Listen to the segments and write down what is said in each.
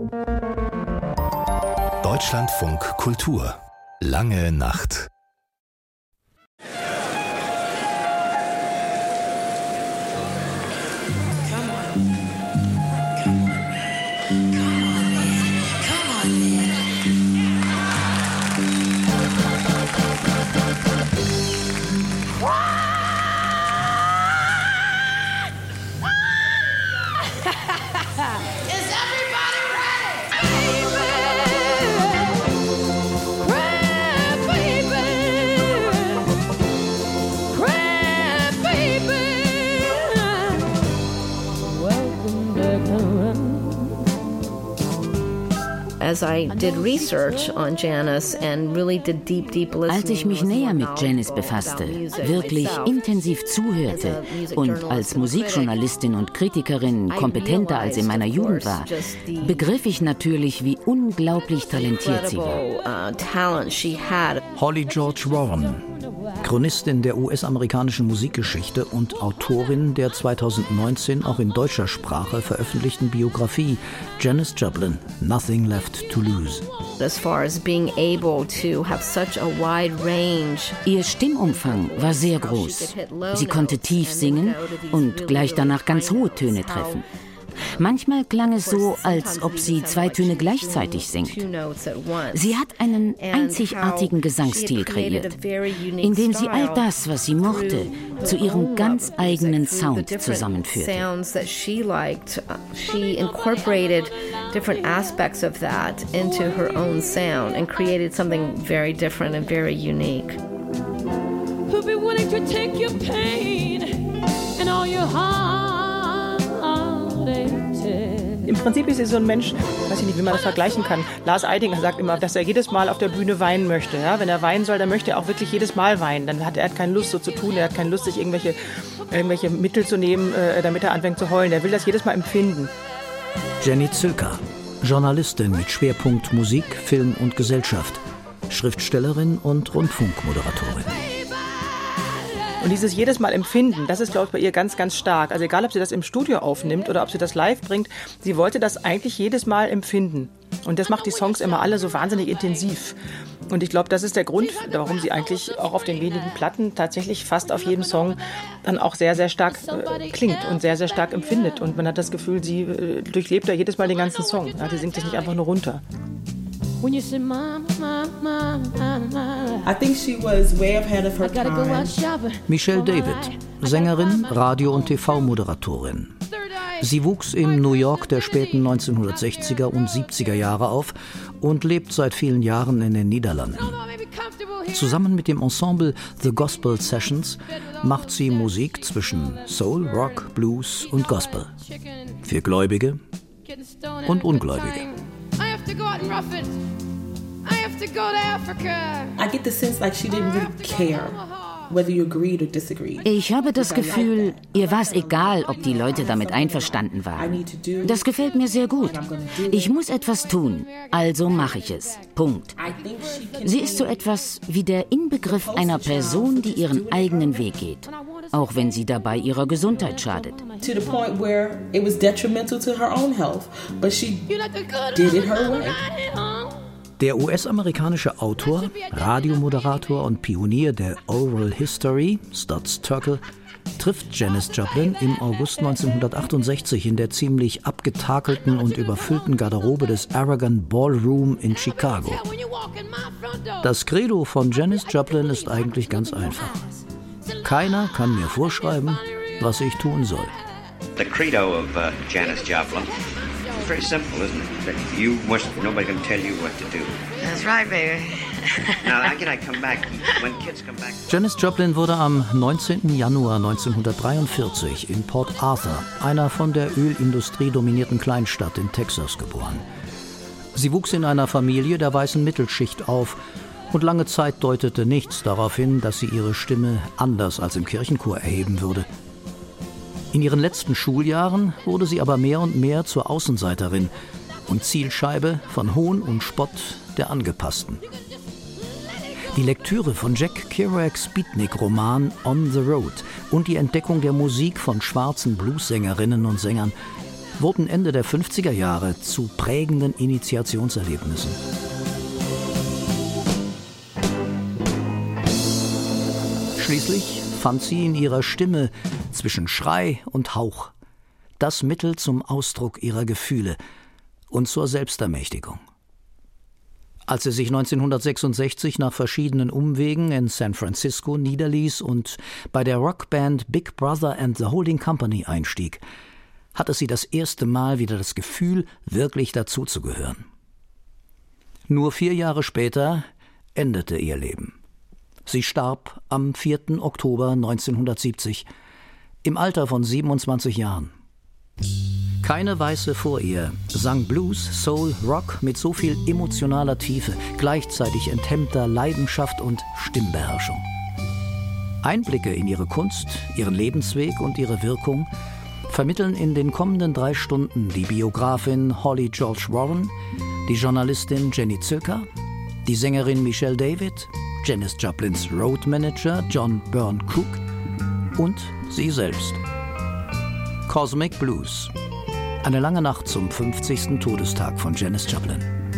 Deutschlandfunk Kultur. Lange Nacht. Als ich mich näher mit Janis befasste, wirklich intensiv zuhörte und als Musikjournalistin und Kritikerin kompetenter als in meiner Jugend war, begriff ich natürlich, wie unglaublich talentiert sie war. Holly George Warren, Chronistin der US-amerikanischen Musikgeschichte und Autorin der 2019 auch in deutscher Sprache veröffentlichten Biografie Janis Joplin, Nothing Left to Lose. Ihr Stimmumfang war sehr groß. Sie konnte tief singen und gleich danach ganz hohe Töne treffen. Manchmal klang es so, als ob sie 2 Töne gleichzeitig singt. Sie hat einen einzigartigen Gesangsstil kreiert, in dem sie all das, was sie mochte, zu ihrem ganz eigenen Sound zusammenführte. She incorporated different aspects of that into her own sound and created something very different and very unique. Who'll be willing to take your pain and all your heartache? Im Prinzip ist sie so ein Mensch, weiß ich nicht, wie man das vergleichen kann. Lars Eidinger sagt immer, dass er jedes Mal auf der Bühne weinen möchte. Ja? Wenn er weinen soll, dann möchte er auch wirklich jedes Mal weinen. Dann hat er keine Lust, so zu tun. Er hat keine Lust, sich irgendwelche Mittel zu nehmen, damit er anfängt zu heulen. Er will das jedes Mal empfinden. Jenny Zylka, Journalistin mit Schwerpunkt Musik, Film und Gesellschaft, Schriftstellerin und Rundfunkmoderatorin. Und dieses jedes Mal empfinden, das ist, glaube ich, bei ihr ganz, ganz stark. Also egal, ob sie das im Studio aufnimmt oder ob sie das live bringt, sie wollte das eigentlich jedes Mal empfinden. Und das macht die Songs immer alle so wahnsinnig intensiv. Und ich glaube, das ist der Grund, warum sie eigentlich auch auf den wenigen Platten tatsächlich fast auf jedem Song dann auch sehr, sehr stark klingt und sehr, sehr stark empfindet. Und man hat das Gefühl, sie durchlebt da jedes Mal den ganzen Song. Ja, sie singt das nicht einfach nur runter. When you say mama, mama, mama, I think she was way ahead of her time. Michelle David, Sängerin, Radio- und TV-Moderatorin. Sie wuchs im New York der späten 1960er und 70er Jahre auf und lebt seit vielen Jahren in den Niederlanden. Zusammen mit dem Ensemble The Gospel Sessions macht sie Musik zwischen Soul, Rock, Blues und Gospel. Für Gläubige und Ungläubige. I get the sense like she didn't really care whether you agreed or disagreed. Ich habe das Gefühl, ihr war es egal, ob die Leute damit einverstanden waren. Das gefällt mir sehr gut. Ich muss etwas tun, also mache ich es. Punkt. Sie ist so etwas wie der Inbegriff einer Person, die ihren eigenen Weg geht, auch wenn sie dabei ihrer Gesundheit schadet. To the point where it was detrimental to her own health, but she did it her way. Der US-amerikanische Autor, Radiomoderator und Pionier der Oral History, Studs Terkel, trifft Janis Joplin im August 1968 in der ziemlich abgetakelten und überfüllten Garderobe des Aragon Ballroom in Chicago. Das Credo von Janis Joplin ist eigentlich ganz einfach. Keiner kann mir vorschreiben, was ich tun soll. The credo of Janis Joplin. Very simple, isn't it? Nobody can tell you what to do. That's right, baby. Now, again, I come back. When kids come back. Janis Joplin wurde am 19. Januar 1943 in Port Arthur, einer von der Ölindustrie dominierten Kleinstadt in Texas, geboren. Sie wuchs in einer Familie der weißen Mittelschicht auf und lange Zeit deutete nichts darauf hin, dass sie ihre Stimme anders als im Kirchenchor erheben würde. In ihren letzten Schuljahren wurde sie aber mehr und mehr zur Außenseiterin und Zielscheibe von Hohn und Spott der Angepassten. Die Lektüre von Jack Kerouacs Beatnik-Roman On the Road und die Entdeckung der Musik von schwarzen Bluessängerinnen und Sängern wurden Ende der 50er Jahre zu prägenden Initiationserlebnissen. Schließlich fand sie in ihrer Stimme zwischen Schrei und Hauch das Mittel zum Ausdruck ihrer Gefühle und zur Selbstermächtigung. Als sie sich 1966 nach verschiedenen Umwegen in San Francisco niederließ und bei der Rockband Big Brother and the Holding Company einstieg, hatte sie das erste Mal wieder das Gefühl, wirklich dazuzugehören. Nur 4 Jahre später endete ihr Leben. Sie starb am 4. Oktober 1970 im Alter von 27 Jahren. Keine Weiße vor ihr sang Blues, Soul, Rock mit so viel emotionaler Tiefe, gleichzeitig enthemmter Leidenschaft und Stimmbeherrschung. Einblicke in ihre Kunst, ihren Lebensweg und ihre Wirkung vermitteln in den kommenden 3 Stunden die Biografin Holly George Warren, die Journalistin Jenny Zilker, die Sängerin Michelle David, Janis Joplins Roadmanager John Byrne Cook und sie selbst. Cosmic Blues. Eine lange Nacht zum 50. Todestag von Janis Joplin.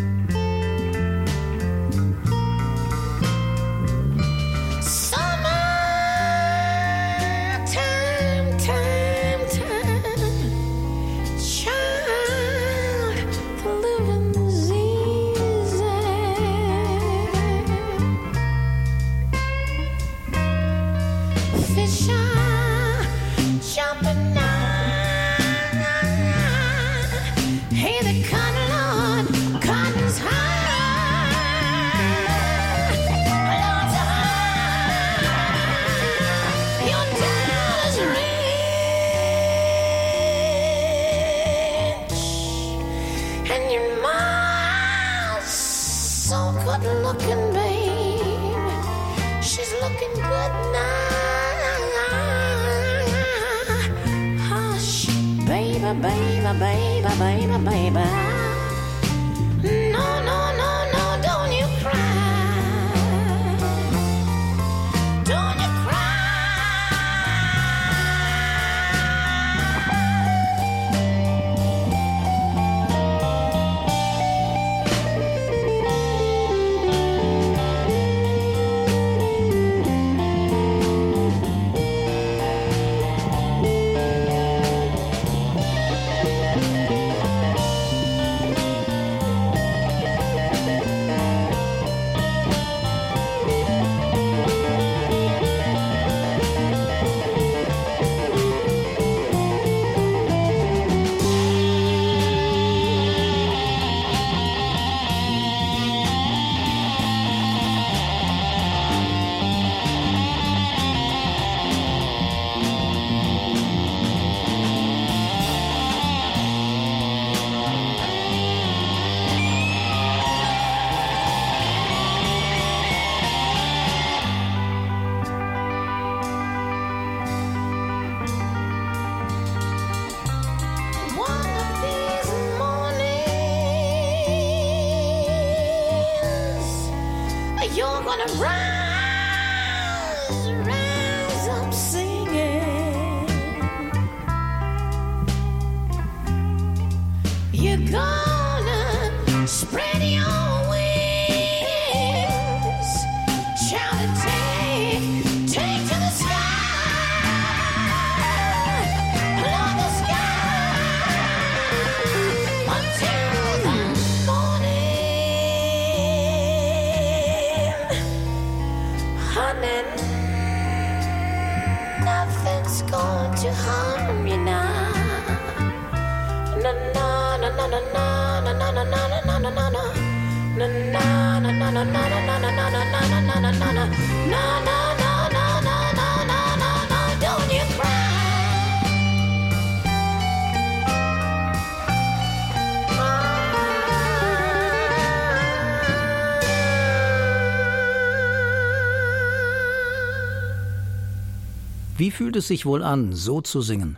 Wie fühlt es sich wohl an, so zu singen?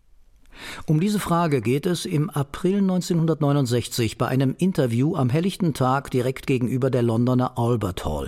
Um diese Frage geht es im April 1969 bei einem Interview am helllichten Tag direkt gegenüber der Londoner Albert Hall.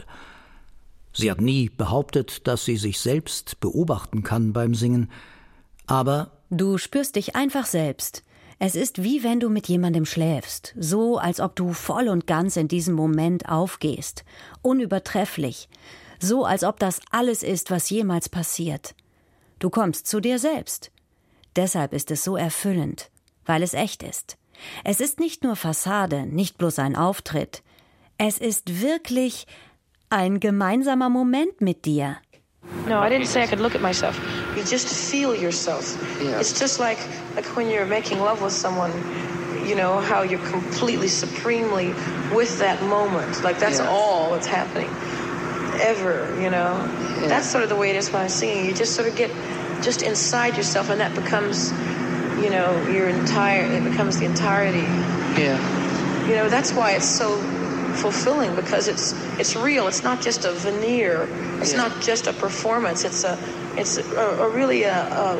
Sie hat nie behauptet, dass sie sich selbst beobachten kann beim Singen, aber du spürst dich einfach selbst. Es ist wie wenn du mit jemandem schläfst, so als ob du voll und ganz in diesem Moment aufgehst, unübertrefflich, so als ob das alles ist, was jemals passiert. Du kommst zu dir selbst. Deshalb ist es so erfüllend, weil es echt ist. Es ist nicht nur Fassade, nicht bloß ein Auftritt. Es ist wirklich ein gemeinsamer Moment mit dir. No, I didn't say I could look at myself. You just feel yourself. Yeah. It's just like when you're making love with someone, you know, how you're completely, supremely with that moment. Like that's all that's happening ever, you know. Yeah. That's sort of the way it is when I'm singing. You just sort of get just inside yourself, and that becomes, you know, it becomes the entirety. Yeah. You know, that's why it's so fulfilling, because it's real. It's not just a veneer. It's not just a performance. It's really a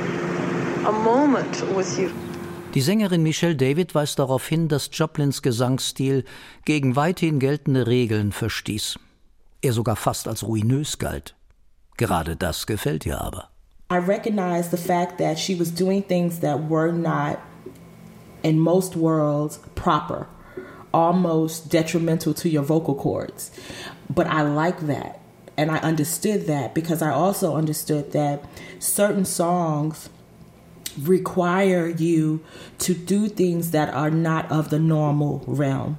moment with you. Die Sängerin Michelle David weist darauf hin, dass Joplins Gesangsstil gegen weithin geltende Regeln verstieß. Er sogar fast als ruinös galt. Gerade das gefällt ihr aber. I recognize the fact that she was doing things that were not, in most worlds, proper. Almost detrimental to your vocal cords. But I like that. And I understood that because I also understood that certain songs require you to do things that are not of the normal realm.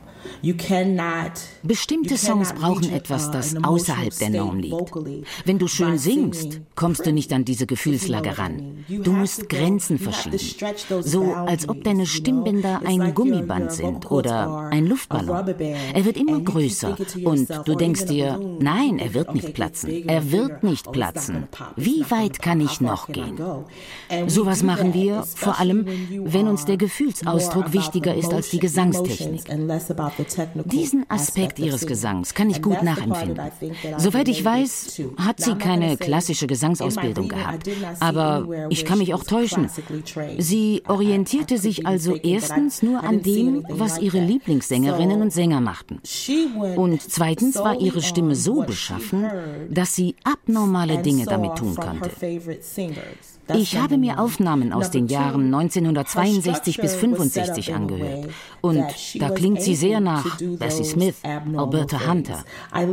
Bestimmte Songs brauchen etwas, das außerhalb der Norm liegt. Wenn du schön singst, kommst du nicht an diese Gefühlslage ran. Du musst Grenzen verschieben. So, als ob deine Stimmbänder ein Gummiband sind oder ein Luftballon. Er wird immer größer und du denkst dir, nein, er wird nicht platzen. Er wird nicht platzen. Wie weit kann ich noch gehen? Sowas machen wir, vor allem, wenn uns der Gefühlsausdruck wichtiger ist als die Gesangstechnik. Diesen Aspekt ihres Gesangs kann ich gut nachempfinden. Soweit ich weiß, hat sie keine klassische Gesangsausbildung gehabt. Aber ich kann mich auch täuschen. Sie orientierte sich also erstens nur an dem, was ihre Lieblingssängerinnen und Sänger machten. Und zweitens war ihre Stimme so beschaffen, dass sie abnormale Dinge damit tun konnte. Ich habe mir Aufnahmen aus den Jahren 1962 bis 65 angehört. Und da klingt sie sehr nach Bessie Smith, Alberta Hunter.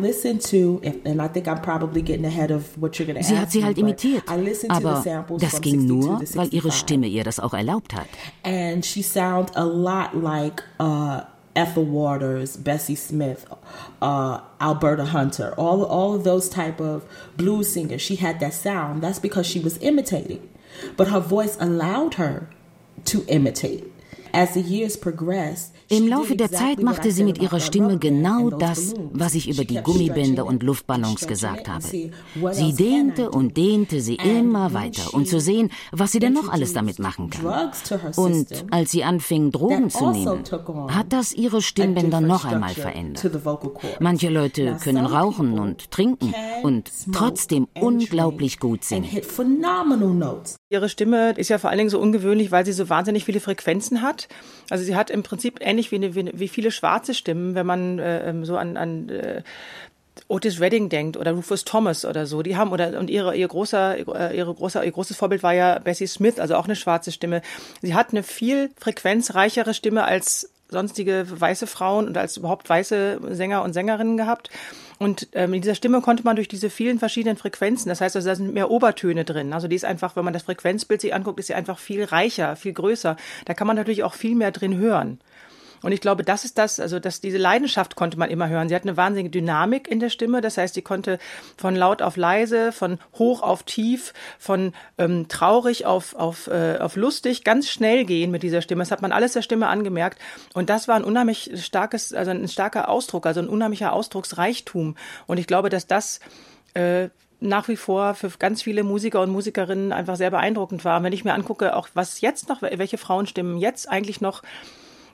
Sie hat sie halt imitiert, aber das ging nur, weil ihre Stimme ihr das auch erlaubt hat. And she sounds a lot like Ethel Waters, Bessie Smith, Alberta Hunter, all of those type of blues singers. She had that sound. That's because she was imitating. But her voice allowed her to imitate. As the years progressed, im Laufe der Zeit machte sie mit ihrer Stimme genau das, was ich über die Gummibänder und Luftballons gesagt habe. Sie dehnte und dehnte sie immer weiter, um zu sehen, was sie denn noch alles damit machen kann. Und als sie anfing, Drogen zu nehmen, hat das ihre Stimmbänder noch einmal verändert. Manche Leute können rauchen und trinken und trotzdem unglaublich gut singen. Ihre Stimme ist ja vor allen Dingen so ungewöhnlich, weil sie so wahnsinnig viele Frequenzen hat. Also sie hat im Prinzip ähnlich wie viele schwarze Stimmen, wenn man so an Otis Redding denkt oder Rufus Thomas oder so. Die haben und ihr großes Vorbild war ja Bessie Smith, also auch eine schwarze Stimme. Sie hat eine viel frequenzreichere Stimme als sonstige weiße Frauen und als überhaupt weiße Sänger und Sängerinnen gehabt. Und in dieser Stimme konnte man durch diese vielen verschiedenen Frequenzen, das heißt, also da sind mehr Obertöne drin. Also die ist einfach, wenn man das Frequenzbild sich anguckt, ist sie einfach viel reicher, viel größer. Da kann man natürlich auch viel mehr drin hören. Und ich glaube, das ist das, also dass diese Leidenschaft konnte man immer hören. Sie hat eine wahnsinnige Dynamik in der Stimme, das heißt, sie konnte von laut auf leise, von hoch auf tief, von traurig auf lustig ganz schnell gehen mit dieser Stimme. Das hat man alles der Stimme angemerkt. Und das war ein unheimlich ein starker Ausdruck, also ein unheimlicher Ausdrucksreichtum. Und ich glaube, dass das nach wie vor für ganz viele Musiker und Musikerinnen einfach sehr beeindruckend war. Und wenn ich mir angucke, auch was jetzt noch, welche Frauenstimmen jetzt eigentlich noch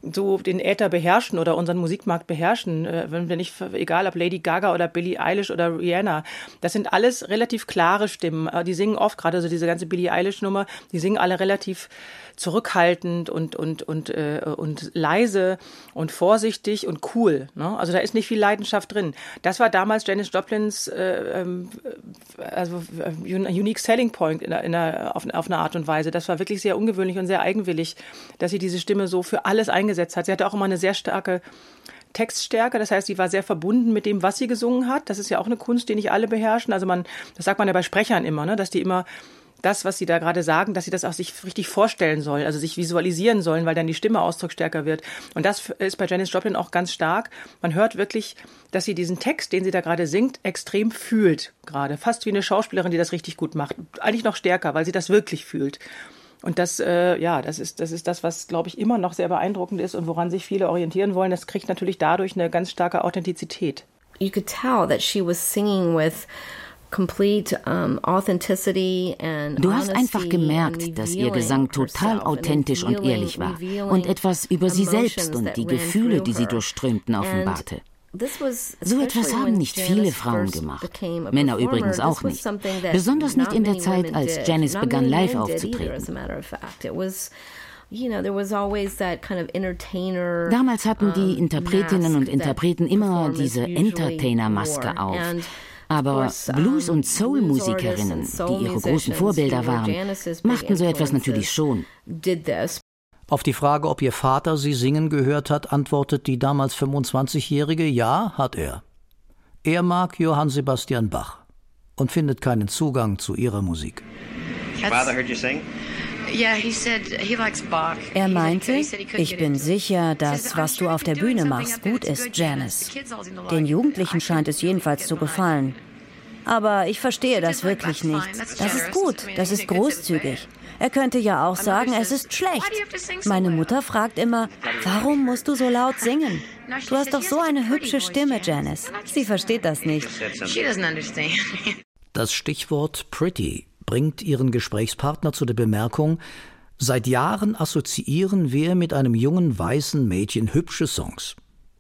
so den Äther beherrschen oder unseren Musikmarkt beherrschen, wenn wir nicht, egal ob Lady Gaga oder Billie Eilish oder Rihanna, das sind alles relativ klare Stimmen. Die singen oft, gerade so diese ganze Billie Eilish-Nummer, die singen alle relativ zurückhaltend und leise und vorsichtig und cool. Ne? Also da ist nicht viel Leidenschaft drin. Das war damals Janis Joplins unique selling point auf eine Art und Weise. Das war wirklich sehr ungewöhnlich und sehr eigenwillig, dass sie diese Stimme so für alles eingesetzt hat. Sie hatte auch immer eine sehr starke Textstärke, das heißt, sie war sehr verbunden mit dem, was sie gesungen hat. Das ist ja auch eine Kunst, die nicht alle beherrschen. Also das sagt man ja bei Sprechern immer, ne? Dass die immer das, was sie da gerade sagen, dass sie das auch sich richtig vorstellen sollen, also sich visualisieren sollen, weil dann die Stimme ausdrucksstärker wird. Und das ist bei Janis Joplin auch ganz stark. Man hört wirklich, dass sie diesen Text, den sie da gerade singt, extrem fühlt gerade. Fast wie eine Schauspielerin, die das richtig gut macht. Eigentlich noch stärker, weil sie das wirklich fühlt. Und das ist das, was, glaube ich, immer noch sehr beeindruckend ist und woran sich viele orientieren wollen. Das kriegt natürlich dadurch eine ganz starke Authentizität. You could tell that she was singing with complete authenticity and Du hast einfach gemerkt, dass ihr Gesang total authentisch und ehrlich war und etwas über sie selbst und die Gefühle, die sie durchströmten, offenbarte. So etwas haben nicht viele Frauen gemacht. Männer übrigens auch nicht. Besonders nicht in der Zeit, als Janis begann, live aufzutreten. Damals hatten die Interpretinnen und Interpreten immer diese Entertainer-Maske auf. Aber Blues- und Soul-Musikerinnen, die ihre großen Vorbilder waren, machten so etwas natürlich schon. Auf die Frage, ob ihr Vater sie singen gehört hat, antwortet die damals 25-Jährige, ja, hat er. Er mag Johann Sebastian Bach und findet keinen Zugang zu ihrer Musik. Er meinte, ich bin sicher, dass was du auf der Bühne machst, gut ist, Janis. Den Jugendlichen scheint es jedenfalls zu gefallen. Aber ich verstehe das wirklich nicht. Das ist gut, das ist großzügig. Er könnte ja auch sagen, es ist schlecht. Meine Mutter fragt immer, warum musst du so laut singen? Du hast doch so eine hübsche Stimme, Janis. Sie versteht das nicht. Das Stichwort pretty bringt ihren Gesprächspartner zu der Bemerkung, seit Jahren assoziieren wir mit einem jungen weißen Mädchen hübsche Songs.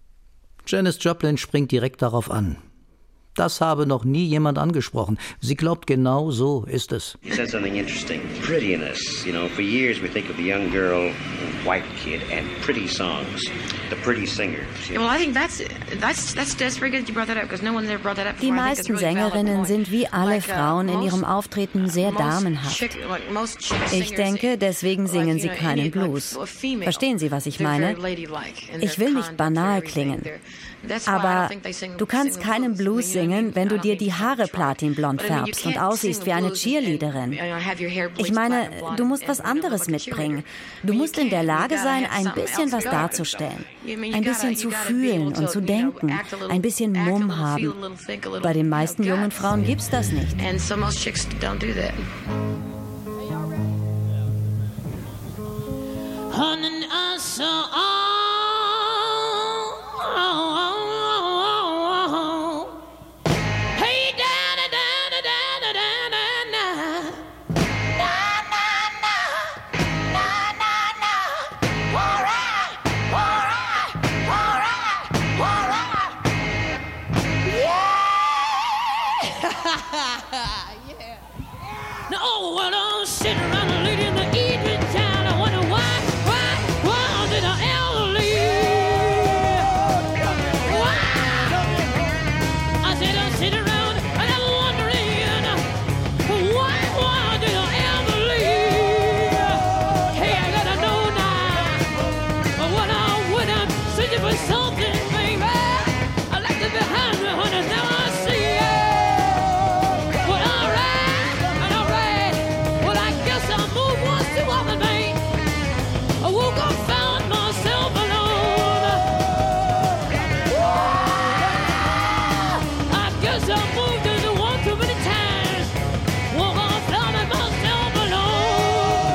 Janis Joplin springt direkt darauf an. Das habe noch nie jemand angesprochen. Sie glaubt, genau so ist es. You said something interesting. Prettiness. You know, for years we think of the young girl, white kid, and pretty songs. The pretty singers. Well, I think that's very good that you brought that up, because no one's ever brought that up before. Die meisten Sängerinnen sind wie alle Frauen in ihrem Auftreten sehr damenhaft. Ich denke, deswegen singen sie keinen Blues. Verstehen Sie, was ich meine? Ich will nicht banal klingen. Aber du kannst keinen Blues singen, wenn du dir die Haare platinblond färbst und aussiehst wie eine Cheerleaderin. Ich meine, du musst was anderes mitbringen. Du musst in der Lage sein, ein bisschen was darzustellen, ein bisschen zu fühlen und zu denken, ein bisschen Mumm haben. Bei den meisten jungen Frauen gibt's das nicht.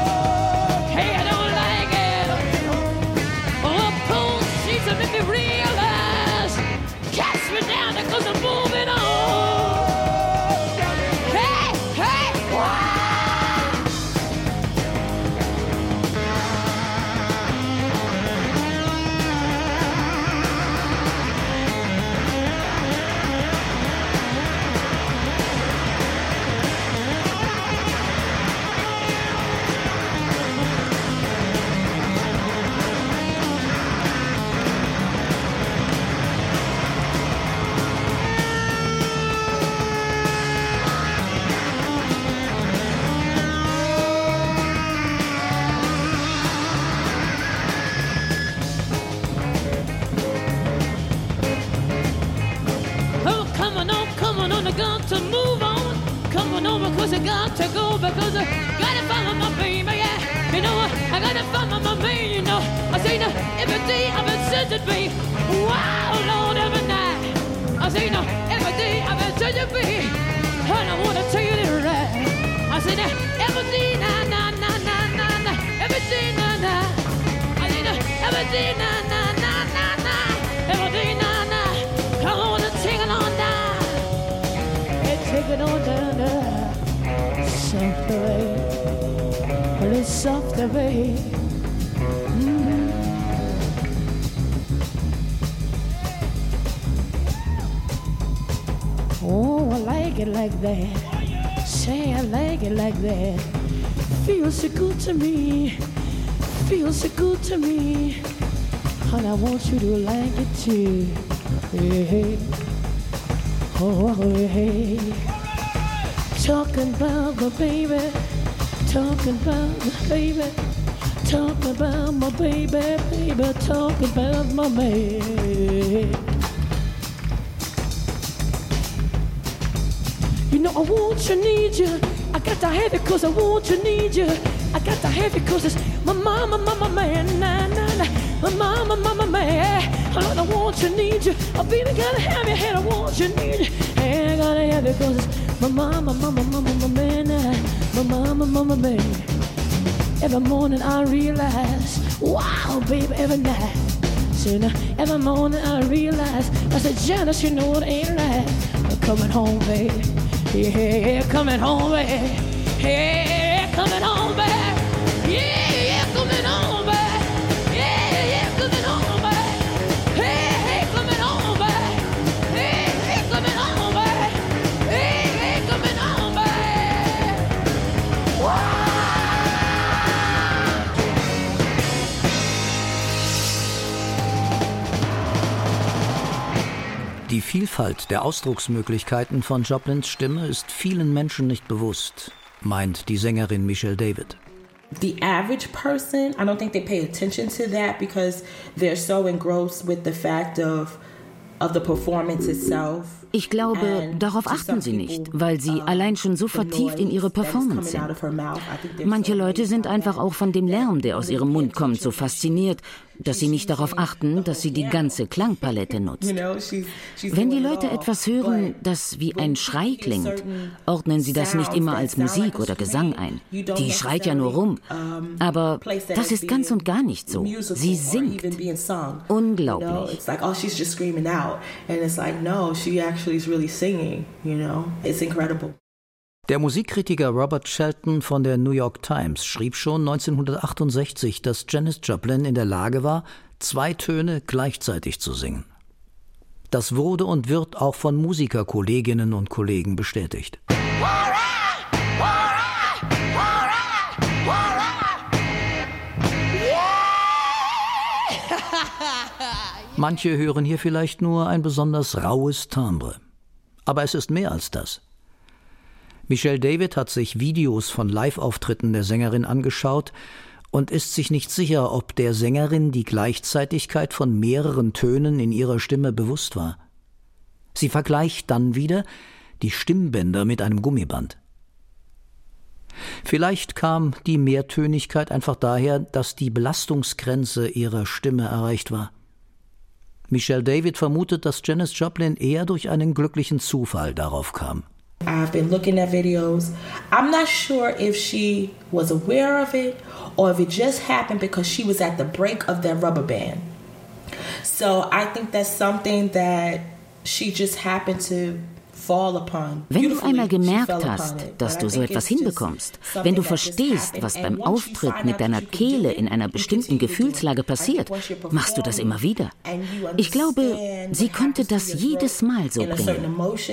Real I got to move on. Come on over, cause I got to go, because I gotta find my baby, yeah. You know what, I gotta find my baby, you know. I say now, every day I've been searching for you. Wow, Lord, every night. I say now, every day I've been searching for you. And I wanna tell you the right. I say now, every day, na, na, na, na, na, na. Every day, na, na. I say now, every day, na, na, na, na, na. Every day, na, na. Come on and take it on down. And take it on down, down. Soft away. A little soft away. Oh, I like it like that. Say I like it like that. Feels so good to me. Feels so good to me. And I want you to like it too. Hey. Oh, hey. Talking about my baby. Talking about my baby. Talking about my baby, baby. Talking about my baby. You know I want you, need you. I got to have it cause I want you, need you. I got to have it cause it's my mama, mama, man, nah, nah, nah. My mama, mama, man. I want you, need you. Oh, baby, gotta have your head, I want you, need you. Hey, I gotta have it cause it's my mama, mama, mama, man, nah. My mama, mama, man. Every morning I realize, wow, baby, every night. So now, every morning I realize, I said, Janice, you know it ain't right. I'm coming home, baby. Yeah, coming home, baby. Yeah, coming home, baby. Yeah, coming home, baby. Yeah, coming home, baby. Hey, coming home, baby. Hey, coming home, baby. Hey, coming home, baby. Wow. Die Vielfalt der Ausdrucksmöglichkeiten von Joplins Stimme ist vielen Menschen nicht bewusst, meint die Sängerin Michelle David. The average person, I don't think they pay attention to that because they're so engrossed with the fact of the performance itself. Ich glaube, darauf achten sie nicht, weil sie allein schon so vertieft in ihre Performance sind. Manche Leute sind einfach auch von dem Lärm, der aus ihrem Mund kommt, so fasziniert, dass sie nicht darauf achten, dass sie die ganze Klangpalette nutzt. Wenn die Leute etwas hören, das wie ein Schrei klingt, ordnen sie das nicht immer als Musik oder Gesang ein. Die schreit ja nur rum. Aber das ist ganz und gar nicht so. Sie singt. Unglaublich. Der Musikkritiker Robert Shelton von der New York Times schrieb schon 1968, dass Janis Joplin in der Lage war, 2 Töne gleichzeitig zu singen. Das wurde und wird auch von Musikerkolleginnen und Kollegen bestätigt. Manche hören hier vielleicht nur ein besonders raues Timbre. Aber es ist mehr als das. Michelle David hat sich Videos von Live-Auftritten der Sängerin angeschaut und ist sich nicht sicher, ob der Sängerin die Gleichzeitigkeit von mehreren Tönen in ihrer Stimme bewusst war. Sie vergleicht dann wieder die Stimmbänder mit einem Gummiband. Vielleicht kam die Mehrtönigkeit einfach daher, dass die Belastungsgrenze ihrer Stimme erreicht war. Michelle David vermutet, dass Janis Joplin eher durch einen glücklichen Zufall darauf kam. I've been looking at videos. I'm not sure if she was aware of it or if it just happened because she was at the break of that rubber band. So I think that's something that she just happened to fall upon. Wenn du einmal gemerkt hast, dass du so etwas hinbekommst, wenn du verstehst, was beim Auftritt mit deiner Kehle in einer bestimmten Gefühlslage passiert, machst du das immer wieder. Ich glaube, sie konnte das jedes Mal so bringen.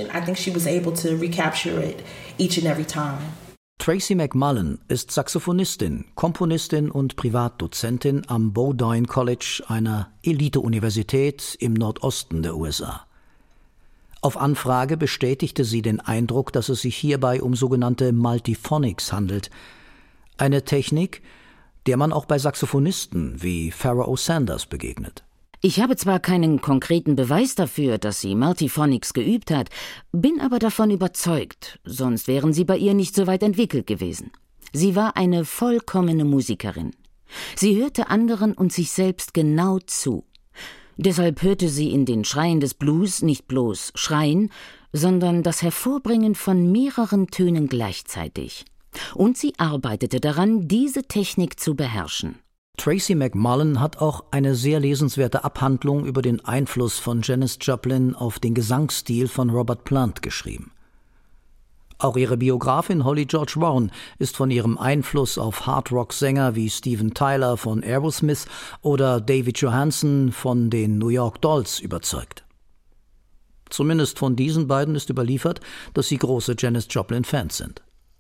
Tracy McMullen ist Saxophonistin, Komponistin und Privatdozentin am Bowdoin College, einer Elite-Universität im Nordosten der USA. Auf Anfrage bestätigte sie den Eindruck, dass es sich hierbei um sogenannte Multiphonics handelt. Eine Technik, der man auch bei Saxophonisten wie Pharoah Sanders begegnet. Ich habe zwar keinen konkreten Beweis dafür, dass sie Multiphonics geübt hat, bin aber davon überzeugt, sonst wären sie bei ihr nicht so weit entwickelt gewesen. Sie war eine vollkommene Musikerin. Sie hörte anderen und sich selbst genau zu. Deshalb hörte sie in den Schreien des Blues nicht bloß Schreien, sondern das Hervorbringen von mehreren Tönen gleichzeitig. Und sie arbeitete daran, diese Technik zu beherrschen. Tracy McMullen hat auch eine sehr lesenswerte Abhandlung über den Einfluss von Janis Joplin auf den Gesangsstil von Robert Plant geschrieben. Auch ihre Biografin Holly George Warren ist von ihrem Einfluss auf Hard-Rock-Sänger wie Steven Tyler von Aerosmith oder David Johansen von den New York Dolls überzeugt. Zumindest von diesen beiden ist überliefert, dass sie große Janis Joplin-Fans sind.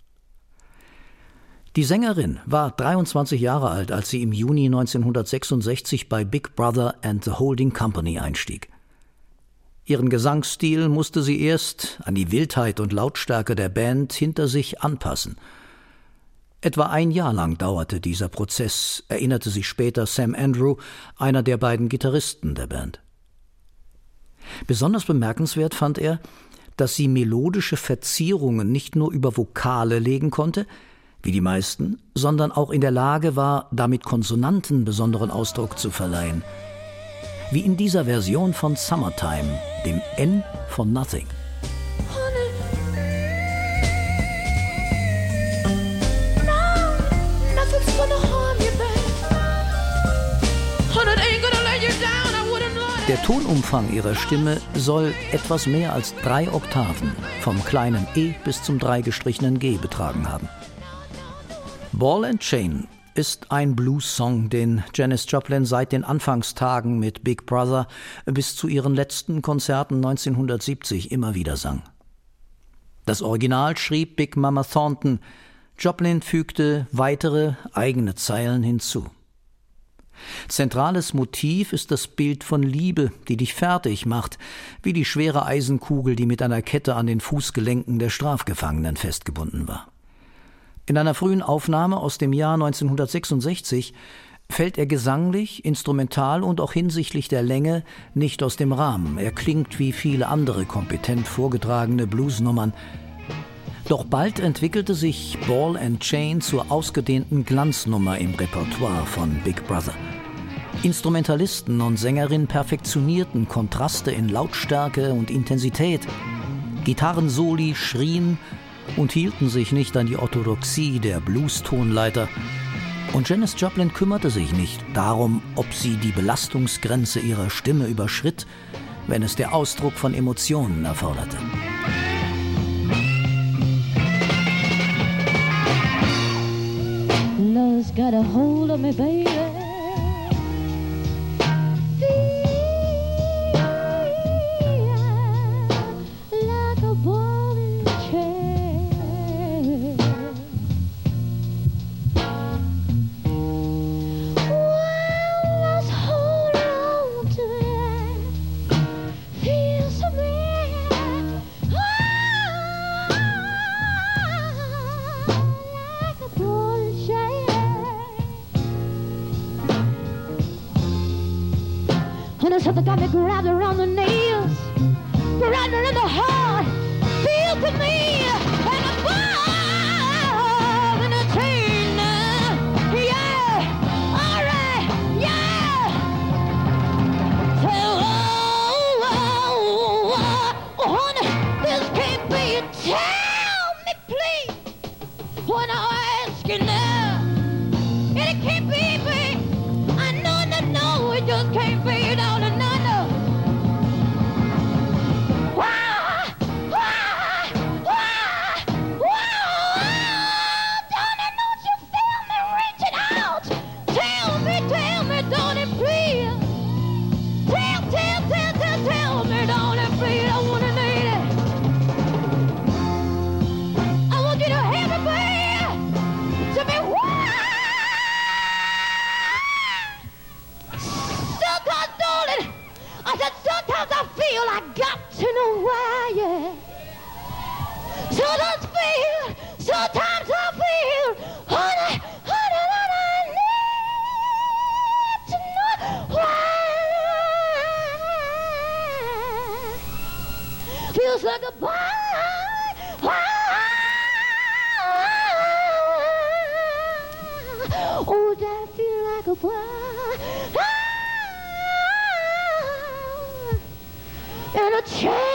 Die Sängerin war 23 Jahre alt, als sie im Juni 1966 bei Big Brother and the Holding Company einstieg. Ihren Gesangsstil musste sie erst an die Wildheit und Lautstärke der Band hinter sich anpassen. Etwa ein Jahr lang dauerte dieser Prozess, erinnerte sich später Sam Andrew, einer der beiden Gitarristen der Band. Besonders bemerkenswert fand er, dass sie melodische Verzierungen nicht nur über Vokale legen konnte, wie die meisten, sondern auch in der Lage war, damit Konsonanten besonderen Ausdruck zu verleihen. Wie in dieser Version von Summertime, dem N von Nothing. Der Tonumfang ihrer Stimme soll etwas mehr als 3 Oktaven, vom kleinen E bis zum 3 gestrichenen G betragen haben. Ball and Chain ist ein Blues-Song, den Janis Joplin seit den Anfangstagen mit Big Brother bis zu ihren letzten Konzerten 1970 immer wieder sang. Das Original schrieb Big Mama Thornton, Joplin fügte weitere eigene Zeilen hinzu. Zentrales Motiv ist das Bild von Liebe, die dich fertig macht, wie die schwere Eisenkugel, die mit einer Kette an den Fußgelenken der Strafgefangenen festgebunden war. In einer frühen Aufnahme aus dem Jahr 1966 fällt er gesanglich, instrumental und auch hinsichtlich der Länge nicht aus dem Rahmen. Er klingt wie viele andere kompetent vorgetragene Bluesnummern. Doch bald entwickelte sich Ball and Chain zur ausgedehnten Glanznummer im Repertoire von Big Brother. Instrumentalisten und Sängerinnen perfektionierten Kontraste in Lautstärke und Intensität. Gitarrensoli schrien und hielten sich nicht an die Orthodoxie der Blues-Tonleiter. Und Janis Joplin kümmerte sich nicht darum, ob sie die Belastungsgrenze ihrer Stimme überschritt, wenn es der Ausdruck von Emotionen erforderte. Love's got a hold of me, baby. Something got me grabbed around the nails, grabbed her in the heart, feel to me, and above in a chain, yeah, all right, yeah. Oh, honey, this can't be. Tell me, please, when I ask you now, and it can't be, babe. I know, no, it just can't be, no. feels like a pie. Oh, that feel like a pie. And a chain.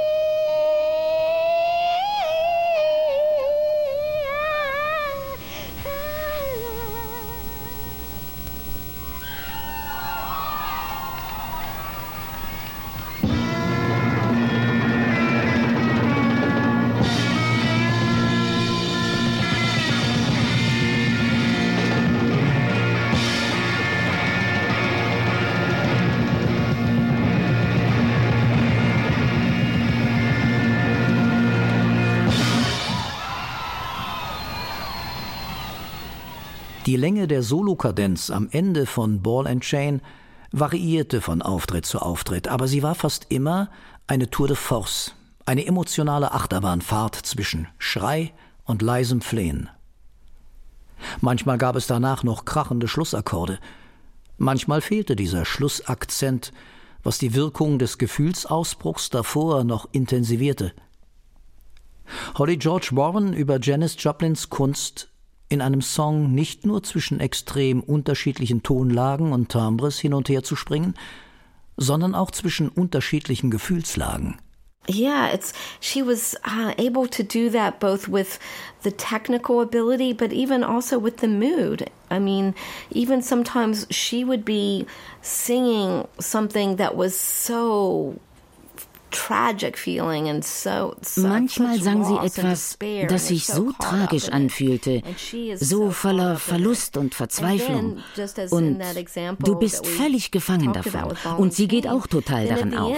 Die Länge der Solokadenz am Ende von Ball and Chain variierte von Auftritt zu Auftritt, aber sie war fast immer eine Tour de force, eine emotionale Achterbahnfahrt zwischen Schrei und leisem Flehen. Manchmal gab es danach noch krachende Schlussakkorde, manchmal fehlte dieser Schlussakzent, was die Wirkung des Gefühlsausbruchs davor noch intensivierte. Holly George Warren über Janis Joplins Kunst, in einem Song nicht nur zwischen extrem unterschiedlichen Tonlagen und Timbres hin und her zu springen, sondern auch zwischen unterschiedlichen Gefühlslagen. Yeah, she was able to do that both with the technical ability, but even also with the mood. I mean, even sometimes she would be singing something that was so tragic feeling and manchmal sang sie etwas, das sich so tragisch anfühlte, so voller Verlust und Verzweiflung. Und du bist völlig gefangen davon. Und sie geht auch total darin auf.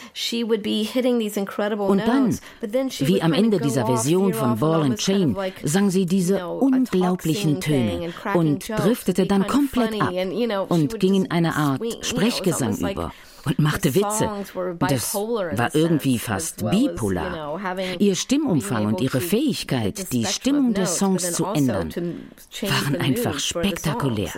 Und dann, wie am Ende dieser Version von Ball and Chain, sang sie diese unglaublichen Töne und driftete dann komplett ab und ging in eine Art Sprechgesang über. Und machte Witze. Das war irgendwie fast bipolar. Ihr Stimmumfang und ihre Fähigkeit, die Stimmung des Songs zu ändern, waren einfach spektakulär.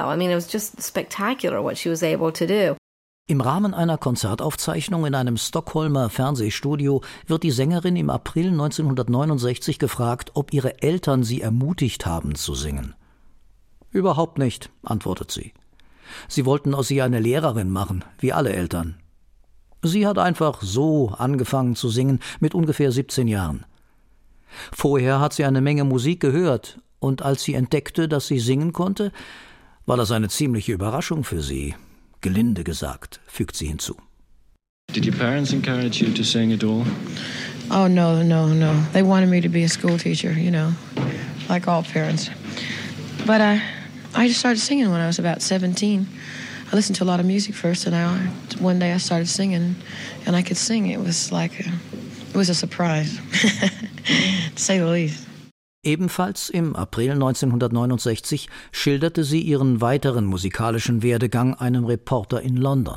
Im Rahmen einer Konzertaufzeichnung in einem Stockholmer Fernsehstudio wird die Sängerin im April 1969 gefragt, ob ihre Eltern sie ermutigt haben zu singen. »Überhaupt nicht«, antwortet sie. Sie wollten aus ihr eine Lehrerin machen, wie alle Eltern. Sie hat einfach so angefangen zu singen, mit ungefähr 17 Jahren. Vorher hat sie eine Menge Musik gehört, und als sie entdeckte, dass sie singen konnte, war das eine ziemliche Überraschung für sie. Gelinde gesagt, fügt sie hinzu. Did your parents encourage you to sing at all? Oh, no. They wanted me to be a school teacher, like all parents. But I just started singing when I was about 17. I listened to a lot of music first, and one day I started singing, and I could sing. It was a surprise, to say the least. Ebenfalls im April 1969 schilderte sie ihren weiteren musikalischen Werdegang einem Reporter in London.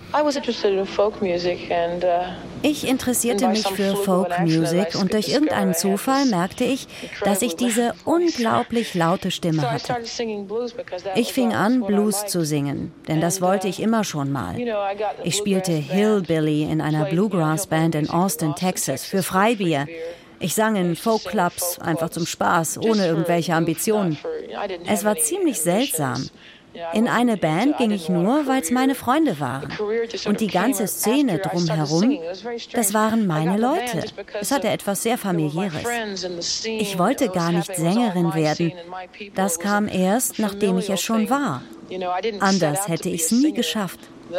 Ich interessierte mich für Folkmusik und durch irgendeinen Zufall merkte ich, dass ich diese unglaublich laute Stimme hatte. Ich fing an, Blues zu singen, denn das wollte ich immer schon mal. Ich spielte Hillbilly in einer Bluegrass-Band in Austin, Texas, für Freibier. Ich sang in Folkclubs, einfach zum Spaß, ohne irgendwelche Ambitionen. Es war ziemlich seltsam. In eine Band ging ich nur, weil es meine Freunde waren. Und die ganze Szene drumherum, das waren meine Leute. Es hatte etwas sehr Familiäres. Ich wollte gar nicht Sängerin werden. Das kam erst, nachdem ich es schon war. Anders hätte ich es nie geschafft.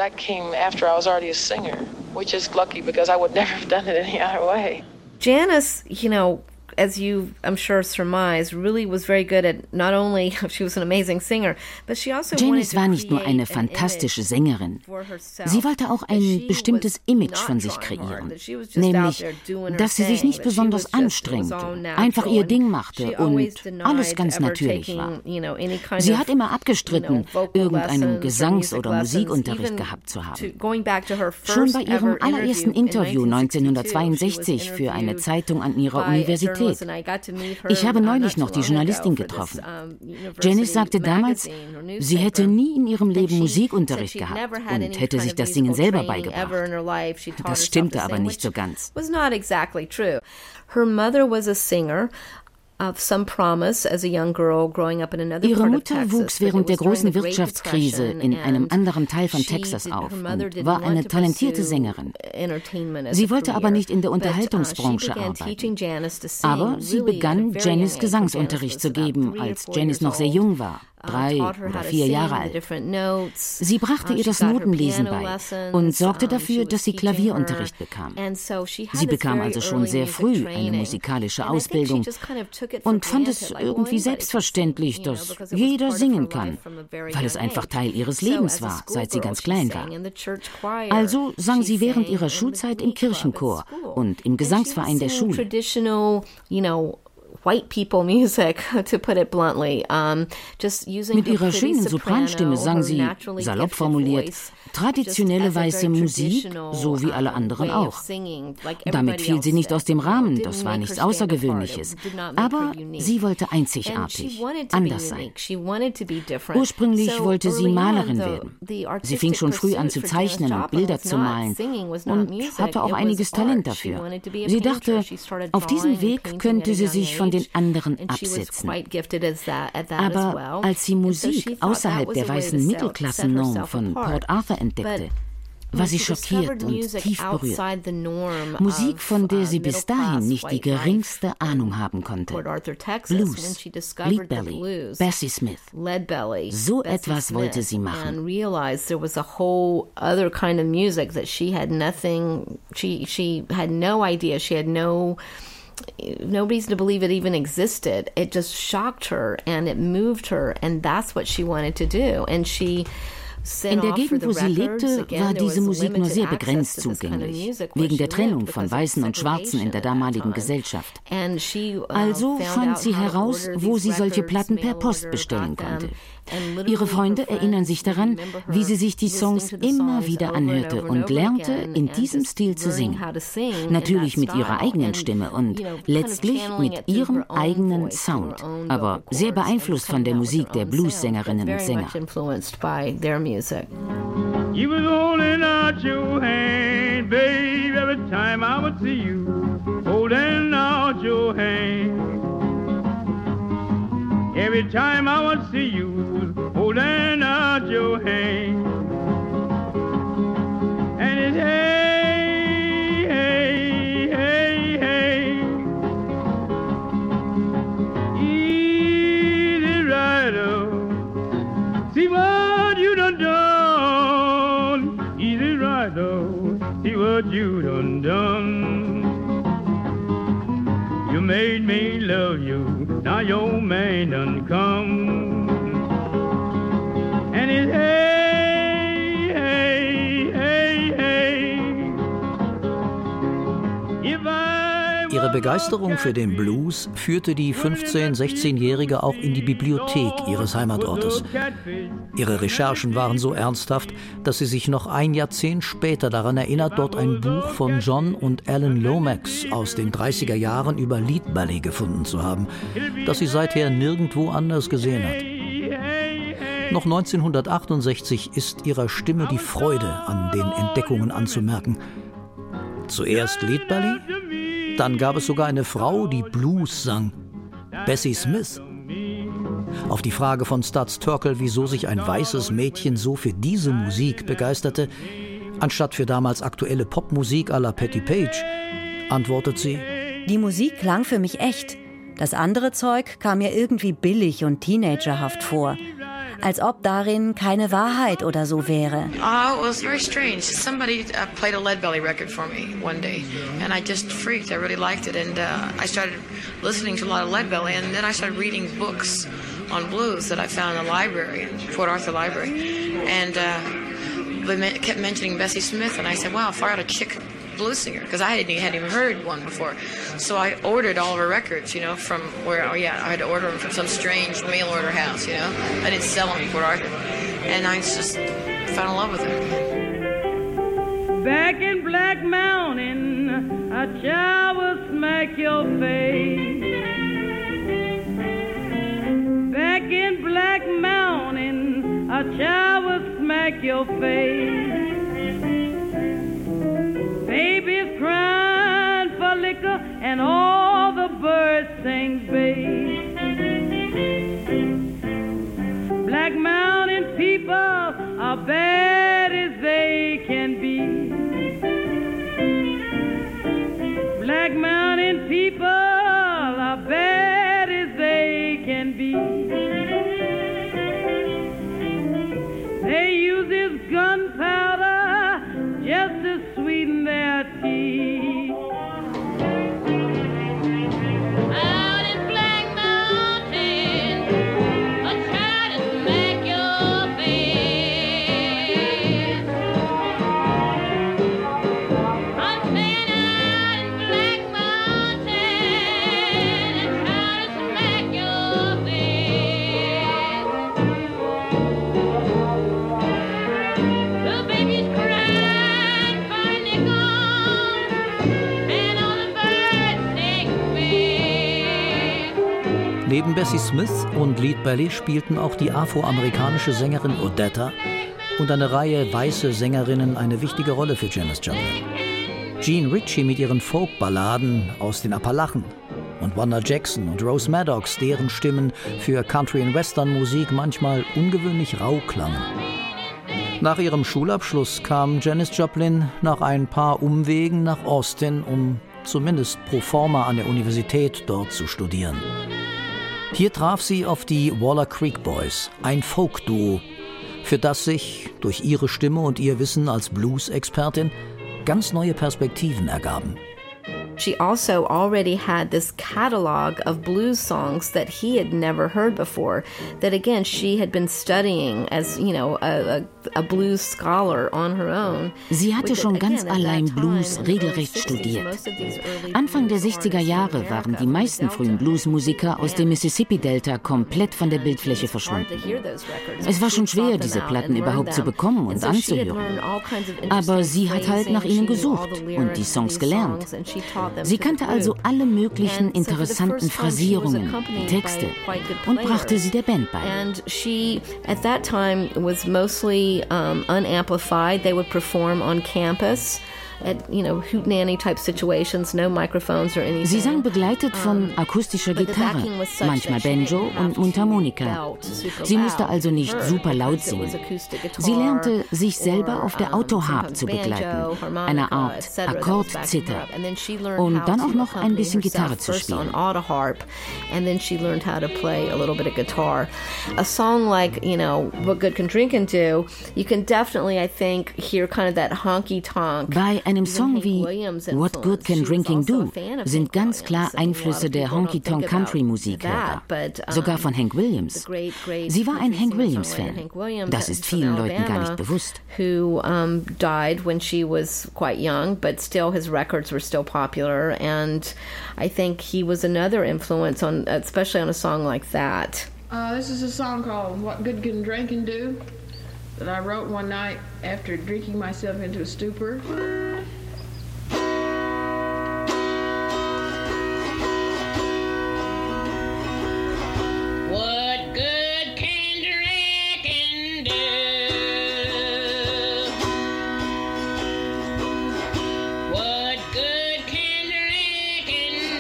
Janis, as you, I'm sure, surmise, really was very good at not only, she was an amazing singer, but she also Janis war nicht nur eine fantastische Sängerin. Sie wollte auch ein bestimmtes Image von sich kreieren. Nämlich, dass sie sich nicht besonders anstrengte, einfach ihr Ding machte und alles ganz natürlich war. Sie hat immer abgestritten, irgendeinen Gesangs- oder Musikunterricht gehabt zu haben. Schon bei ihrem allerersten Interview 1962 für eine Zeitung an ihrer Universität Universität. Ich habe neulich noch die Journalistin getroffen. Janice sagte damals, sie hätte nie in ihrem Leben Musikunterricht gehabt und hätte sich das Singen selber beigebracht. Das stimmte aber nicht so ganz. Her mother was a singer of some promise as a young girl growing up in another Ihre part of Mutter Texas. wuchs während der großen Wirtschaftskrise in einem anderen Teil von Texas auf und war eine talentierte Sängerin. Sie wollte aber nicht in der Unterhaltungsbranche arbeiten. Aber sie begann Janice Gesangsunterricht zu geben, als Janice noch sehr jung war. 3 oder 4 Jahre alt. Sie brachte ihr das Notenlesen bei und sorgte dafür, dass sie Klavierunterricht bekam. Sie bekam also schon sehr früh eine musikalische Ausbildung und fand es irgendwie selbstverständlich, dass jeder singen kann, weil es einfach Teil ihres Lebens war, seit sie ganz klein war. Also sang sie während ihrer Schulzeit im Kirchenchor und im Gesangsverein der Schule. White people music, to put it bluntly. Mit ihrer schönen Sopranstimme sang sie, salopp formuliert, traditionelle weiße Musik, so wie alle anderen auch. Damit fiel sie nicht aus dem Rahmen, das war nichts Außergewöhnliches. Aber sie wollte einzigartig, anders sein. Ursprünglich wollte sie Malerin werden. Sie fing schon früh an zu zeichnen und Bilder zu malen und hatte auch einiges Talent dafür. Sie dachte, auf diesem Weg könnte sie sich von den anderen absetzen. Aber als sie Musik außerhalb der weißen Mittelklassennorm von Port Arthur entdeckte, war sie schockiert und tief berührt. Musik, von der sie bis dahin nicht die geringste Ahnung haben konnte. Blues, Leadbelly, Bessie Smith. So etwas wollte sie machen. No reason to believe it even existed. It just shocked her and it moved her, and that's what she wanted to do. And she In der Gegend, wo sie lebte, war diese Musik nur sehr begrenzt zugänglich, wegen der Trennung von Weißen und Schwarzen in der damaligen Gesellschaft. Also fand sie heraus, wo sie solche Platten per Post bestellen konnte. Ihre Freunde erinnern sich daran, wie sie sich die Songs immer wieder anhörte und lernte, in diesem Stil zu singen. Natürlich mit ihrer eigenen Stimme und letztlich mit ihrem eigenen Sound, aber sehr beeinflusst von der Musik der Blues-Sängerinnen und Sänger. You was holding out your hand, babe, every time I would see you, holding out your hand. Every time I would see you, holding out your hand. And it's hey, hey, hey, hey. Easy rider, see what you done done. Easy rider, see what you done done. You made me love you. Now your man done come, and it's hey, hey, hey, hey. Ihre Begeisterung für den Blues führte die 15-, 16-Jährige auch in die Bibliothek ihres Heimatortes. Ihre Recherchen waren so ernsthaft, dass sie sich noch ein Jahrzehnt später daran erinnert, dort ein Buch von John und Alan Lomax aus den 30er Jahren über Leadbelly gefunden zu haben, das sie seither nirgendwo anders gesehen hat. Noch 1968 ist ihrer Stimme die Freude an den Entdeckungen anzumerken. Zuerst Leadbelly, dann gab es sogar eine Frau, die Blues sang, Bessie Smith. Auf die Frage von Studs Terkel, wieso sich ein weißes Mädchen so für diese Musik begeisterte, anstatt für damals aktuelle Popmusik à la Patti Page, antwortet sie: Die Musik klang für mich echt. Das andere Zeug kam mir irgendwie billig und teenagerhaft vor. Als ob darin keine Wahrheit oder so wäre. Oh, it was very strange. Somebody played a Leadbelly record for me one day, and I just freaked. I really liked it, and I started listening to a lot of Leadbelly, and then I started reading books on blues that I found in the library, Port Arthur Library, and they kept mentioning Bessie Smith, and I said, wow, far out a chick blues singer, because I hadn't even heard one before. So I ordered all of her records, from where, I had to order them from some strange mail order house, I didn't sell them in Port Arthur. And I just fell in love with her. Back in Black Mountain, a child will smack your face. Back in Black Mountain, a child will smack your face. Baby's crying for liquor and all the birds sing bass. Black Mountain people are bad as they can be. Black Mountain people are bad as they can be. They use this gunpowder just to sweeten their tea. Neben Bessie Smith und Lead Belly spielten auch die afroamerikanische Sängerin Odetta und eine Reihe weiße Sängerinnen eine wichtige Rolle für Janis Joplin. Jean Ritchie mit ihren Folk-Balladen aus den Appalachen und Wanda Jackson und Rose Maddox, deren Stimmen für Country- und Western-Musik manchmal ungewöhnlich rau klangen. Nach ihrem Schulabschluss kam Janis Joplin nach ein paar Umwegen nach Austin, um zumindest pro forma an der Universität dort zu studieren. Hier traf sie auf die Waller Creek Boys, ein Folk-Duo, für das sich durch ihre Stimme und ihr Wissen als Blues-Expertin ganz neue Perspektiven ergaben. She also already had this catalog of blues songs that he had never heard before, that again she had been studying as, you know, a blues scholar on her own. Sie hatte schon ganz allein Blues regelrecht studiert. Anfang der 60er Jahre waren die meisten frühen Bluesmusiker aus dem Mississippi-Delta komplett von der Bildfläche verschwunden. Es war schon schwer, diese Platten überhaupt zu bekommen und anzuhören. Aber sie hat halt nach ihnen gesucht und die Songs gelernt. Sie kannte also alle möglichen interessanten Phrasierungen, Texte und brachte sie der Band bei. And she, at that time, was mostly unamplified. They would perform on campus. At, you know, hootenanny-type situations, no microphones or anything. Sie sang begleitet von akustischer Gitarre, manchmal Banjo und Mundharmonika. Sie musste also nicht super laut singen. Sie lernte, sich selber auf der Autoharp zu begleiten, einer Art Akkordzither, und dann auch noch ein bisschen Gitarre zu spielen. And then she learned how to play a little bit of guitar. A song like, you know, What Good Can Drinkin' Do, you can definitely, I think, hear kind of that honky-tonk. Bei einem Song wie What Good Can Drinking Do sind ganz klar Einflüsse der Honky-Tonk-Country-Musik hörbar, sogar von Hank Williams. Sie war ein Hank Williams-Fan. Das ist vielen Leuten gar nicht bewusst. Who died when she was quite young, but still his records were still popular, and I think he was another influence on, especially on a song like that. This is a song called What Good Can Drinking Do, that I wrote one night after drinking myself into a stupor. What good can drinking do? What good can drinking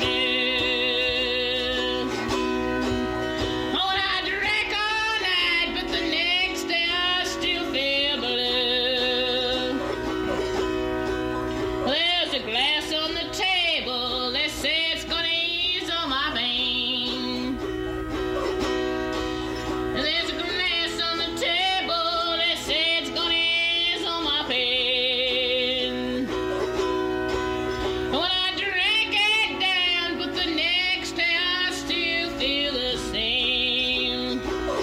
do? Oh, I drank all night, but the next day I still feel blue. There's a glass on the table, they say it's gonna ease all my pain. And there's a glass on the table, they say it's gonna ease all my pain. When I drank it down, but the next day I still feel the same.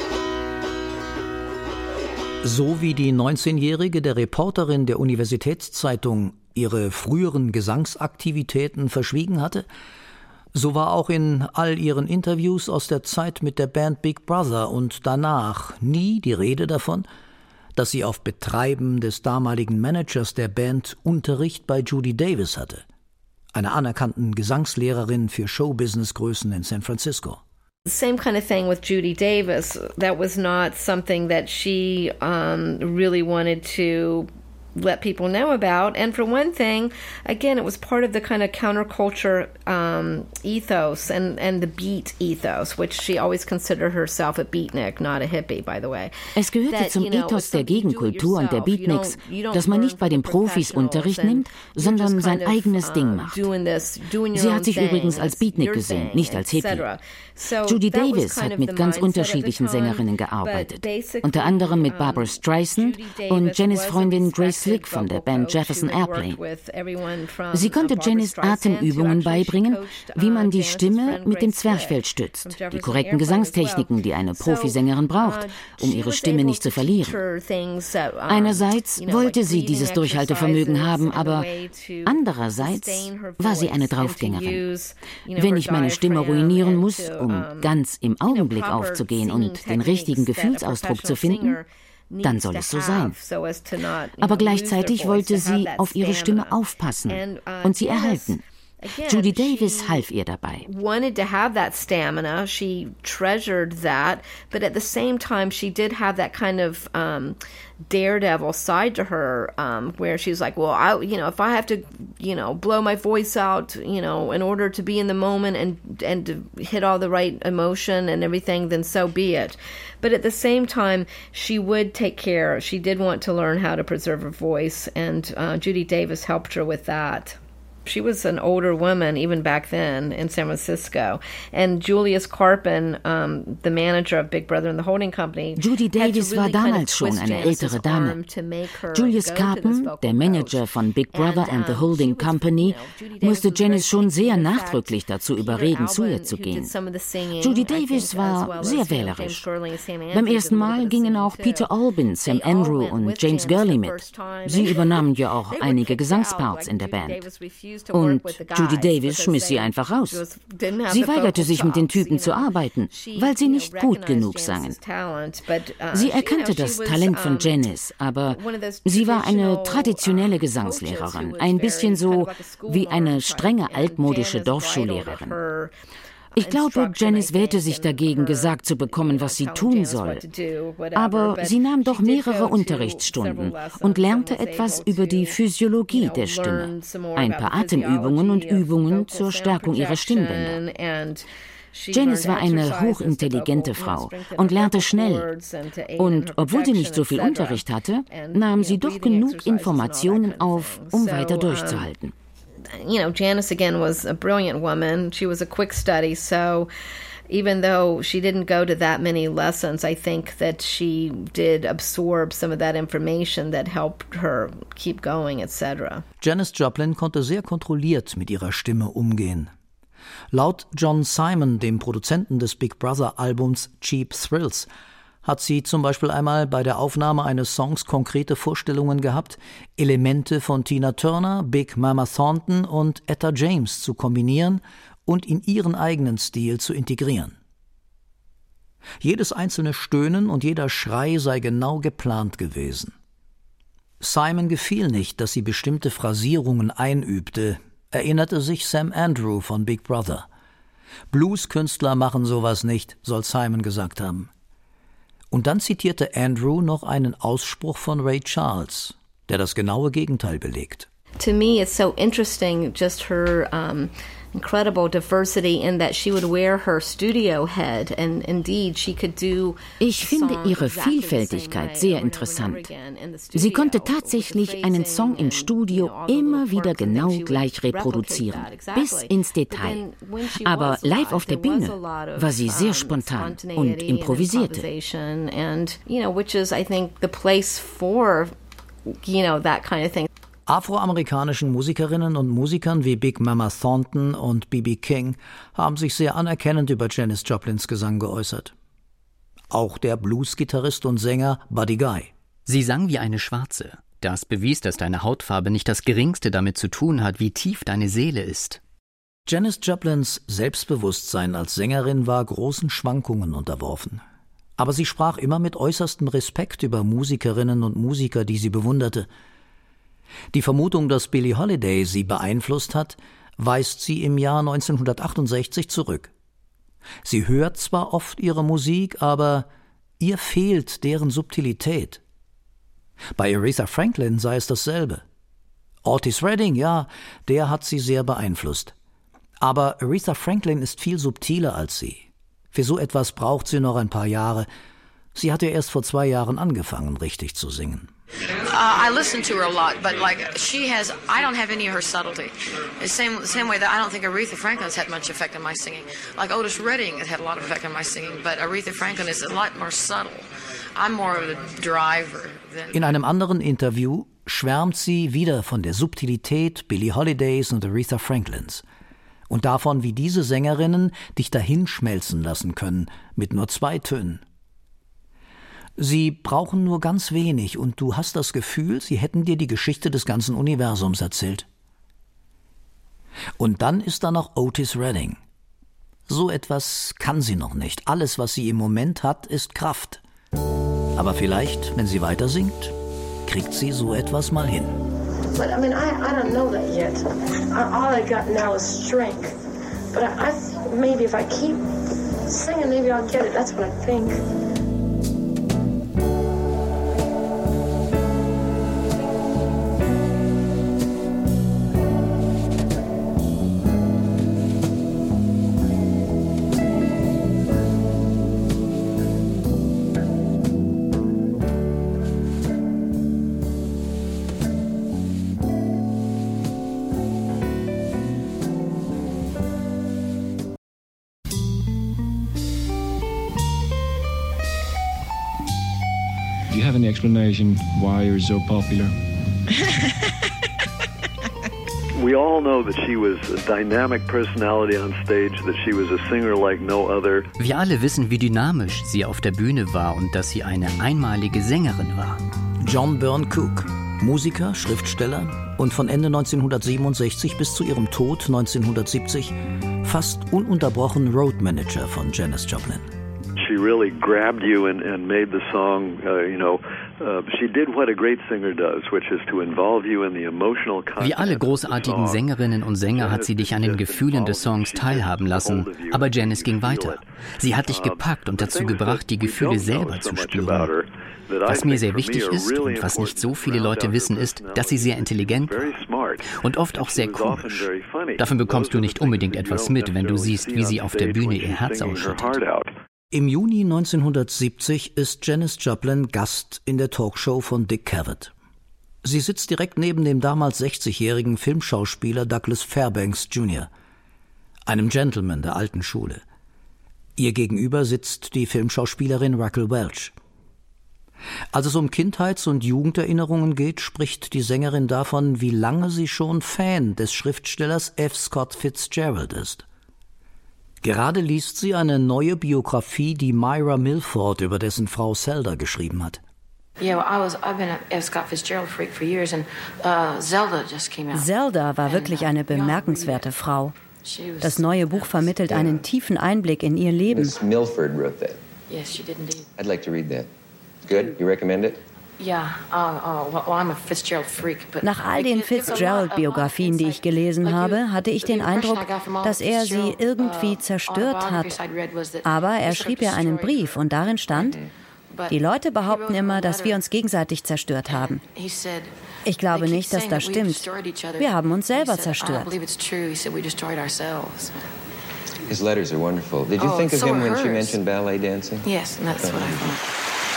So wie die 19-Jährige der Reporterin der Universitätszeitung ihre früheren Gesangsaktivitäten verschwiegen hatte, so war auch in all ihren Interviews aus der Zeit mit der Band Big Brother und danach nie die Rede davon, dass sie auf Betreiben des damaligen Managers der Band Unterricht bei Judy Davis hatte, einer anerkannten Gesangslehrerin für Showbusiness-Größen in San Francisco. Same kind of thing with Judy Davis. That was not something that she really wanted to let people know about. And for one thing, again, it was part of the kind of counterculture ethos and the beat ethos, which she always considered herself a beatnik, not a hippie, by the way. Es gehörte zum Ethos der Gegenkultur und der Beatniks, dass man nicht bei den Profis Unterricht nimmt, sondern sein eigenes Ding macht. Sie hat sich übrigens als Beatnik gesehen, nicht als Hippie. Judy Davis hat mit ganz unterschiedlichen Sängerinnen gearbeitet, unter anderem mit Barbra Streisand und Janis' Freundin Grace Slick von der Band Jefferson Airplane. Sie konnte Janis Atemübungen beibringen, wie man die Stimme mit dem Zwerchfell stützt, die korrekten Gesangstechniken, die eine Profisängerin braucht, um ihre Stimme nicht zu verlieren. Einerseits wollte sie dieses Durchhaltevermögen haben, aber andererseits war sie eine Draufgängerin. Wenn ich meine Stimme ruinieren muss, um ganz im Augenblick aufzugehen und den richtigen Gefühlsausdruck zu finden, dann soll es so sein. Aber gleichzeitig wollte sie auf ihre Stimme aufpassen und sie erhalten. Judy Davis half ihr dabei. Wanted to have that stamina. She treasured that, but at the same time, she did have that kind of daredevil side to her, where she's like, well, if I have to, blow my voice out, in order to be in the moment and to hit all the right emotion and everything, then so be it. But at the same time, she would take care. She did want to learn how to preserve her voice, and Judy Davis helped her with that. She was an older woman even back then in San Francisco. And Julius Carpin, the manager of Big Brother and the Holding Company, Judy Davis war damals schon eine ältere Dame. Julius Carpin, der Manager von Big Brother and the Holding Company, musste Janis schon sehr nachdrücklich dazu überreden, zu ihr zu gehen. Judy Davis war sehr wählerisch. Beim ersten Mal gingen auch Peter Albin, Sam Andrew und James Gurley mit. Sie übernahmen ja auch einige Gesangsparts in der Band. Und Judy Davis schmiss sie einfach raus. Sie weigerte sich, mit den Typen zu arbeiten, weil sie nicht gut genug sangen. Sie erkannte das Talent von Janis, aber sie war eine traditionelle Gesangslehrerin, ein bisschen so wie eine strenge altmodische Dorfschullehrerin. Ich glaube, Janis wehrte sich dagegen, gesagt zu bekommen, was sie tun soll. Aber sie nahm doch mehrere Unterrichtsstunden und lernte etwas über die Physiologie der Stimme. Ein paar Atemübungen und Übungen zur Stärkung ihrer Stimmbänder. Janis war eine hochintelligente Frau und lernte schnell. Und obwohl sie nicht so viel Unterricht hatte, nahm sie doch genug Informationen auf, um weiter durchzuhalten. Janis again was a brilliant woman. She was a quick study, so even though she didn't go to that many lessons, I think that she did absorb some of that information that helped her keep going, etc. Janis Joplin konnte sehr kontrolliert mit ihrer Stimme umgehen. Laut John Simon, dem Produzenten des Big Brother Albums Cheap Thrills, hat sie zum Beispiel einmal bei der Aufnahme eines Songs konkrete Vorstellungen gehabt, Elemente von Tina Turner, Big Mama Thornton und Etta James zu kombinieren und in ihren eigenen Stil zu integrieren. Jedes einzelne Stöhnen und jeder Schrei sei genau geplant gewesen. Simon gefiel nicht, dass sie bestimmte Phrasierungen einübte, erinnerte sich Sam Andrew von Big Brother. Blueskünstler machen sowas nicht, soll Simon gesagt haben. Und dann zitierte Andrew noch einen Ausspruch von Ray Charles, der das genaue Gegenteil belegt. To me, it's so interesting, just her incredible diversity in that she would wear her studio head and indeed she could do. Ich finde ihre Vielfältigkeit sehr interessant. Sie konnte tatsächlich einen Song im Studio immer wieder genau gleich reproduzieren, bis ins Detail. Aber live auf der Bühne war sie sehr spontan und improvisierte. And which is, I think, the place for that kind of thing. Afroamerikanischen Musikerinnen und Musikern wie Big Mama Thornton und B.B. King haben sich sehr anerkennend über Janis Joplins Gesang geäußert. Auch der Blues-Gitarrist und Sänger Buddy Guy. Sie sang wie eine Schwarze. Das bewies, dass deine Hautfarbe nicht das Geringste damit zu tun hat, wie tief deine Seele ist. Janis Joplins Selbstbewusstsein als Sängerin war großen Schwankungen unterworfen. Aber sie sprach immer mit äußerstem Respekt über Musikerinnen und Musiker, die sie bewunderte. Die Vermutung, dass Billie Holiday sie beeinflusst hat, weist sie im Jahr 1968 zurück. Sie hört zwar oft ihre Musik, aber ihr fehlt deren Subtilität. Bei Aretha Franklin sei es dasselbe. Otis Redding, ja, der hat sie sehr beeinflusst. Aber Aretha Franklin ist viel subtiler als sie. Für so etwas braucht sie noch ein paar Jahre. Sie hat ja erst vor 2 Jahren angefangen, richtig zu singen. I listen to her a lot, but like I don't have any of her subtlety. The same way that I don't think Aretha Franklin's had much effect on my singing. Like Otis Redding has had a lot of effect on my singing, but Aretha Franklin is a lot more subtle. I'm more of a driver than. In einem anderen Interview schwärmt sie wieder von der Subtilität Billie Holidays und Aretha Franklins und davon, wie diese Sängerinnen dich dahinschmelzen lassen können mit nur 2 Tönen. Sie brauchen nur ganz wenig und du hast das Gefühl, sie hätten dir die Geschichte des ganzen Universums erzählt. Und dann ist da noch Otis Redding. So etwas kann sie noch nicht. Alles, was sie im Moment hat, ist Kraft. Aber vielleicht, wenn sie weiter singt, kriegt sie so etwas mal hin. But I mean, I don't know that yet. All I got now is strength. But I maybe if I keep singing, maybe I'll get it. That's what I think. Do you have any explanation why you're so popular? We all know that she was a dynamic personality on stage, that she was a singer like no other. Wir alle wissen, wie dynamisch sie auf der Bühne war und dass sie eine einmalige Sängerin war. John Byrne Cook, Musiker, Schriftsteller und von Ende 1967 bis zu ihrem Tod 1970 fast ununterbrochen Roadmanager von Janis Joplin. She really grabbed you and made the song, she did what a great singer does, which is to involve you in the emotional content. Wie alle großartigen Sängerinnen und Sänger hat sie dich an den Gefühlen des Songs teilhaben lassen. Aber Janis ging weiter. Sie hat dich gepackt und dazu gebracht, die Gefühle selber zu spüren. Was mir sehr wichtig ist und was nicht so viele Leute wissen, ist, dass sie sehr intelligent war und oft auch sehr komisch. Davon bekommst du nicht unbedingt etwas mit, wenn du siehst, wie sie auf der Bühne ihr Herz ausschüttet. Im Juni 1970 ist Janis Joplin Gast in der Talkshow von Dick Cavett. Sie sitzt direkt neben dem damals 60-jährigen Filmschauspieler Douglas Fairbanks Jr., einem Gentleman der alten Schule. Ihr gegenüber sitzt die Filmschauspielerin Raquel Welch. Als es um Kindheits- und Jugenderinnerungen geht, spricht die Sängerin davon, wie lange sie schon Fan des Schriftstellers F. Scott Fitzgerald ist. Gerade liest sie eine neue Biografie, die Myra Milford über dessen Frau Zelda geschrieben hat. I've been a F. Scott Fitzgerald freak for years and Zelda just came out. Zelda war wirklich eine bemerkenswerte Frau. Das neue Buch vermittelt einen tiefen Einblick in ihr Leben. Miss Milford wrote that. Yes, she did indeed. I'd like to read that. Good? You recommend it? I'm a Fitzgerald freak. But nach all den Fitzgerald-Biografien, die ich gelesen habe, hatte ich den Eindruck, dass er sie irgendwie zerstört hat. Aber er schrieb ja einen Brief und darin stand, die Leute behaupten immer, dass wir uns gegenseitig zerstört haben. Ich glaube nicht, dass das stimmt. Wir haben uns selber zerstört. His letters are wonderful. Did you think of him when she mentioned ballet dancing? Yes, and that's what I thought.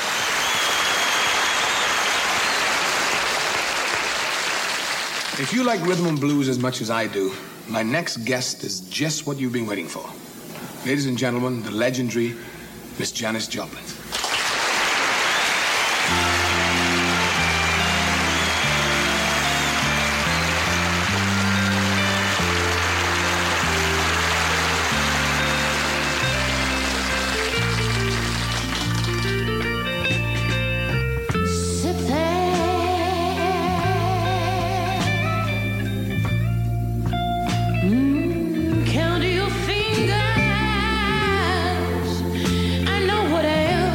If you like rhythm and blues as much as I do, my next guest is just what you've been waiting for. Ladies and gentlemen, the legendary Miss Janis Joplin. Count your fingers. I know what else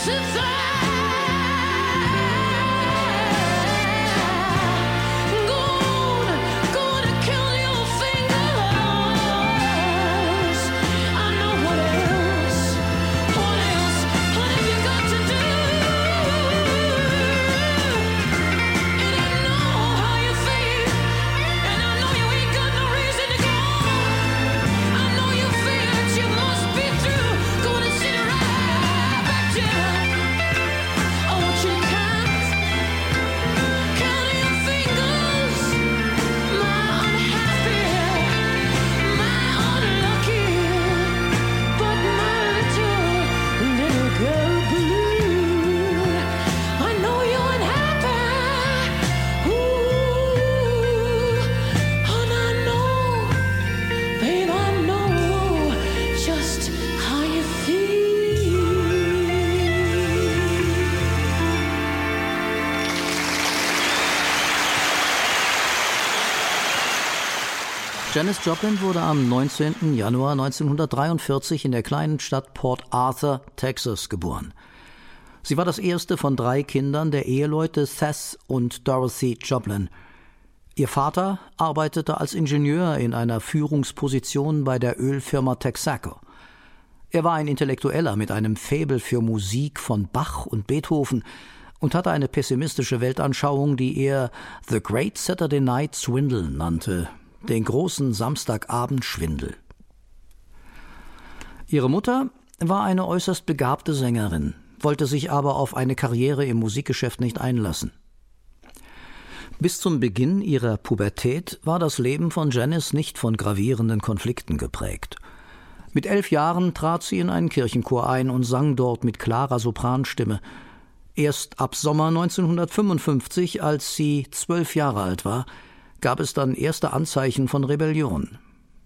Janis Joplin wurde am 19. Januar 1943 in der kleinen Stadt Port Arthur, Texas, geboren. Sie war das erste von 3 Kindern der Eheleute Seth und Dorothy Joplin. Ihr Vater arbeitete als Ingenieur in einer Führungsposition bei der Ölfirma Texaco. Er war ein Intellektueller mit einem Faible für Musik von Bach und Beethoven und hatte eine pessimistische Weltanschauung, die er The Great Saturday Night Swindle nannte, den großen Samstagabend-Schwindel. Ihre Mutter war eine äußerst begabte Sängerin, wollte sich aber auf eine Karriere im Musikgeschäft nicht einlassen. Bis zum Beginn ihrer Pubertät war das Leben von Janis nicht von gravierenden Konflikten geprägt. Mit 11 Jahren trat sie in einen Kirchenchor ein und sang dort mit klarer Sopranstimme. Erst ab Sommer 1955, als sie 12 Jahre alt war, gab es dann erste Anzeichen von Rebellion.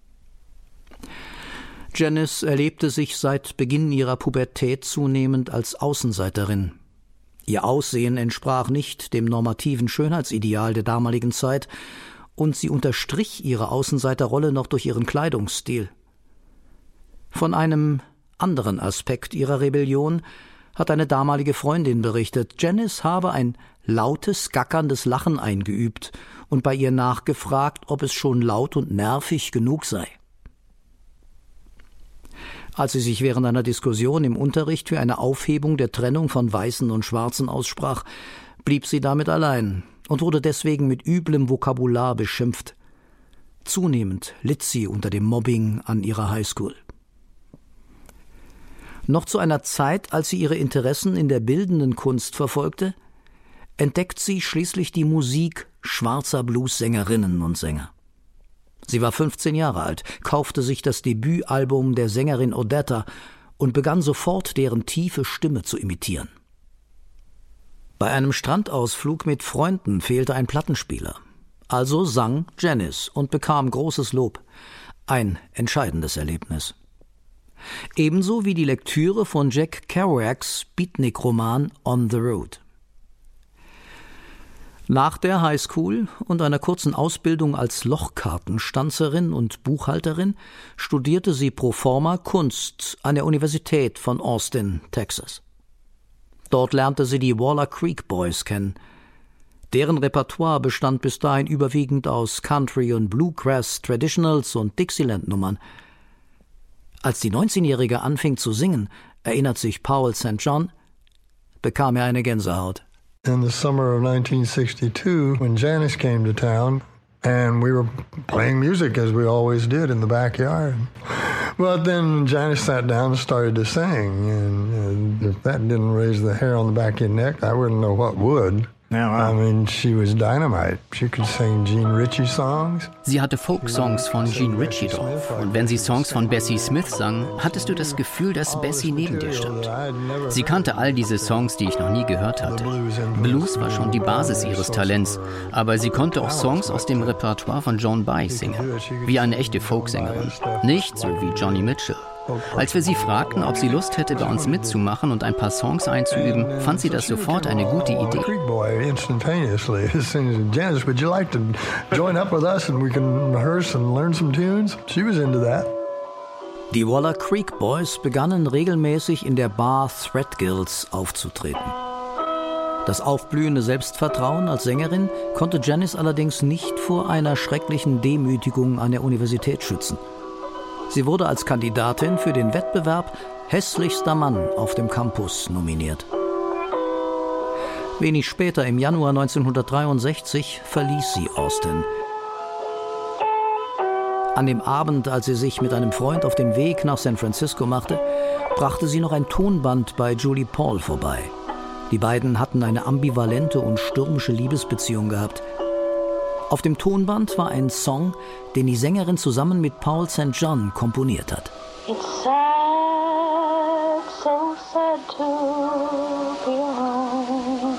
Janis erlebte sich seit Beginn ihrer Pubertät zunehmend als Außenseiterin. Ihr Aussehen entsprach nicht dem normativen Schönheitsideal der damaligen Zeit und sie unterstrich ihre Außenseiterrolle noch durch ihren Kleidungsstil. Von einem anderen Aspekt ihrer Rebellion hat eine damalige Freundin berichtet, Janis habe ein lautes, gackerndes Lachen eingeübt und bei ihr nachgefragt, ob es schon laut und nervig genug sei. Als sie sich während einer Diskussion im Unterricht für eine Aufhebung der Trennung von Weißen und Schwarzen aussprach, blieb sie damit allein und wurde deswegen mit üblem Vokabular beschimpft. Zunehmend litt sie unter dem Mobbing an ihrer Highschool. Noch zu einer Zeit, als sie ihre Interessen in der bildenden Kunst verfolgte, entdeckt sie schließlich die Musik schwarzer Blues-Sängerinnen und Sänger. Sie war 15 Jahre alt, kaufte sich das Debütalbum der Sängerin Odetta und begann sofort, deren tiefe Stimme zu imitieren. Bei einem Strandausflug mit Freunden fehlte ein Plattenspieler. Also sang Janis und bekam großes Lob. Ein entscheidendes Erlebnis. Ebenso wie die Lektüre von Jack Kerouacs Beatnik-Roman On the Road. Nach der Highschool und einer kurzen Ausbildung als Lochkartenstanzerin und Buchhalterin studierte sie pro forma Kunst an der Universität von Austin, Texas. Dort lernte sie die Waller Creek Boys kennen. Deren Repertoire bestand bis dahin überwiegend aus Country- und Bluegrass, Traditionals und Dixieland-Nummern. Als die 19-Jährige anfing zu singen, erinnert sich Paul St. John, bekam er eine Gänsehaut. In the summer of 1962, when Janis came to town, and we were playing music as we always did in the backyard. But then Janis sat down and started to sing, and if that didn't raise the hair on the back of your neck, I wouldn't know what would. I mean, she was dynamite. She could sing Gene Ritchie songs. Sie hatte Folk-Songs von Gene Ritchie drauf. Und wenn sie Songs von Bessie Smith sang, hattest du das Gefühl, dass Bessie neben dir stand. Sie kannte all diese Songs, die ich noch nie gehört hatte. Blues war schon die Basis ihres Talents, aber sie konnte auch Songs aus dem Repertoire von Joan Baez singen. Wie eine echte Folksängerin. Nicht so wie Johnny Mitchell. Als wir sie fragten, ob sie Lust hätte, bei uns mitzumachen und ein paar Songs einzuüben, fand sie das sofort eine gute Idee. Janis, would you like to join up with us and we can rehearse and learn some tunes? She was into that. Die Waller Creek Boys begannen regelmäßig in der Bar Threadgills aufzutreten. Das aufblühende Selbstvertrauen als Sängerin konnte Janis allerdings nicht vor einer schrecklichen Demütigung an der Universität schützen. Sie wurde als Kandidatin für den Wettbewerb Hässlichster Mann auf dem Campus nominiert. Wenig später, im Januar 1963, verließ sie Austin. An dem Abend, als sie sich mit einem Freund auf den Weg nach San Francisco machte, brachte sie noch ein Tonband bei Julie Paul vorbei. Die beiden hatten eine ambivalente und stürmische Liebesbeziehung gehabt. Auf dem Tonband war ein Song, den die Sängerin zusammen mit Paul St. John komponiert hat. It's sad, so sad to be alone.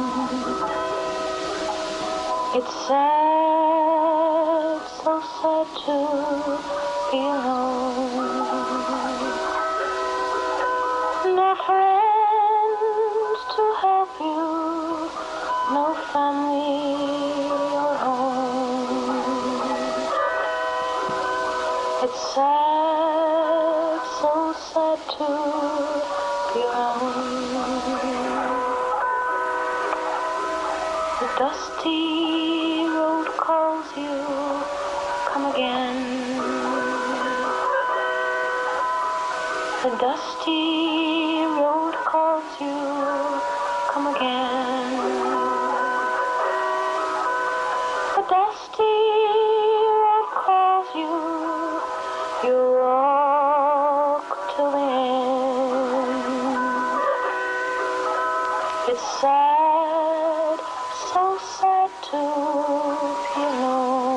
It's sad, so sad to be alone. No friends to help you, no family or home. It's sad, so sad to be alone. The dusty road calls you, come again. The dusty road calls you, come again. The dusty road calls you, you walk till the end. It's sad, so sad to be alone.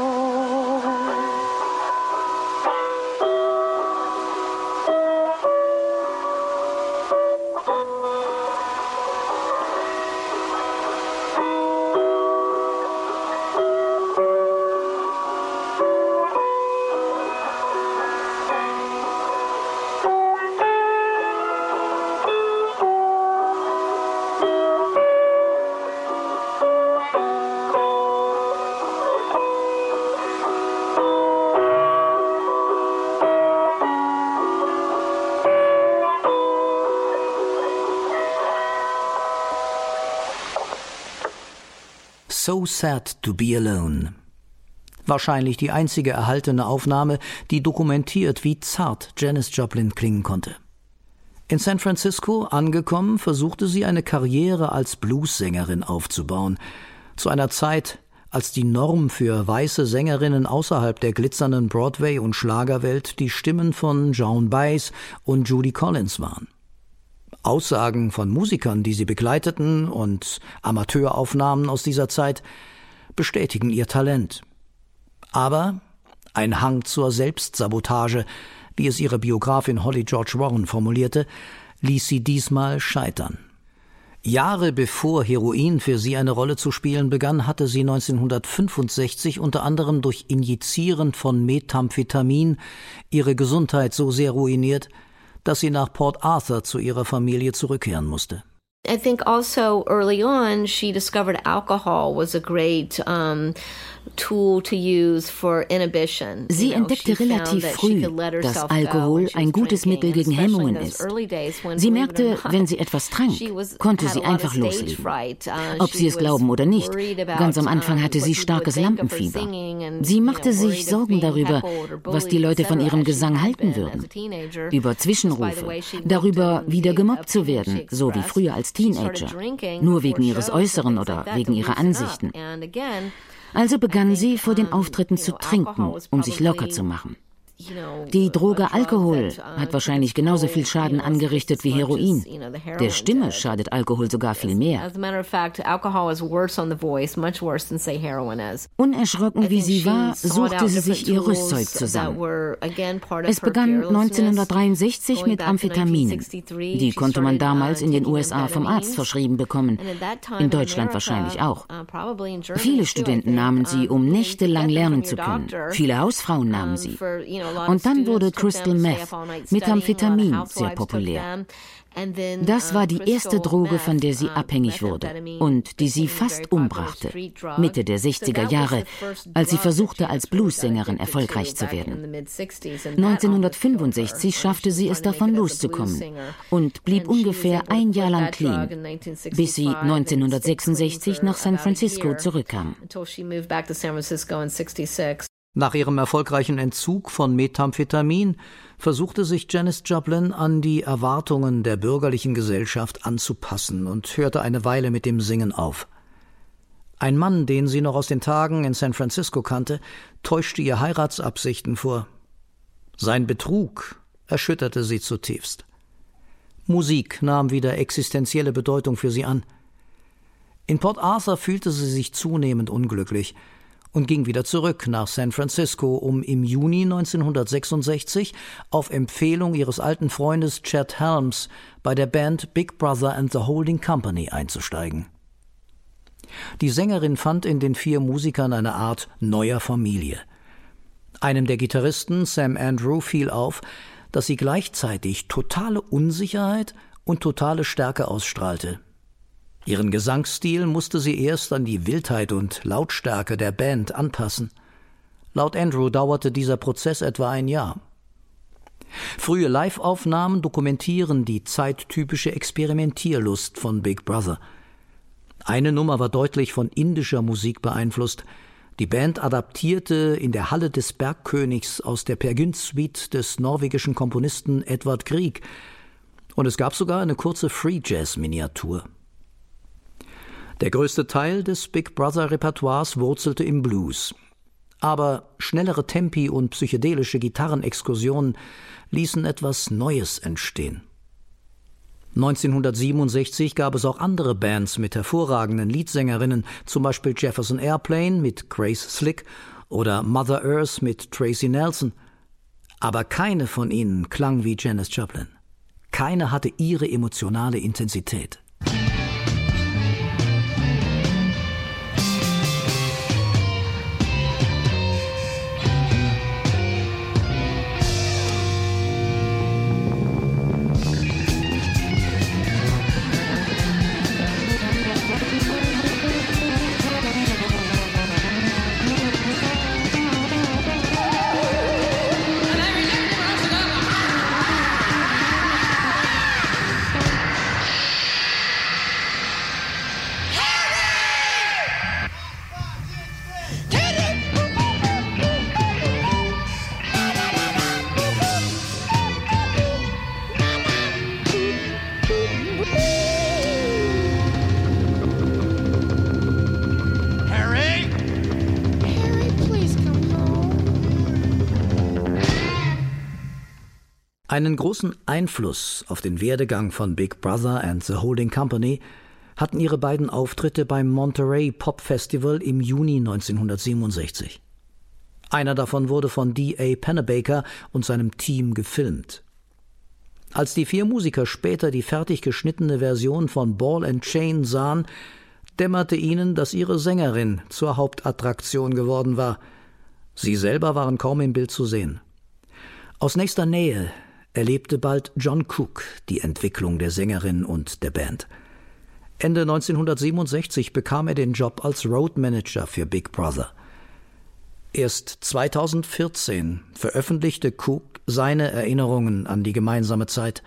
So Sad to Be Alone. Wahrscheinlich die einzige erhaltene Aufnahme, die dokumentiert, wie zart Janis Joplin klingen konnte. In San Francisco angekommen, versuchte sie eine Karriere als Bluessängerin aufzubauen. Zu einer Zeit, als die Norm für weiße Sängerinnen außerhalb der glitzernden Broadway- und Schlagerwelt die Stimmen von Joan Baez und Judy Collins waren. Aussagen von Musikern, die sie begleiteten, und Amateuraufnahmen aus dieser Zeit bestätigen ihr Talent. Aber ein Hang zur Selbstsabotage, wie es ihre Biografin Holly George Warren formulierte, ließ sie diesmal scheitern. Jahre bevor Heroin für sie eine Rolle zu spielen begann, hatte sie 1965 unter anderem durch Injizieren von Methamphetamin ihre Gesundheit so sehr ruiniert, dass sie nach Port Arthur zu ihrer Familie zurückkehren musste. I think also early on she discovered alcohol was a great tool to use for inhibition. Sie entdeckte relativ früh, dass Alkohol ein gutes Mittel gegen Hemmungen ist. Sie merkte, wenn sie etwas trank, konnte sie einfach loslegen. Ob sie es glauben oder nicht, ganz am Anfang hatte sie starkes Lampenfieber. Sie machte sich Sorgen darüber, was die Leute von ihrem Gesang halten würden. Über Zwischenrufe, darüber, wieder gemobbt zu werden, so wie früher als Teenager, nur wegen ihres Äußeren oder wegen ihrer Ansichten. Also begann sie, vor den Auftritten zu trinken, um sich locker zu machen. Die Droge Alkohol hat wahrscheinlich genauso viel Schaden angerichtet wie Heroin. Der Stimme schadet Alkohol sogar viel mehr. Unerschrocken wie sie war, suchte sie sich ihr Rüstzeug zusammen. Es begann 1963 mit Amphetaminen. Die konnte man damals in den USA vom Arzt verschrieben bekommen. In Deutschland wahrscheinlich auch. Viele Studenten nahmen sie, um nächtelang lernen zu können. Viele Hausfrauen nahmen sie. Und dann wurde Crystal Meth, Methamphetamin, sehr populär. Das war die erste Droge, von der sie abhängig wurde und die sie fast umbrachte, Mitte der 60er Jahre, als sie versuchte, als Bluessängerin erfolgreich zu werden. 1965 schaffte sie es, davon loszukommen und blieb ungefähr ein Jahr lang clean, bis sie 1966 nach San Francisco zurückkam. Nach ihrem erfolgreichen Entzug von Methamphetamin versuchte sich Janis Joplin an die Erwartungen der bürgerlichen Gesellschaft anzupassen und hörte eine Weile mit dem Singen auf. Ein Mann, den sie noch aus den Tagen in San Francisco kannte, täuschte ihr Heiratsabsichten vor. Sein Betrug erschütterte sie zutiefst. Musik nahm wieder existenzielle Bedeutung für sie an. In Port Arthur fühlte sie sich zunehmend unglücklich und ging wieder zurück nach San Francisco, um im Juni 1966 auf Empfehlung ihres alten Freundes Chet Helms bei der Band Big Brother and the Holding Company einzusteigen. Die Sängerin fand in den 4 Musikern eine Art neuer Familie. Einem der Gitarristen, Sam Andrew, fiel auf, dass sie gleichzeitig totale Unsicherheit und totale Stärke ausstrahlte. Ihren Gesangsstil musste sie erst an die Wildheit und Lautstärke der Band anpassen. Laut Andrew dauerte dieser Prozess etwa ein Jahr. Frühe Live-Aufnahmen dokumentieren die zeittypische Experimentierlust von Big Brother. Eine Nummer war deutlich von indischer Musik beeinflusst. Die Band adaptierte in der Halle des Bergkönigs aus der Peer Gynt Suite des norwegischen Komponisten Edvard Grieg. Und es gab sogar eine kurze Free-Jazz-Miniatur. Der größte Teil des Big Brother-Repertoires wurzelte im Blues. Aber schnellere Tempi und psychedelische Gitarrenexkursionen ließen etwas Neues entstehen. 1967 gab es auch andere Bands mit hervorragenden Leadsängerinnen, zum Beispiel Jefferson Airplane mit Grace Slick oder Mother Earth mit Tracy Nelson. Aber keine von ihnen klang wie Janis Joplin. Keine hatte ihre emotionale Intensität. Einen großen Einfluss auf den Werdegang von Big Brother and the Holding Company hatten ihre beiden Auftritte beim Monterey Pop Festival im Juni 1967. Einer davon wurde von D.A. Pennebaker und seinem Team gefilmt. Als die 4 Musiker später die fertig geschnittene Version von Ball and Chain sahen, dämmerte ihnen, dass ihre Sängerin zur Hauptattraktion geworden war. Sie selber waren kaum im Bild zu sehen. Aus nächster Nähe erlebte bald John Cooke die Entwicklung der Sängerin und der Band. Ende 1967 bekam er den Job als Roadmanager für Big Brother. Erst 2014 veröffentlichte Cooke seine Erinnerungen an die gemeinsame Zeit.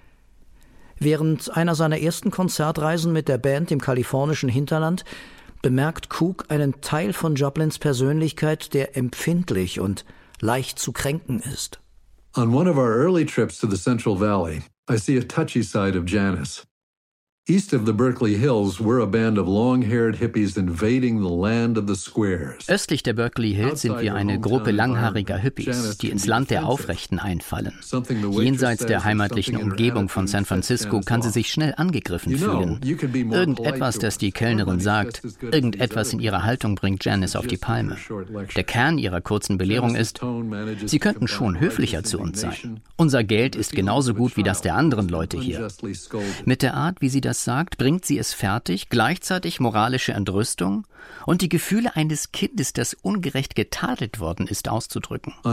Während einer seiner ersten Konzertreisen mit der Band im kalifornischen Hinterland bemerkt Cooke einen Teil von Joplins Persönlichkeit, der empfindlich und leicht zu kränken ist. On one of our early trips to the Central Valley, I see a touchy side of Janis. East of the Berkeley Hills, we're a band of long-haired hippies invading the land of the squares. Östlich der Berkeley Hills sind wir eine Gruppe langhaariger Hippies, die ins Land der Aufrechten einfallen. Jenseits der heimatlichen Umgebung von San Francisco kann sie sich schnell angegriffen fühlen. Irgendetwas, das die Kellnerin sagt, irgendetwas in ihrer Haltung bringt Janis auf die Palme. Der Kern ihrer kurzen Belehrung ist, sie könnten schon höflicher zu uns sein. Unser Geld ist genauso gut wie das der anderen Leute hier. Mit der Art, wie sie das aussagt, bringt sie es fertig, gleichzeitig moralische Entrüstung und die Gefühle eines Kindes, das ungerecht getadelt worden ist, auszudrücken. Bei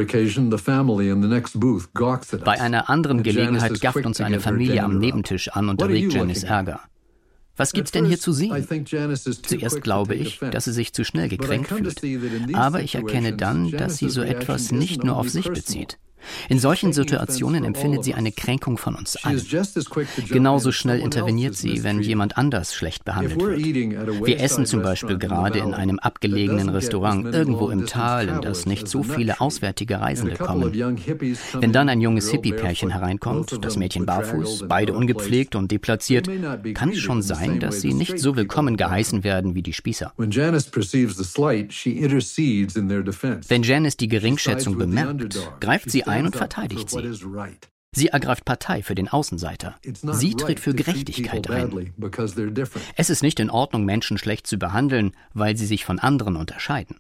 einer anderen Gelegenheit gafft uns eine Familie am Nebentisch an und erregt Janis Ärger. Was gibt's denn hier zu sehen? Zuerst glaube ich, dass sie sich zu schnell gekränkt fühlt. Aber ich erkenne dann, dass sie so etwas nicht nur auf sich bezieht. In solchen Situationen empfindet sie eine Kränkung von uns allen. Genauso schnell interveniert sie, wenn jemand anders schlecht behandelt wird. Wir essen zum Beispiel gerade in einem abgelegenen Restaurant irgendwo im Tal, in das nicht so viele auswärtige Reisende kommen. Wenn dann ein junges Hippie-Pärchen hereinkommt, das Mädchen barfuß, beide ungepflegt und deplatziert, kann es schon sein, dass sie nicht so willkommen geheißen werden wie die Spießer. Wenn Janis die Geringschätzung bemerkt, greift sie ein und verteidigt sie. Sie ergreift Partei für den Außenseiter. Sie tritt für Gerechtigkeit ein. Es ist nicht in Ordnung, Menschen schlecht zu behandeln, weil sie sich von anderen unterscheiden.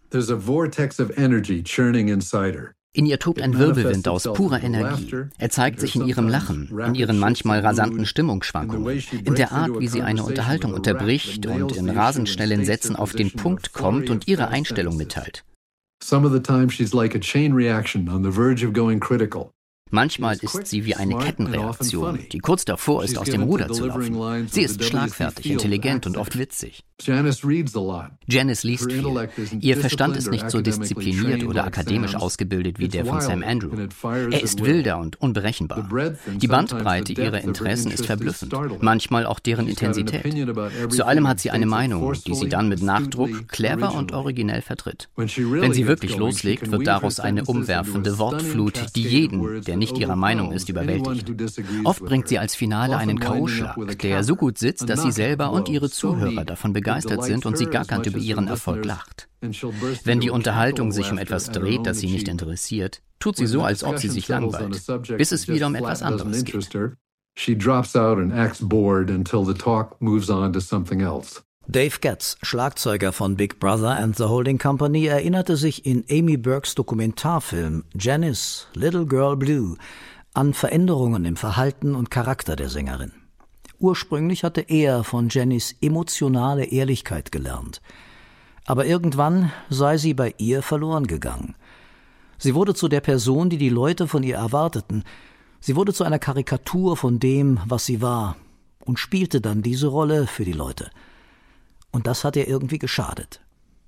In ihr tobt ein Wirbelwind aus purer Energie. Er zeigt sich in ihrem Lachen, in ihren manchmal rasanten Stimmungsschwankungen, in der Art, wie sie eine Unterhaltung unterbricht und in rasend schnellen Sätzen auf den Punkt kommt und ihre Einstellung mitteilt. Some of the time she's like a chain reaction on the verge of going critical. Manchmal ist sie wie eine Kettenreaktion, die kurz davor ist, aus dem Ruder zu laufen. Sie ist schlagfertig, intelligent und oft witzig. Janis liest viel. Ihr Verstand ist nicht so diszipliniert oder akademisch ausgebildet wie der von Sam Andrew. Er ist wilder und unberechenbar. Die Bandbreite ihrer Interessen ist verblüffend, manchmal auch deren Intensität. Zu allem hat sie eine Meinung, die sie dann mit Nachdruck clever und originell vertritt. Wenn sie wirklich loslegt, wird daraus eine umwerfende Wortflut, die jeden, der nicht ihrer Meinung ist, überwältigt. Oft bringt sie als Finale einen K.O.-Schlag, der so gut sitzt, dass sie selber und ihre Zuhörer davon begeistert sind und sie gackernd über ihren Erfolg lacht. Wenn die Unterhaltung sich um etwas dreht, das sie nicht interessiert, tut sie so, als ob sie sich langweilt, bis es wieder um etwas anderes geht. She drops out and acts bored until the talk moves on to something else. Dave Getz, Schlagzeuger von Big Brother and the Holding Company, erinnerte sich in Amy Burkes Dokumentarfilm Janis, Little Girl Blue an Veränderungen im Verhalten und Charakter der Sängerin. Ursprünglich hatte er von Janis emotionale Ehrlichkeit gelernt. Aber irgendwann sei sie bei ihr verloren gegangen. Sie wurde zu der Person, die die Leute von ihr erwarteten. Sie wurde zu einer Karikatur von dem, was sie war, und spielte dann diese Rolle für die Leute. Und das hat ihr irgendwie geschadet.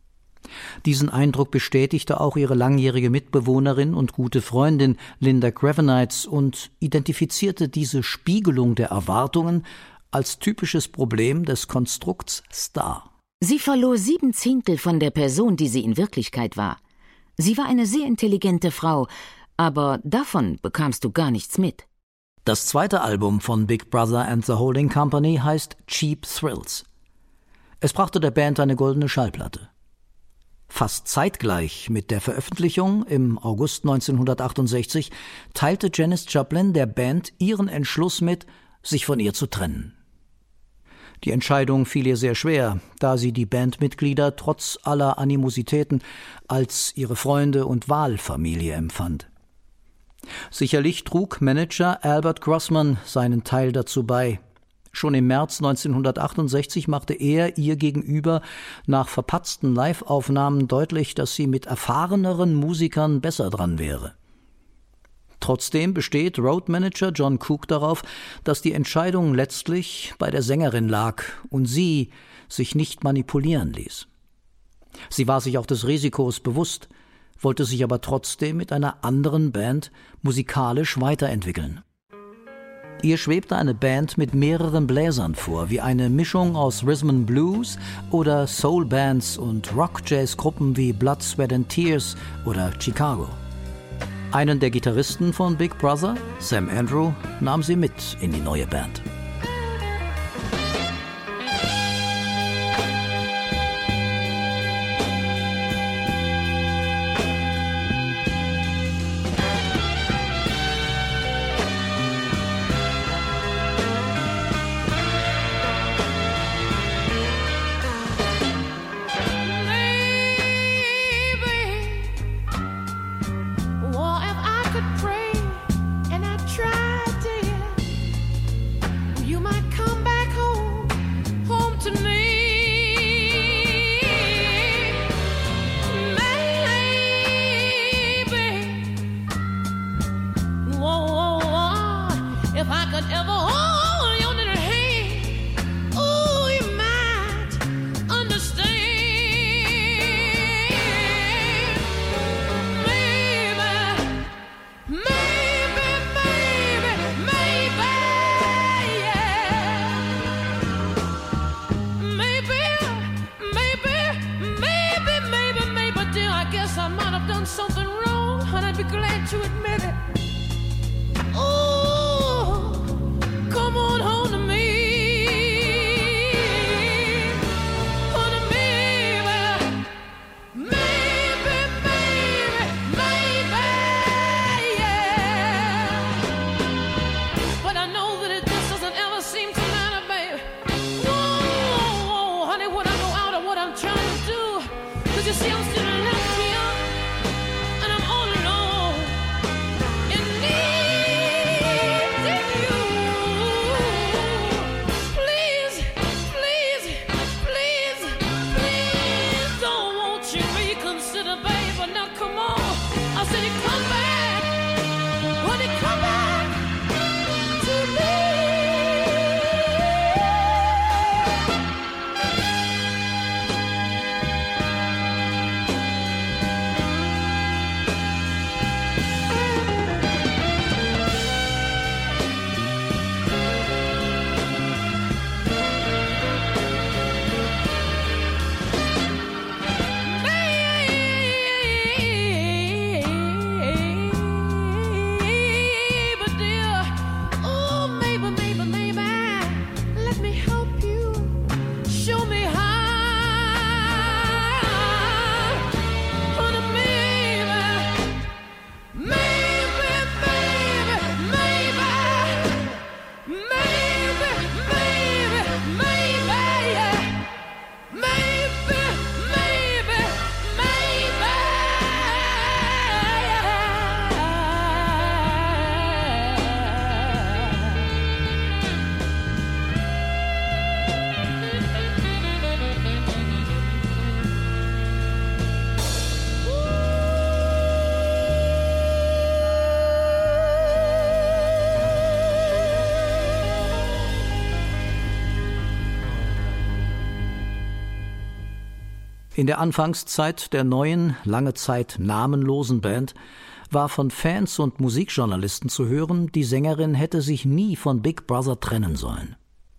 Diesen Eindruck bestätigte auch ihre langjährige Mitbewohnerin und gute Freundin Linda Gravenites und identifizierte diese Spiegelung der Erwartungen als typisches Problem des Konstrukts Star. Sie verlor 7/10 von der Person, die sie in Wirklichkeit war. Sie war eine sehr intelligente Frau, aber davon bekamst du gar nichts mit. Das zweite Album von Big Brother and the Holding Company heißt Cheap Thrills. Es brachte der Band eine goldene Schallplatte. Fast zeitgleich mit der Veröffentlichung im August 1968 teilte Janis Joplin der Band ihren Entschluss mit, sich von ihr zu trennen. Die Entscheidung fiel ihr sehr schwer, da sie die Bandmitglieder trotz aller Animositäten als ihre Freunde und Wahlfamilie empfand. Sicherlich trug Manager Albert Grossman seinen Teil dazu bei. Schon im März 1968 machte er ihr gegenüber nach verpatzten Live-Aufnahmen deutlich, dass sie mit erfahreneren Musikern besser dran wäre. Trotzdem besteht Roadmanager John Cooke darauf, dass die Entscheidung letztlich bei der Sängerin lag und sie sich nicht manipulieren ließ. Sie war sich auch des Risikos bewusst, wollte sich aber trotzdem mit einer anderen Band musikalisch weiterentwickeln. Ihr schwebte eine Band mit mehreren Bläsern vor, wie eine Mischung aus Rhythm and Blues oder Soul-Bands und Rock-Jazz-Gruppen wie Blood, Sweat and Tears oder Chicago. Einen der Gitarristen von Big Brother, Sam Andrew, nahm sie mit in die neue Band. be glad to admit it. Oh, come on home to me. In der Anfangszeit der neuen, lange Zeit namenlosen Band war von Fans und Musikjournalisten zu hören, die Sängerin hätte sich nie von Big Brother trennen sollen.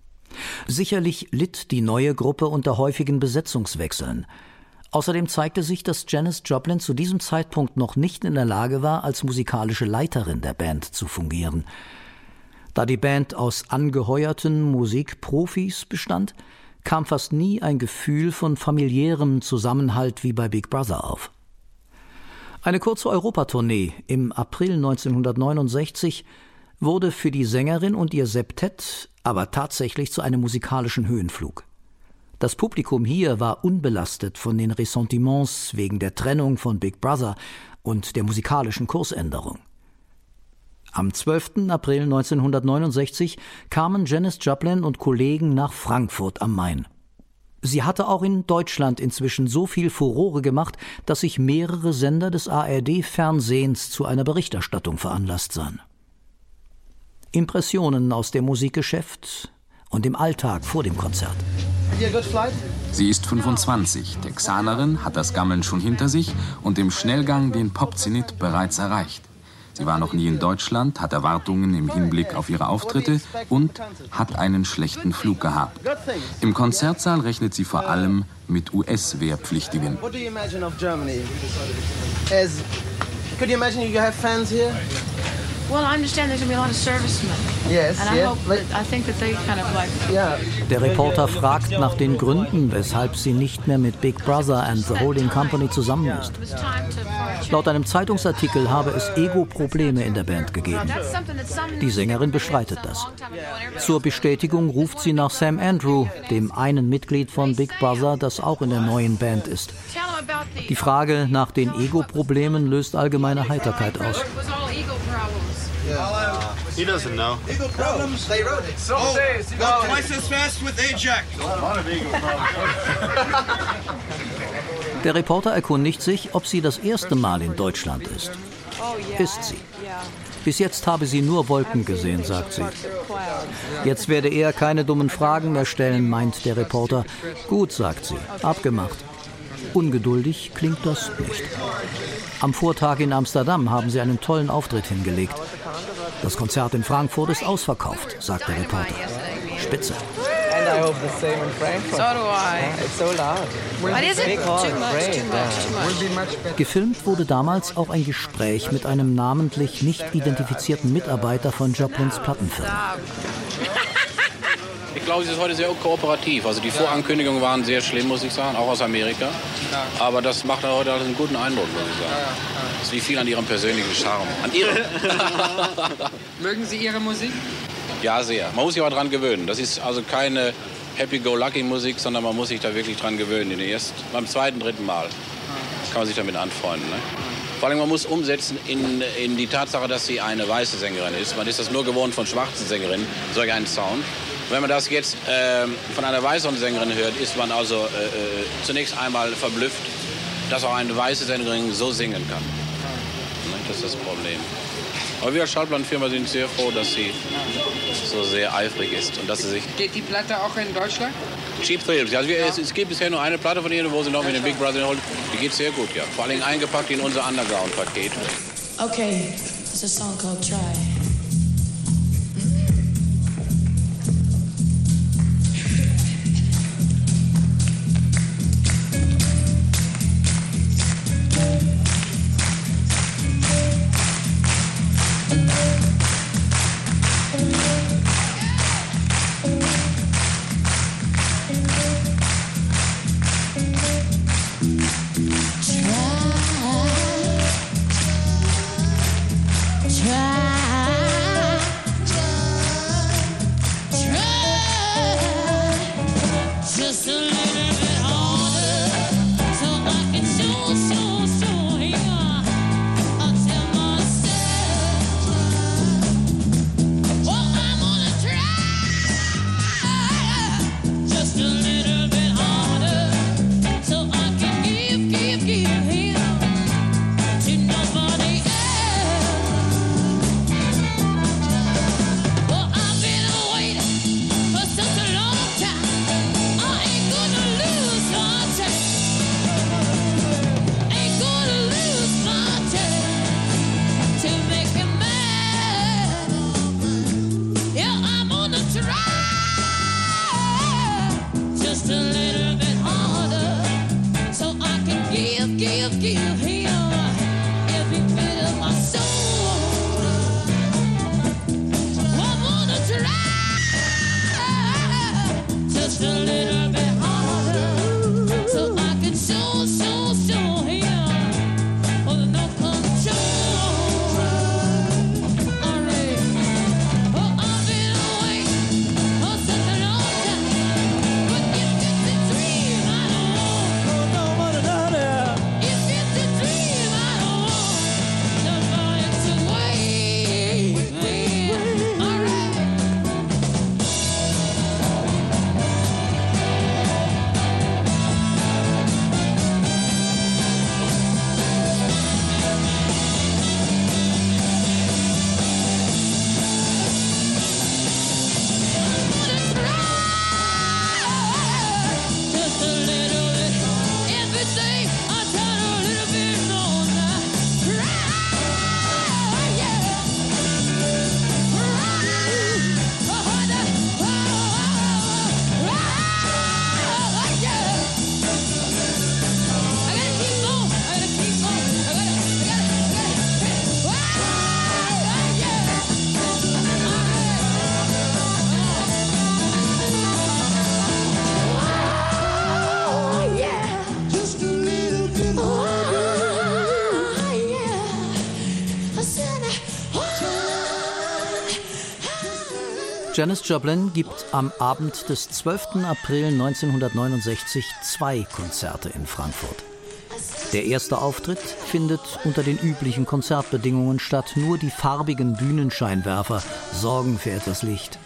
Sicherlich litt die neue Gruppe unter häufigen Besetzungswechseln. Außerdem zeigte sich, dass Janis Joplin zu diesem Zeitpunkt noch nicht in der Lage war, als musikalische Leiterin der Band zu fungieren. Da die Band aus angeheuerten Musikprofis bestand, kam fast nie ein Gefühl von familiärem Zusammenhalt wie bei Big Brother auf. Eine kurze Europatournee im April 1969 wurde für die Sängerin und ihr Septett aber tatsächlich zu einem musikalischen Höhenflug. Das Publikum hier war unbelastet von den Ressentiments wegen der Trennung von Big Brother und der musikalischen Kursänderung. Am 12. April 1969 kamen Janis Joplin und Kollegen nach Frankfurt am Main. Sie hatte auch in Deutschland inzwischen so viel Furore gemacht, dass sich mehrere Sender des ARD-Fernsehens zu einer Berichterstattung veranlasst sahen. Impressionen aus dem Musikgeschäft und dem Alltag vor dem Konzert. Sie ist 25, Texanerin, hat das Gammeln schon hinter sich und im Schnellgang den Pop-Zenit bereits erreicht. Sie war noch nie in Deutschland, hat Erwartungen im Hinblick auf ihre Auftritte und hat einen schlechten Flug gehabt. Im Konzertsaal rechnet sie vor allem mit US-Wehrpflichtigen. Well, I understand there's going to be a lot of servicemen. Yes, and I think that they kind of like... Der Reporter fragt nach den Gründen, weshalb sie nicht mehr mit Big Brother and the Holding Company zusammen ist. Laut einem Zeitungsartikel habe es Ego-Probleme in der Band gegeben. Die Sängerin bestreitet das. Zur Bestätigung ruft sie nach Sam Andrew, dem einen Mitglied von Big Brother, das auch in der neuen Band ist. Die Frage nach den Ego-Problemen löst allgemeine Heiterkeit aus. He doesn't know. Ego problems? They wrote it. So says. Go twice as fast with Ajax. A lot of ego problems. Der Reporter erkundigt sich, ob sie das erste Mal in Deutschland ist. Ist sie. Bis jetzt habe sie nur Wolken gesehen, sagt sie. Jetzt werde er keine dummen Fragen mehr stellen, meint der Reporter. Gut, sagt sie. Abgemacht. Ungeduldig klingt das nicht. Am Vortag in Amsterdam haben sie einen tollen Auftritt hingelegt. Das Konzert in Frankfurt ist ausverkauft, sagt der Reporter. Spitze. And I hope the same in Frankfurt. So do I. It's so loud. But is it? Too much. Gefilmt wurde damals auch ein Gespräch mit einem namentlich nicht identifizierten Mitarbeiter von Joplins Plattenfirma. Ich glaube, sie ist heute sehr kooperativ. Also die Vorankündigungen waren sehr schlimm, muss ich sagen, auch aus Amerika. Aber das macht heute alles einen guten Eindruck, muss ich sagen. Es liegt viel an ihrem persönlichen Charme. An ihrem. Mögen Sie Ihre Musik? Ja, sehr. Man muss sich aber dran gewöhnen. Das ist also keine Happy-Go-Lucky-Musik, sondern man muss sich da wirklich dran gewöhnen. Beim zweiten, dritten Mal kann man sich damit anfreunden. Ne? Vor allem, man muss umsetzen in die Tatsache, dass sie eine weiße Sängerin ist. Man ist das nur gewohnt von schwarzen Sängerinnen, solch einen Sound. Wenn man das jetzt von einer weißen Sängerin hört, ist man also zunächst einmal verblüfft, dass auch eine weiße Sängerin so singen kann. Das ist das Problem. Aber wir als Schallplattenfirma sind sehr froh, dass sie so sehr eifrig ist. Und dass sie sich Geht die Platte auch in Deutschland? Cheap Thrills. Also es gibt bisher nur eine Platte von ihnen, wo sie noch mit dem Big Brother holen. Die geht sehr gut, ja. Vor allem eingepackt in unser Underground-Paket. Okay, it's a song called Try. Janis Joplin gibt am Abend des 12. April 1969 2 Konzerte in Frankfurt. Der erste Auftritt findet unter den üblichen Konzertbedingungen statt. Nur die farbigen Bühnenscheinwerfer sorgen für etwas Licht.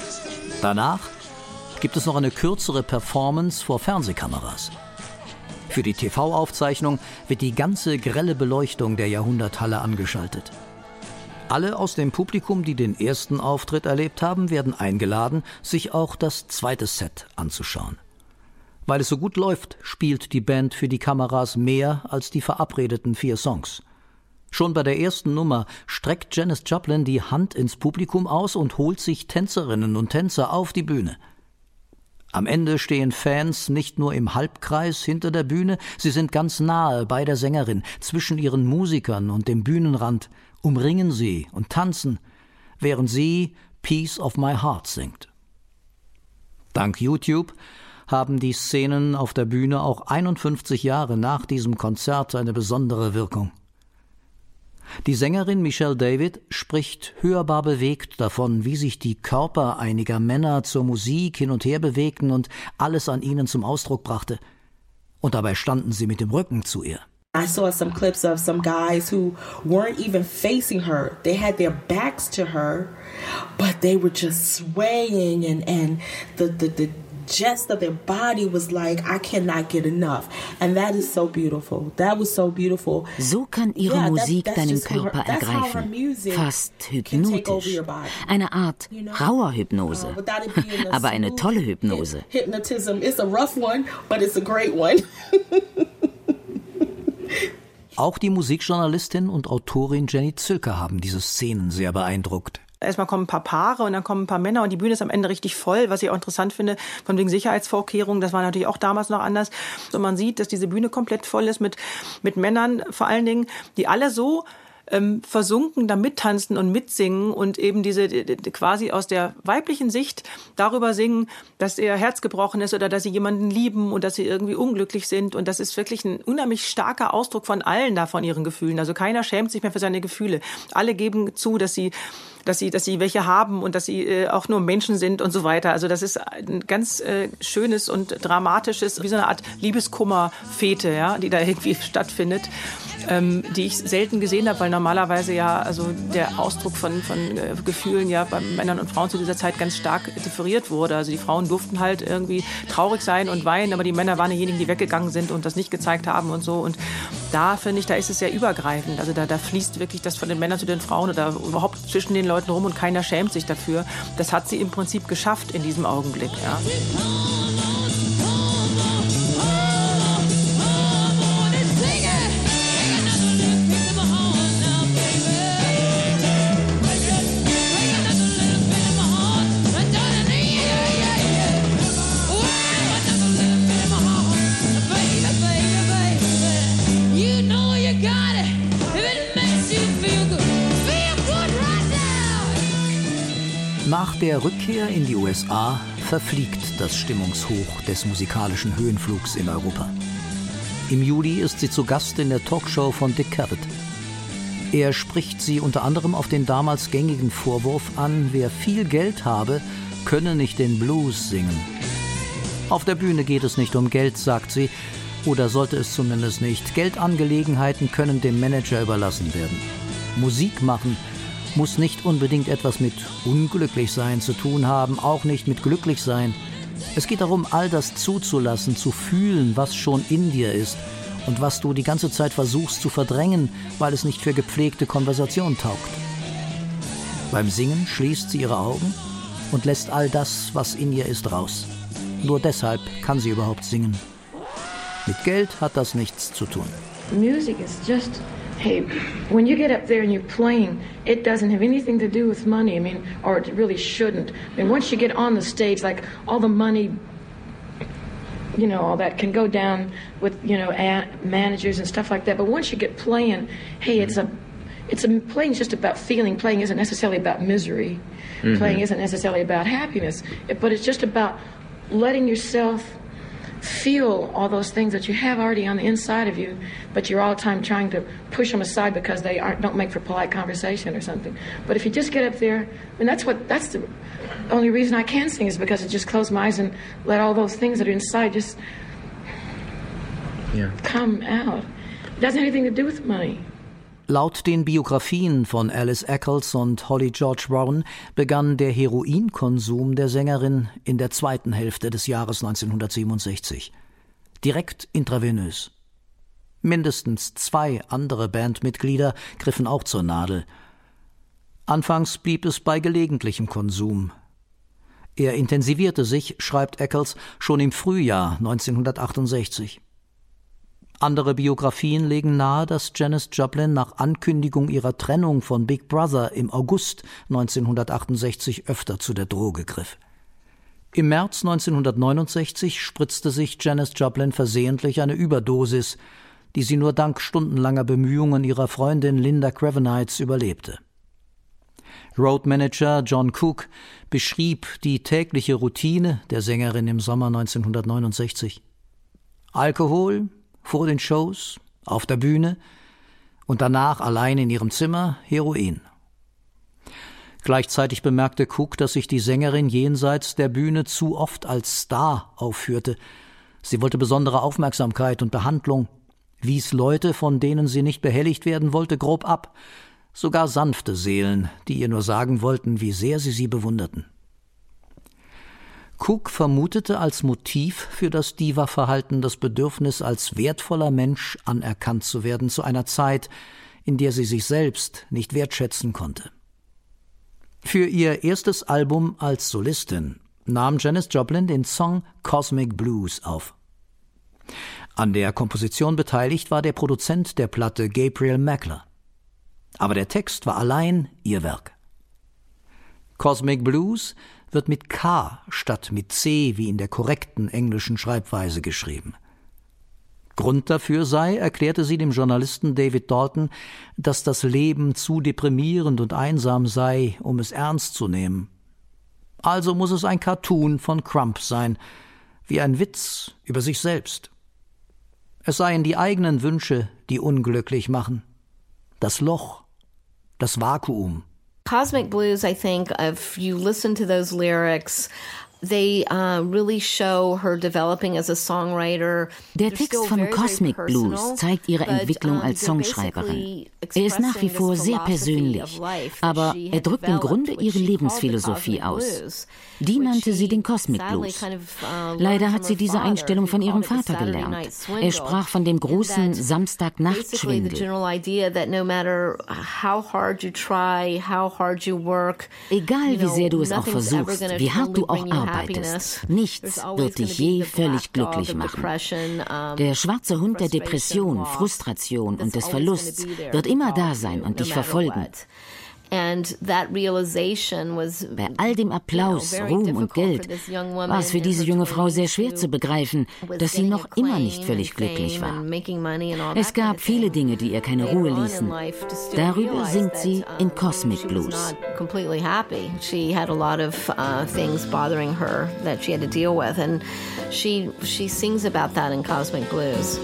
Danach gibt es noch eine kürzere Performance vor Fernsehkameras. Für die TV-Aufzeichnung wird die ganze grelle Beleuchtung der Jahrhunderthalle angeschaltet. Alle aus dem Publikum, die den ersten Auftritt erlebt haben, werden eingeladen, sich auch das zweite Set anzuschauen. Weil es so gut läuft, spielt die Band für die Kameras mehr als die verabredeten 4 Songs. Schon bei der ersten Nummer streckt Janis Joplin die Hand ins Publikum aus und holt sich Tänzerinnen und Tänzer auf die Bühne. Am Ende stehen Fans nicht nur im Halbkreis hinter der Bühne, sie sind ganz nahe bei der Sängerin, zwischen ihren Musikern und dem Bühnenrand, umringen sie und tanzen, während sie Piece of My Heart singt. Dank YouTube haben die Szenen auf der Bühne auch 51 Jahre nach diesem Konzert eine besondere Wirkung. Die Sängerin Michelle David spricht hörbar bewegt davon, wie sich die Körper einiger Männer zur Musik hin und her bewegten und alles an ihnen zum Ausdruck brachte. Und dabei standen sie mit dem Rücken zu ihr. I saw some clips of some guys who weren't even facing her. They had their backs to her, but they were just swaying and the gist of their body was like, I cannot get enough. And that is so beautiful. That was so beautiful. So kann ihre Musik deinen Körper ergreifen. Fast hypnotisch. Eine Art rauer Hypnose. Aber eine tolle Hypnose. Hypnotism is a rough one, but it's a great one. Auch die Musikjournalistin und Autorin Jenny Zülker haben diese Szenen sehr beeindruckt. Erstmal kommen ein paar Paare und dann kommen ein paar Männer und die Bühne ist am Ende richtig voll, was ich auch interessant finde, von wegen Sicherheitsvorkehrungen, das war natürlich auch damals noch anders. Und man sieht, dass diese Bühne komplett voll ist mit Männern vor allen Dingen, die alle so versunken da mittanzen und mitsingen und eben diese quasi aus der weiblichen Sicht darüber singen, dass ihr Herz gebrochen ist oder dass sie jemanden lieben und dass sie irgendwie unglücklich sind. Und das ist wirklich ein unheimlich starker Ausdruck von allen da, von ihren Gefühlen. Also keiner schämt sich mehr für seine Gefühle. Alle geben zu, dass sie welche haben und dass sie auch nur Menschen sind und so weiter. Also das ist ein ganz schönes und dramatisches, wie so eine Art Liebeskummer-Fete, ja, die da irgendwie stattfindet, die ich selten gesehen habe, weil normalerweise ja also der Ausdruck von Gefühlen ja bei Männern und Frauen zu dieser Zeit ganz stark differiert wurde. Also die Frauen durften halt irgendwie traurig sein und weinen, aber die Männer waren diejenigen, die weggegangen sind und das nicht gezeigt haben und so. Und da finde ich, da ist es sehr übergreifend. Also da fließt wirklich das von den Männern zu den Frauen oder überhaupt zwischen den Leuten rum und keiner schämt sich dafür. Das hat sie im Prinzip geschafft in diesem Augenblick. Ja. Nach der Rückkehr in die USA verfliegt das Stimmungshoch des musikalischen Höhenflugs in Europa. Im Juli ist sie zu Gast in der Talkshow von Dick Cavett. Er spricht sie unter anderem auf den damals gängigen Vorwurf an, wer viel Geld habe, könne nicht den Blues singen. Auf der Bühne geht es nicht um Geld, sagt sie, oder sollte es zumindest nicht. Geldangelegenheiten können dem Manager überlassen werden. Musik machen muss nicht unbedingt etwas mit Unglücklichsein zu tun haben, auch nicht mit Glücklichsein. Es geht darum, all das zuzulassen, zu fühlen, was schon in dir ist und was du die ganze Zeit versuchst zu verdrängen, weil es nicht für gepflegte Konversation taugt. Beim Singen schließt sie ihre Augen und lässt all das, was in ihr ist, raus. Nur deshalb kann sie überhaupt singen. Mit Geld hat das nichts zu tun. Music is just, hey, when you get up there and you're playing, it doesn't have anything to do with money. I mean, or it really shouldn't. I mean, once you get on the stage, like all the money, you know, all that can go down with, you know, managers and stuff like that. But once you get playing, hey, playing is just about feeling. Playing isn't necessarily about misery. Mm-hmm. Playing isn't necessarily about happiness. But it's just about letting yourself feel all those things that you have already on the inside of you, but you're all the time trying to push them aside because they don't make for polite conversation or something. But if you just get up there, and that's the only reason I can sing is because I just close my eyes and let all those things that are inside just come out. It doesn't have anything to do with money. Laut den Biografien von Alice Eccles und Holly George Warren begann der Heroinkonsum der Sängerin in der zweiten Hälfte des Jahres 1967. Direkt intravenös. Mindestens 2 andere Bandmitglieder griffen auch zur Nadel. Anfangs blieb es bei gelegentlichem Konsum. Er intensivierte sich, schreibt Eccles, schon im Frühjahr 1968. Andere Biografien legen nahe, dass Janis Joplin nach Ankündigung ihrer Trennung von Big Brother im August 1968 öfter zu der Droge griff. Im März 1969 spritzte sich Janis Joplin versehentlich eine Überdosis, die sie nur dank stundenlanger Bemühungen ihrer Freundin Linda Kravenites überlebte. Roadmanager John Cooke beschrieb die tägliche Routine der Sängerin im Sommer 1969. Alkohol, vor den Shows, auf der Bühne und danach allein in ihrem Zimmer Heroin. Gleichzeitig bemerkte Cooke, dass sich die Sängerin jenseits der Bühne zu oft als Star aufführte. Sie wollte besondere Aufmerksamkeit und Behandlung, wies Leute, von denen sie nicht behelligt werden wollte, grob ab, sogar sanfte Seelen, die ihr nur sagen wollten, wie sehr sie bewunderten. Cooke vermutete als Motiv für das Diva-Verhalten das Bedürfnis, als wertvoller Mensch anerkannt zu werden, zu einer Zeit, in der sie sich selbst nicht wertschätzen konnte. Für ihr erstes Album als Solistin nahm Janis Joplin den Song Cosmic Blues auf. An der Komposition beteiligt war der Produzent der Platte Gabriel Mackler. Aber der Text war allein ihr Werk. Cosmic Blues wird mit K statt mit C wie in der korrekten englischen Schreibweise geschrieben. Grund dafür sei, erklärte sie dem Journalisten David Dalton, dass das Leben zu deprimierend und einsam sei, um es ernst zu nehmen. Also muss es ein Cartoon von Crump sein, wie ein Witz über sich selbst. Es seien die eigenen Wünsche, die unglücklich machen. Das Loch, das Vakuum. Cosmic Blues, I think, if you listen to those lyrics, they really show her developing as a songwriter. Der Text von Cosmic Blues zeigt ihre Entwicklung als Songschreiberin. Er ist nach wie vor sehr persönlich, aber er drückt im Grunde ihre Lebensphilosophie aus. Die nannte sie den Cosmic Blues. Leider hat sie diese Einstellung von ihrem Vater gelernt. Er sprach von dem großen Samstagnachtschwindel. Egal wie sehr du es auch versuchst, wie hart du auch arbeitest, nichts wird dich je völlig glücklich machen. Der schwarze Hund der Depression, Frustration und des Verlusts wird immer da sein und dich verfolgen. Bei all dem Applaus, Ruhm und Geld war es für diese junge Frau sehr schwer zu begreifen, dass sie noch immer nicht völlig glücklich war. Es gab viele Dinge, die ihr keine Ruhe ließen. Darüber singt sie in Cosmic Blues. She had a lot of things bothering her that she had to deal with, and she sings about that in Cosmic Blues.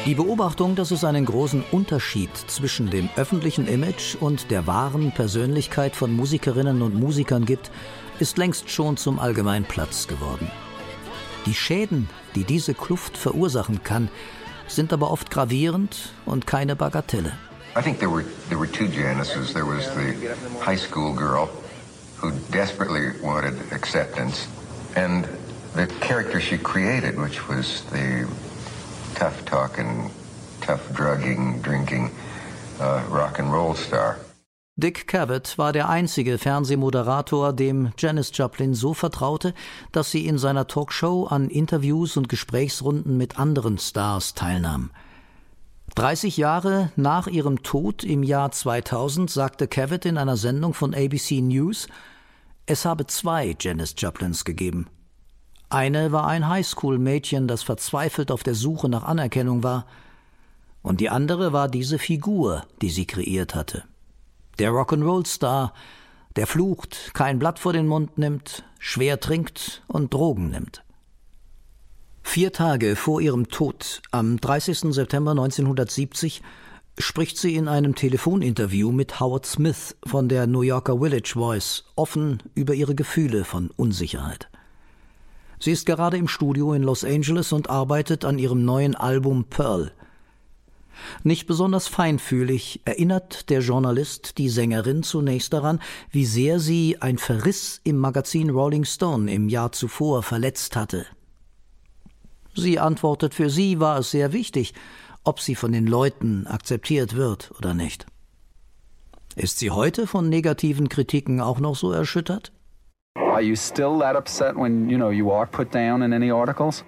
Die Beobachtung, dass es einen großen Unterschied zwischen dem öffentlichen Image und der wahren Persönlichkeit von Musikerinnen und Musikern gibt, ist längst schon zum Allgemeinplatz geworden. Die Schäden, die diese Kluft verursachen kann, sind aber oft gravierend und keine Bagatelle. I think there were two Janices. There was the high school girl who desperately wanted acceptance, and the character she created, which was the tough talking, tough drugging, drinking rock and roll star. Dick Cavett war der einzige Fernsehmoderator, dem Janis Joplin so vertraute, dass sie in seiner Talkshow an Interviews und Gesprächsrunden mit anderen Stars teilnahm. 30 Jahre nach ihrem Tod im Jahr 2000 sagte Cavett in einer Sendung von ABC News, es habe 2 Janis Joplins gegeben. Eine war ein Highschool-Mädchen, das verzweifelt auf der Suche nach Anerkennung war, und die andere war diese Figur, die sie kreiert hatte. Der Rock'n'Roll-Star, der flucht, kein Blatt vor den Mund nimmt, schwer trinkt und Drogen nimmt. 4 Tage vor ihrem Tod, am 30. September 1970, spricht sie in einem Telefoninterview mit Howard Smith von der New Yorker Village Voice offen über ihre Gefühle von Unsicherheit. Sie ist gerade im Studio in Los Angeles und arbeitet an ihrem neuen Album Pearl. Nicht besonders feinfühlig erinnert der Journalist die Sängerin zunächst daran, wie sehr sie ein Verriss im Magazin Rolling Stone im Jahr zuvor verletzt hatte. Sie antwortet, für sie war es sehr wichtig, ob sie von den Leuten akzeptiert wird oder nicht. Ist sie heute von negativen Kritiken auch noch so erschüttert? Are you still that upset when, you are put down in any articles?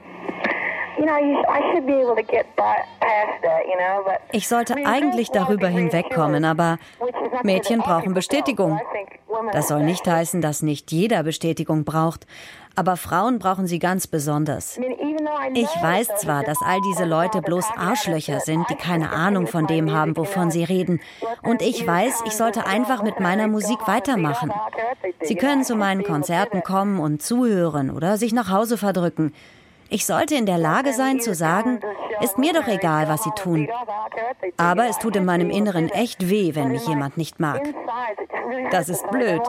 Ich sollte eigentlich darüber hinwegkommen, aber Mädchen brauchen Bestätigung. Das soll nicht heißen, dass nicht jeder Bestätigung braucht, aber Frauen brauchen sie ganz besonders. Ich weiß zwar, dass all diese Leute bloß Arschlöcher sind, die keine Ahnung von dem haben, wovon sie reden. Und ich weiß, ich sollte einfach mit meiner Musik weitermachen. Sie können zu meinen Konzerten kommen und zuhören oder sich nach Hause verdrücken. Ich sollte in der Lage sein zu sagen, ist mir doch egal, was sie tun. Aber es tut in meinem Inneren echt weh, wenn mich jemand nicht mag. Das ist blöd.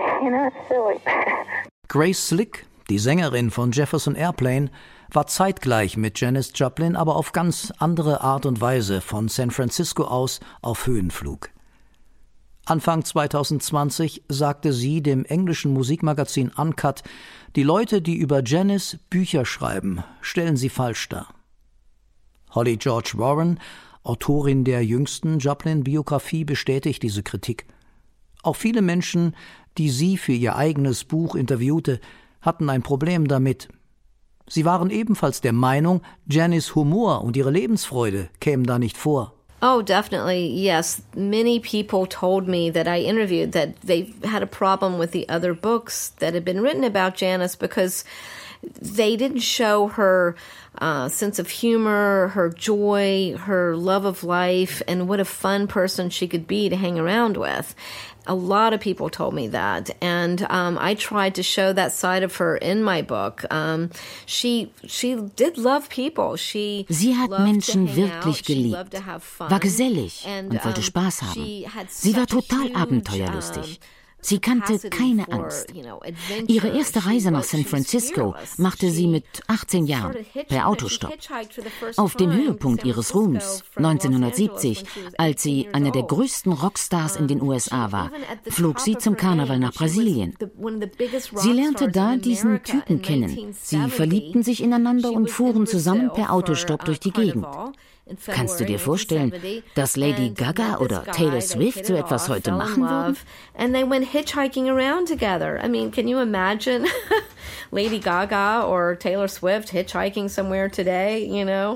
Grace Slick, die Sängerin von Jefferson Airplane, war zeitgleich mit Janis Joplin, aber auf ganz andere Art und Weise von San Francisco aus auf Höhenflug. Anfang 2020 sagte sie dem englischen Musikmagazin Uncut, die Leute, die über Janis Bücher schreiben, stellen sie falsch dar. Holly George Warren, Autorin der jüngsten Joplin-Biografie, bestätigt diese Kritik. Auch viele Menschen, die sie für ihr eigenes Buch interviewte, hatten ein Problem damit. Sie waren ebenfalls der Meinung, Janis Humor und ihre Lebensfreude kämen da nicht vor. Oh, definitely, yes. Many people told me that I interviewed that they had a problem with the other books that had been written about Janis because they didn't show her sense of humor, her joy, her love of life, and what a fun person she could be to hang around with. A lot of people told me that, and I tried to show that side of her in my book. She did love people. Sie hat Menschen wirklich geliebt, war gesellig und wollte Spaß haben. Sie war total abenteuerlustig. Sie kannte keine Angst. Ihre erste Reise nach San Francisco machte sie mit 18 Jahren, per Autostopp. Auf dem Höhepunkt ihres Ruhms, 1970, als sie eine der größten Rockstars in den USA war, flog sie zum Karneval nach Brasilien. Sie lernte da diesen Typen kennen. Sie verliebten sich ineinander und fuhren zusammen per Autostopp durch die Gegend. Kannst du dir vorstellen, dass Lady Gaga oder Taylor Swift so etwas heute machen würden? And they went hitchhiking around together. I mean, can you imagine Lady Gaga or Taylor Swift hitchhiking somewhere today,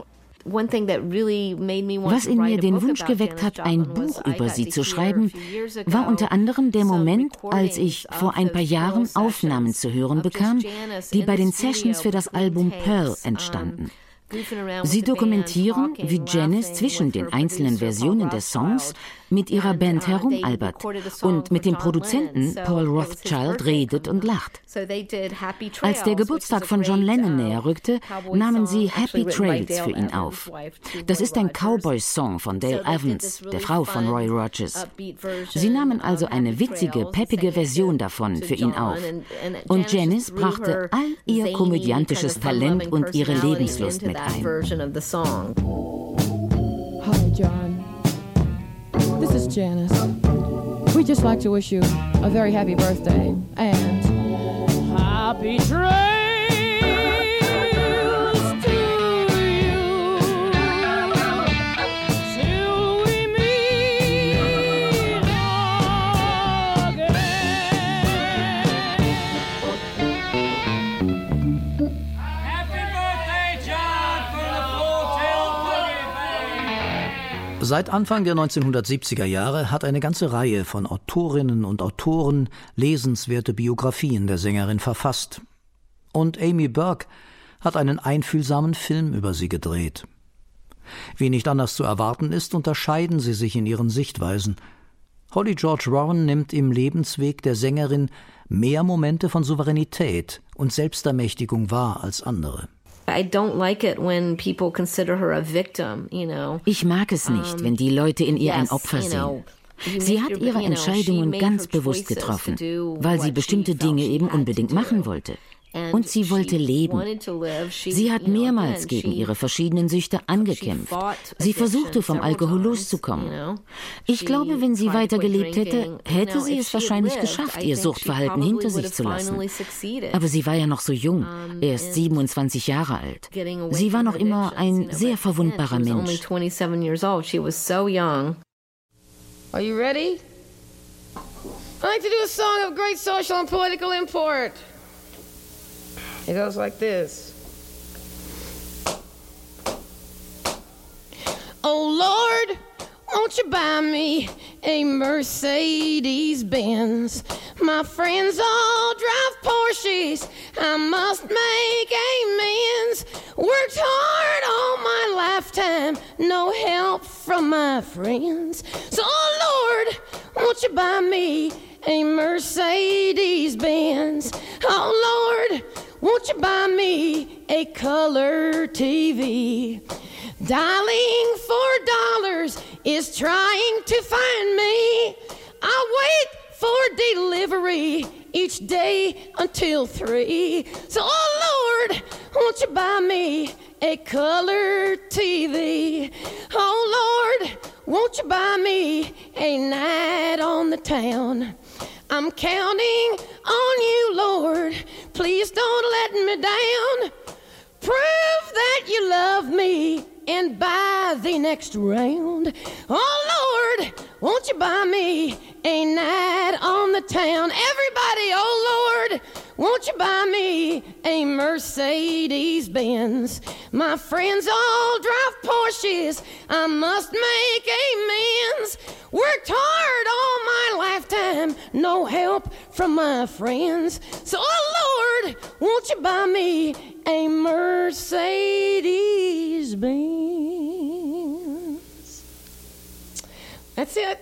Was in mir den Wunsch geweckt hat, ein Buch über sie zu schreiben, war unter anderem der Moment, als ich vor ein paar Jahren Aufnahmen zu hören bekam, die bei den Sessions für das Album Pearl entstanden. Sie dokumentieren, wie Janis zwischen den einzelnen Versionen der Songs mit ihrer Band herumalbert und mit dem Produzenten Paul Rothchild redet und lacht. Als der Geburtstag von John Lennon näher rückte, nahmen sie Happy Trails für ihn auf. Das ist ein Cowboy-Song von Dale Evans, der Frau von Roy Rogers. Sie nahmen also eine witzige, peppige Version davon für ihn auf. Und Janis brachte all ihr komödiantisches Talent und ihre Lebenslust mit ein. Hi, John. This is Janice. We'd just like to wish you a very happy birthday and happy trails to you till we meet again. Happy birthday, John, from the Hotel Boogie Band. Seit Anfang der 1970er Jahre hat eine ganze Reihe von Autorinnen und Autoren lesenswerte Biografien der Sängerin verfasst. Und Amy Burke hat einen einfühlsamen Film über sie gedreht. Wie nicht anders zu erwarten ist, unterscheiden sie sich in ihren Sichtweisen. Holly George Warren nimmt im Lebensweg der Sängerin mehr Momente von Souveränität und Selbstermächtigung wahr als andere. Ich mag es nicht, wenn die Leute in ihr ein Opfer sehen. Sie hat ihre Entscheidungen ganz bewusst getroffen, weil sie bestimmte Dinge eben unbedingt machen wollte. Und sie wollte leben. Sie hat mehrmals gegen ihre verschiedenen Süchte angekämpft. Sie versuchte, vom Alkohol loszukommen. Ich glaube, wenn sie weitergelebt hätte, hätte sie es wahrscheinlich geschafft, ihr Suchtverhalten hinter sich zu lassen. Aber sie war ja noch so jung, erst 27 Jahre alt. Sie war noch immer ein sehr verwundbarer Mensch. Are you ready? I'd like to do a song of great social and political import. It goes like this. Oh Lord, won't you buy me a Mercedes-Benz? My friends all drive Porsches, I must make amends. Worked hard all my lifetime, no help from my friends. So oh Lord, won't you buy me a Mercedes-Benz? Oh Lord, won't you buy me a color TV? Dialing $4 is trying to find me. I wait for delivery each day until 3. So, oh Lord, won't you buy me a color TV? Oh Lord, won't you buy me a night on the town? I'm counting on you, Lord. Please don't let me down. Prove that you love me and buy the next round. Oh, Lord, won't you buy me a night on the town? Everybody, oh, Lord, won't you buy me a Mercedes-Benz? My friends all drive Porsches. I must make amends. Worked hard all my lifetime, no help from my friends. So, oh, Lord, won't you buy me a Mercedes-Benz? That's it.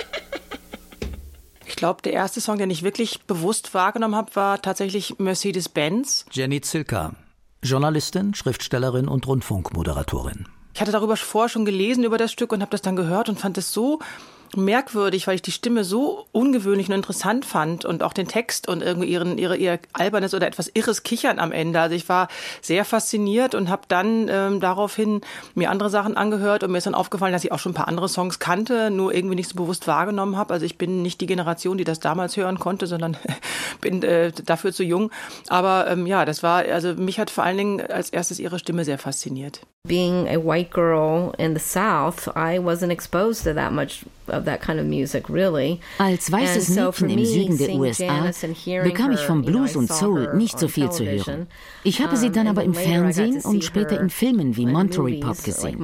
Ich glaube, der erste Song, den ich wirklich bewusst wahrgenommen habe, war tatsächlich Mercedes-Benz. Jenny Zilka, Journalistin, Schriftstellerin und Rundfunkmoderatorin. Ich hatte darüber vorher schon gelesen über das Stück und habe das dann gehört und fand es so merkwürdig, weil ich die Stimme so ungewöhnlich und interessant fand und auch den Text und irgendwie ihr albernes oder etwas irres Kichern am Ende. Also ich war sehr fasziniert und habe dann daraufhin mir andere Sachen angehört und mir ist dann aufgefallen, dass ich auch schon ein paar andere Songs kannte, nur irgendwie nicht so bewusst wahrgenommen habe. Also ich bin nicht die Generation, die das damals hören konnte, sondern bin dafür zu jung. Aber ja, das war, also mich hat vor allen Dingen als erstes ihre Stimme sehr fasziniert. Being a white girl in the South, I wasn't exposed to that much of that kind of music, really. Als weißes Mädchen im Süden der USA bekam ich vom Blues und Soul nicht so viel zu hören. Ich habe sie dann aber im Fernsehen und später in Filmen wie Monterey Pop gesehen.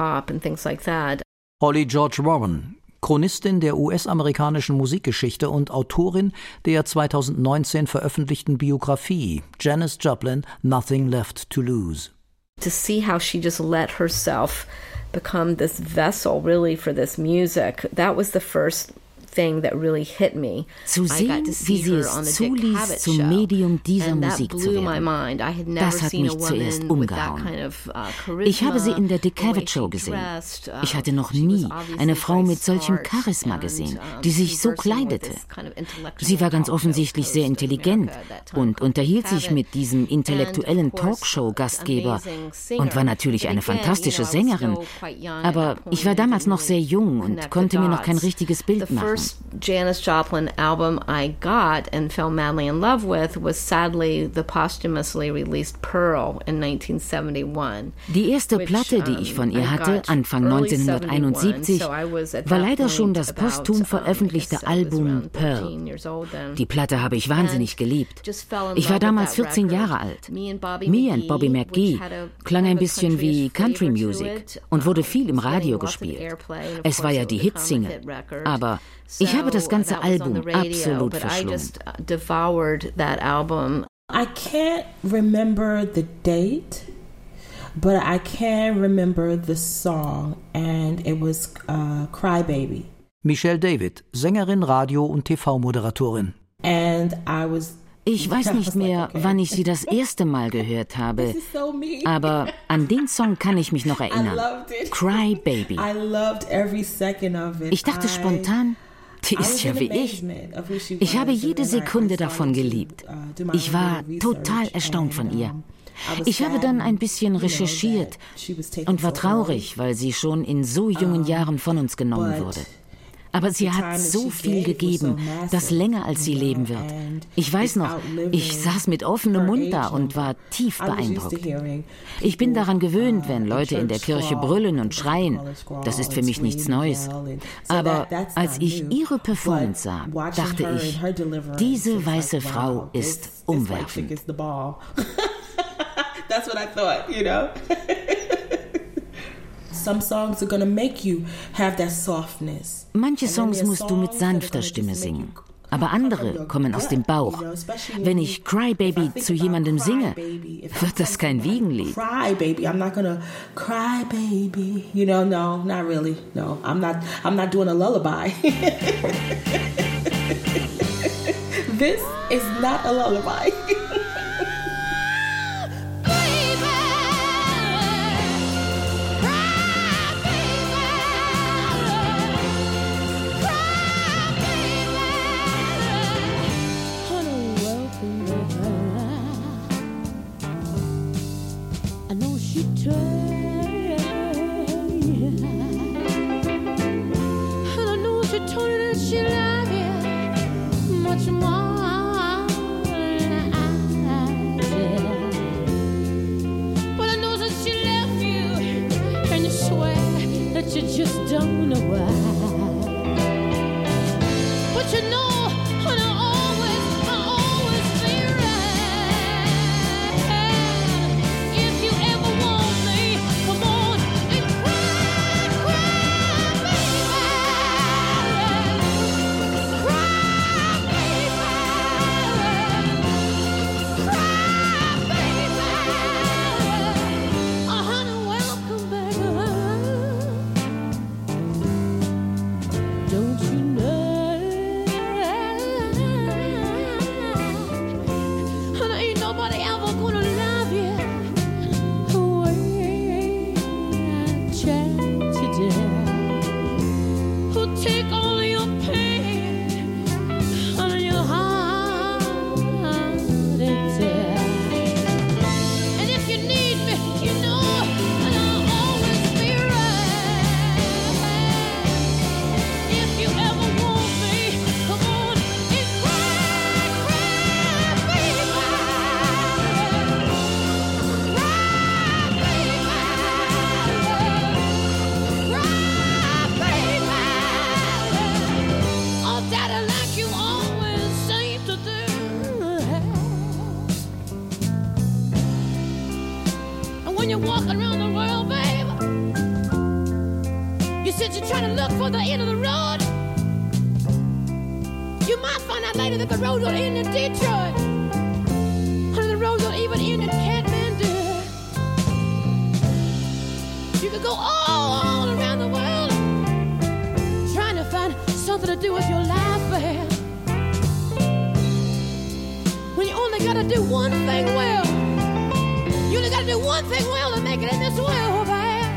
Holly George Warren, Chronistin der US-amerikanischen Musikgeschichte und Autorin der 2019 veröffentlichten Biografie Janis Joplin, Nothing Left to Lose. To see how she just let herself become this vessel really for this music, that was the first thing that really hit me. Zu sehen, wie sie es zuließ, zum Medium dieser Musik zu werden. Das hat mich zuerst umgehauen. Ich habe sie in der Dick Cavett Show gesehen. Ich hatte noch nie eine Frau mit solchem Charisma gesehen, die sich so kleidete. Sie war ganz offensichtlich sehr intelligent und unterhielt sich mit diesem intellektuellen Talkshow-Gastgeber und war natürlich eine fantastische Sängerin. Aber ich war damals noch sehr jung und konnte mir noch kein richtiges Bild machen. Janis Joplin album I got and fell madly in love with was sadly the posthumously released Pearl in 1971. Die erste Platte, die ich von ihr hatte, Anfang 1971, war leider schon das posthum veröffentlichte Album Pearl. Die Platte habe ich wahnsinnig geliebt. Ich war damals 14 Jahre alt. Me and Bobby McGee klang ein bisschen wie Country Music und wurde viel im Radio gespielt. Es war ja die Hitsingle, aber ich habe das ganze Album absolut verschlungen. I can't remember the date, but I can remember the song, and it was Cry Baby. Michelle David, Sängerin, Radio- und TV-Moderatorin. And I was Ich weiß nicht mehr, wann ich sie das erste Mal gehört habe, aber an den Song kann ich mich noch erinnern. Cry Baby. Ich dachte spontan, die ist ja wie ich. Ich habe jede Sekunde davon geliebt. Ich war total erstaunt von ihr. Ich habe dann ein bisschen recherchiert und war traurig, weil sie schon in so jungen Jahren von uns genommen wurde. Aber sie hat so viel gegeben, das länger als sie leben wird. Ich weiß noch, ich saß mit offenem Mund da und war tief beeindruckt. Ich bin daran gewöhnt, wenn Leute in der Kirche brüllen und schreien. Das ist für mich nichts Neues. Aber als ich ihre Performance sah, dachte ich, diese weiße Frau ist umwerfend. That's what I thought, you know. Some songs are gonna make you have that softness. Manche Songs musst du mit sanfter Stimme singen, aber andere kommen aus dem Bauch. Wenn ich Cry Baby zu jemandem singe, wird das kein Wiegenlied. Cry Baby, I'm not gonna cry baby. You know, no, not really. No, I'm not doing a lullaby. This is not a lullaby. You could go all around the world trying to find something to do with your life, babe. When you only gotta do one thing well. You only gotta do one thing well to make it in this world, babe.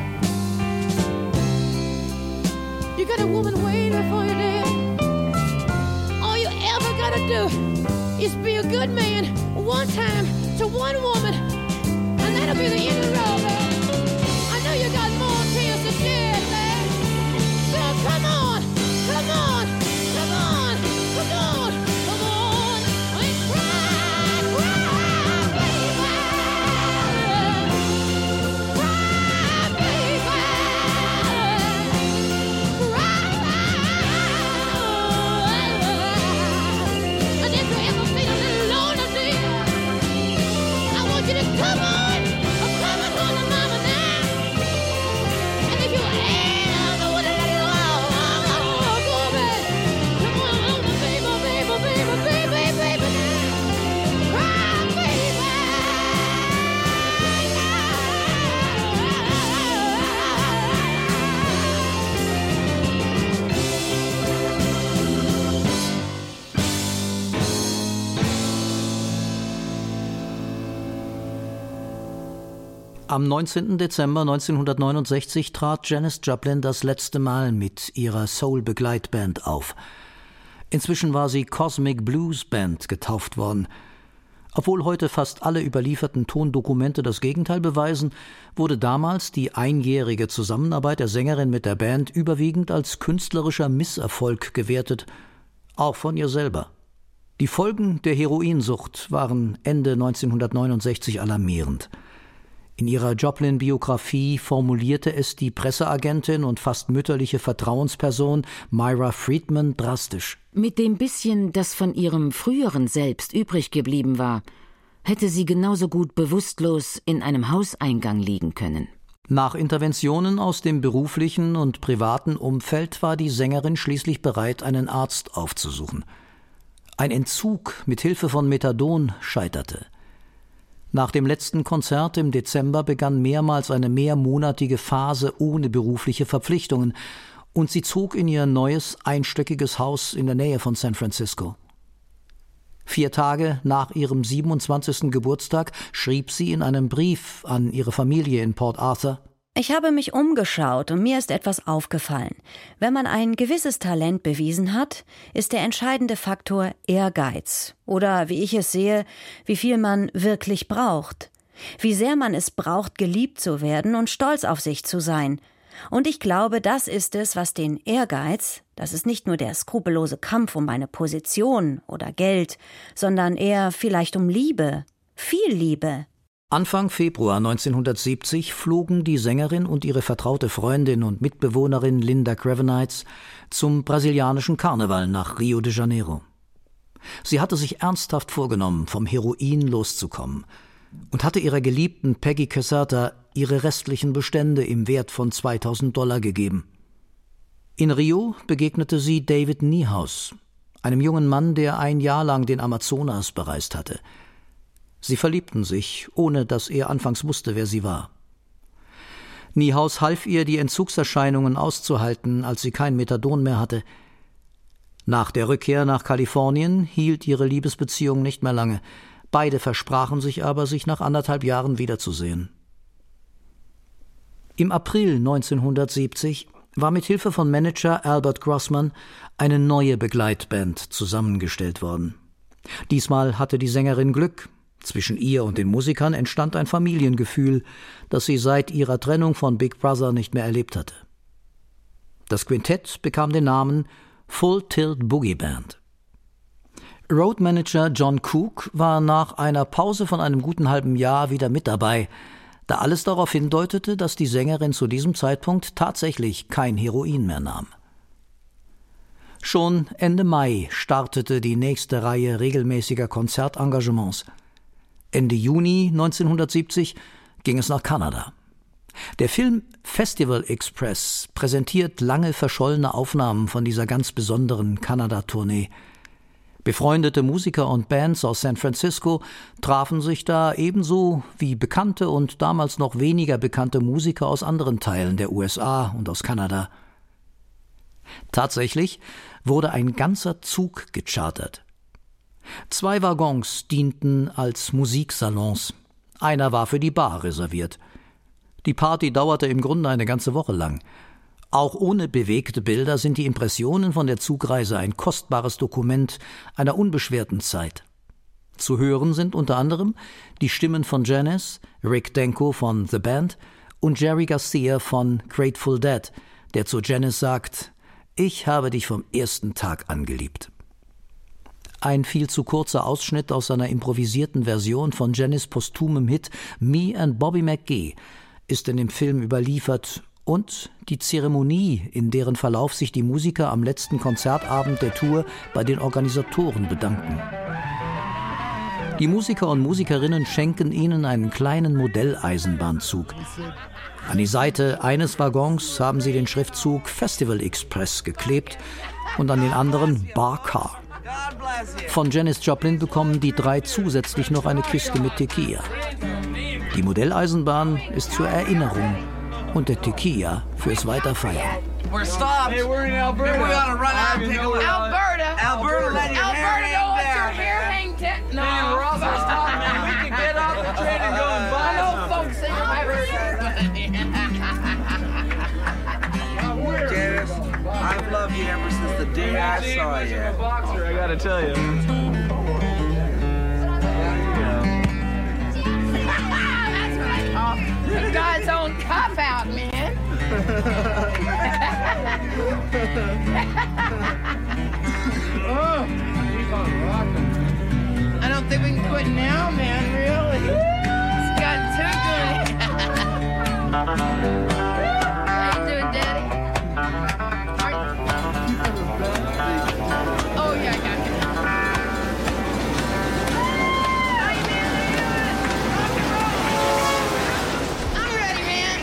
You got a woman waiting for you there. All you ever gotta do is be a good man one time to one woman, and that'll be the end of the road, babe. I know you got more tears to shed, babe. So come on, come on, come on, come on, come on, and cry, cry, baby. Cry, baby. And if you ever feel a little lonely, dear, I want you to come on home to mama now. And if you ever want to let it all go, baby, come on home to baby, baby, baby, baby, baby now. Cry, baby. Am 19. Dezember 1969 trat Janis Joplin das letzte Mal mit ihrer Soul-Begleitband auf. Inzwischen war sie Cosmic Blues Band getauft worden. Obwohl heute fast alle überlieferten Tondokumente das Gegenteil beweisen, wurde damals die einjährige Zusammenarbeit der Sängerin mit der Band überwiegend als künstlerischer Misserfolg gewertet, auch von ihr selber. Die Folgen der Heroinsucht waren Ende 1969 alarmierend. In ihrer Joplin-Biografie formulierte es die Presseagentin und fast mütterliche Vertrauensperson Myra Friedman drastisch. Mit dem bisschen, das von ihrem früheren Selbst übrig geblieben war, hätte sie genauso gut bewusstlos in einem Hauseingang liegen können. Nach Interventionen aus dem beruflichen und privaten Umfeld war die Sängerin schließlich bereit, einen Arzt aufzusuchen. Ein Entzug mit Hilfe von Methadon scheiterte. Nach dem letzten Konzert im Dezember begann mehrmals eine mehrmonatige Phase ohne berufliche Verpflichtungen und sie zog in ihr neues einstöckiges Haus in der Nähe von San Francisco. 4 Tage nach ihrem 27. Geburtstag schrieb sie in einem Brief an ihre Familie in Port Arthur: Ich habe mich umgeschaut und mir ist etwas aufgefallen. Wenn man ein gewisses Talent bewiesen hat, ist der entscheidende Faktor Ehrgeiz. Oder, wie ich es sehe, wie viel man wirklich braucht. Wie sehr man es braucht, geliebt zu werden und stolz auf sich zu sein. Und ich glaube, das ist es, was den Ehrgeiz, das ist nicht nur der skrupellose Kampf um eine Position oder Geld, sondern eher vielleicht um Liebe, viel Liebe. Anfang Februar 1970 flogen die Sängerin und ihre vertraute Freundin und Mitbewohnerin Linda Kravenites zum brasilianischen Karneval nach Rio de Janeiro. Sie hatte sich ernsthaft vorgenommen, vom Heroin loszukommen und hatte ihrer Geliebten Peggy Caserta ihre restlichen Bestände im Wert von $2.000 gegeben. In Rio begegnete sie David Niehaus, einem jungen Mann, der ein Jahr lang den Amazonas bereist hatte. Sie verliebten sich, ohne dass er anfangs wusste, wer sie war. Niehaus half ihr, die Entzugserscheinungen auszuhalten, als sie kein Methadon mehr hatte. Nach der Rückkehr nach Kalifornien hielt ihre Liebesbeziehung nicht mehr lange. Beide versprachen sich aber, sich nach 1,5 Jahren wiederzusehen. Im April 1970 war mit Hilfe von Manager Albert Grossman eine neue Begleitband zusammengestellt worden. Diesmal hatte die Sängerin Glück. Zwischen ihr und den Musikern entstand ein Familiengefühl, das sie seit ihrer Trennung von Big Brother nicht mehr erlebt hatte. Das Quintett bekam den Namen Full Tilt Boogie Band. Roadmanager John Cook war nach einer Pause von einem guten halben Jahr wieder mit dabei, da alles darauf hindeutete, dass die Sängerin zu diesem Zeitpunkt tatsächlich kein Heroin mehr nahm. Schon Ende Mai startete die nächste Reihe regelmäßiger Konzertengagements. Ende Juni 1970 ging es nach Kanada. Der Film Festival Express präsentiert lange verschollene Aufnahmen von dieser ganz besonderen Kanada-Tournee. Befreundete Musiker und Bands aus San Francisco trafen sich da ebenso wie bekannte und damals noch weniger bekannte Musiker aus anderen Teilen der USA und aus Kanada. Tatsächlich wurde ein ganzer Zug gechartert. 2 Waggons dienten als Musiksalons. Einer war für die Bar reserviert. Die Party dauerte im Grunde eine ganze Woche lang. Auch ohne bewegte Bilder sind die Impressionen von der Zugreise ein kostbares Dokument einer unbeschwerten Zeit. Zu hören sind unter anderem die Stimmen von Janis, Rick Denko von The Band und Jerry Garcia von Grateful Dead, der zu Janis sagt: »Ich habe dich vom ersten Tag an geliebt.« Ein viel zu kurzer Ausschnitt aus seiner improvisierten Version von Janis' posthumem Hit Me and Bobby McGee ist in dem Film überliefert und die Zeremonie, in deren Verlauf sich die Musiker am letzten Konzertabend der Tour bei den Organisatoren bedanken. Die Musiker und Musikerinnen schenken ihnen einen kleinen Modelleisenbahnzug. An die Seite eines Waggons haben sie den Schriftzug Festival Express geklebt und an den anderen Bar Car. Von Janis Joplin bekommen die 3 zusätzlich noch eine Kiste mit Tequila. Die Modelleisenbahn ist zur Erinnerung und der Tequila fürs Weiterfeiern. We're stopped. Hey, we're in Alberta. We're gonna run out and take a look. Alberta, let your hair hang there. No, man, we're also stopped, man. We can get off the train and go and buy. I know folks think Janis, I've loved you ever since the day I saw you. I'm a boxer, I gotta tell you. That's what I call the guy's own cop out, man. I don't think we can quit now, man, really. It's gotten too good. How you doing, Daddy? Oh, yeah, I got you. I'm ready, man.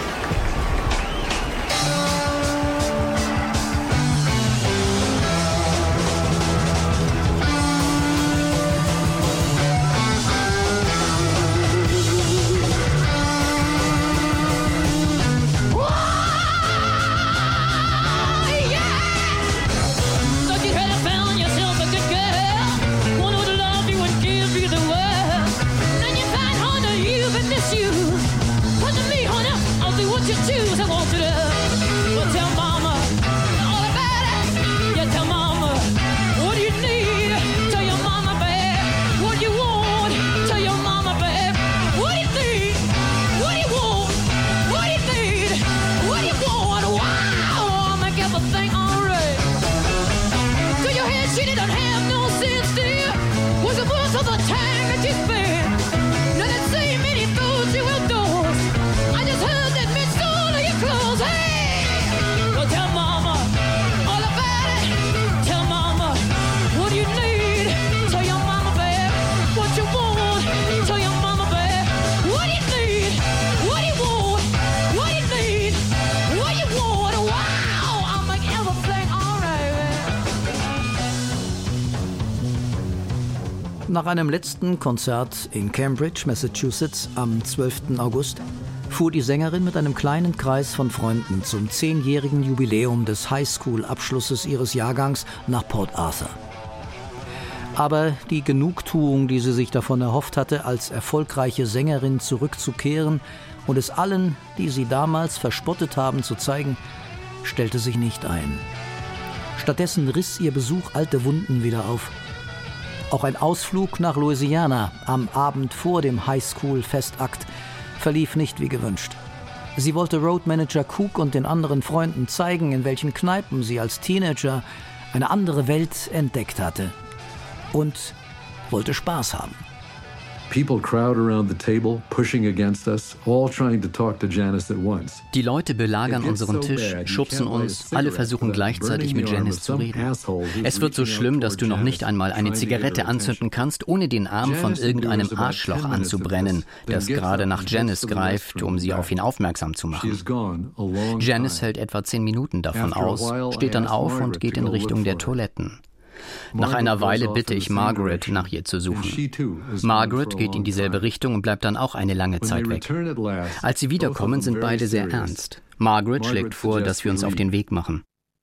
Nach einem letzten Konzert in Cambridge, Massachusetts am 12. August fuhr die Sängerin mit einem kleinen Kreis von Freunden zum 10-jährigen Jubiläum des Highschool-Abschlusses ihres Jahrgangs nach Port Arthur. Aber die Genugtuung, die sie sich davon erhofft hatte, als erfolgreiche Sängerin zurückzukehren und es allen, die sie damals verspottet haben, zu zeigen, stellte sich nicht ein. Stattdessen riss ihr Besuch alte Wunden wieder auf. Auch ein Ausflug nach Louisiana am Abend vor dem Highschool-Festakt verlief nicht wie gewünscht. Sie wollte Roadmanager Cook und den anderen Freunden zeigen, in welchen Kneipen sie als Teenager eine andere Welt entdeckt hatte. Und wollte Spaß haben. People crowd around the table, pushing against us, all trying to talk to Janis at once. Die Leute belagern unseren Tisch, schubsen uns, alle versuchen gleichzeitig mit Janis zu reden. Es wird so schlimm, dass du noch nicht einmal eine Zigarette anzünden kannst, ohne den Arm von irgendeinem Arschloch anzubrennen, das gerade nach Janis greift, um sie auf ihn aufmerksam zu machen. Janis hält etwa 10 Minuten davon aus, steht dann auf und geht in Richtung der Toiletten. Nach einer Weile bitte ich Margaret, nach ihr zu suchen. Margaret geht in dieselbe Richtung und bleibt dann auch eine lange Zeit weg. Als sie wiederkommen, sind beide sehr ernst. Margaret schlägt vor, dass wir uns auf den Weg machen.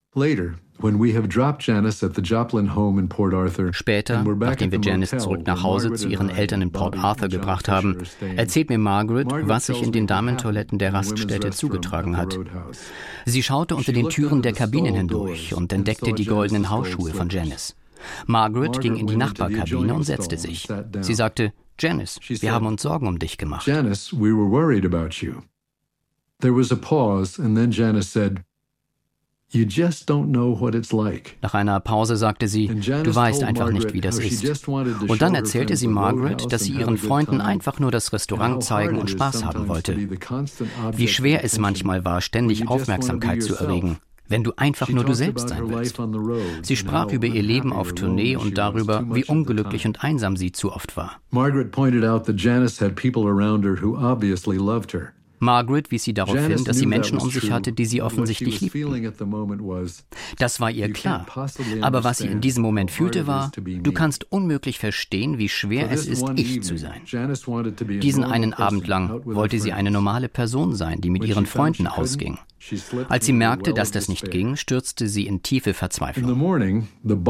Später, nachdem wir Janice zurück nach Hause zu ihren Eltern in Port Arthur gebracht haben, erzählt mir Margaret, was sich in den Damentoiletten der Raststätte zugetragen hat. Sie schaute unter den Türen der Kabinen hindurch und entdeckte die goldenen Hausschuhe von Janice. Margaret ging in die Nachbarkabine und setzte sich. Sie sagte, Janice, wir haben uns Sorgen um dich gemacht. Janice, we were worried about you. There was a pause and then Janice said, You just don't know what it's like. Nach einer Pause sagte sie, du weißt einfach nicht, wie das ist. Und dann erzählte sie Margaret, dass sie ihren Freunden einfach nur das Restaurant zeigen und Spaß haben wollte. Wie schwer es manchmal war, ständig Aufmerksamkeit zu erregen, wenn du einfach nur du selbst sein willst. Sie sprach über ihr Leben auf Tournee und darüber, wie unglücklich und einsam sie zu oft war. Margaret pointed out that Janice had people around her who obviously loved her. Margaret wies sie darauf hin, dass sie Menschen um sich hatte, die sie offensichtlich liebten. Das war ihr klar. Aber was sie in diesem Moment fühlte, war, du kannst unmöglich verstehen, wie schwer es ist, ich zu sein. Diesen einen Abend lang wollte sie eine normale Person sein, die mit ihren Freunden ausging. Als sie merkte, dass das nicht ging, stürzte sie in tiefe Verzweiflung.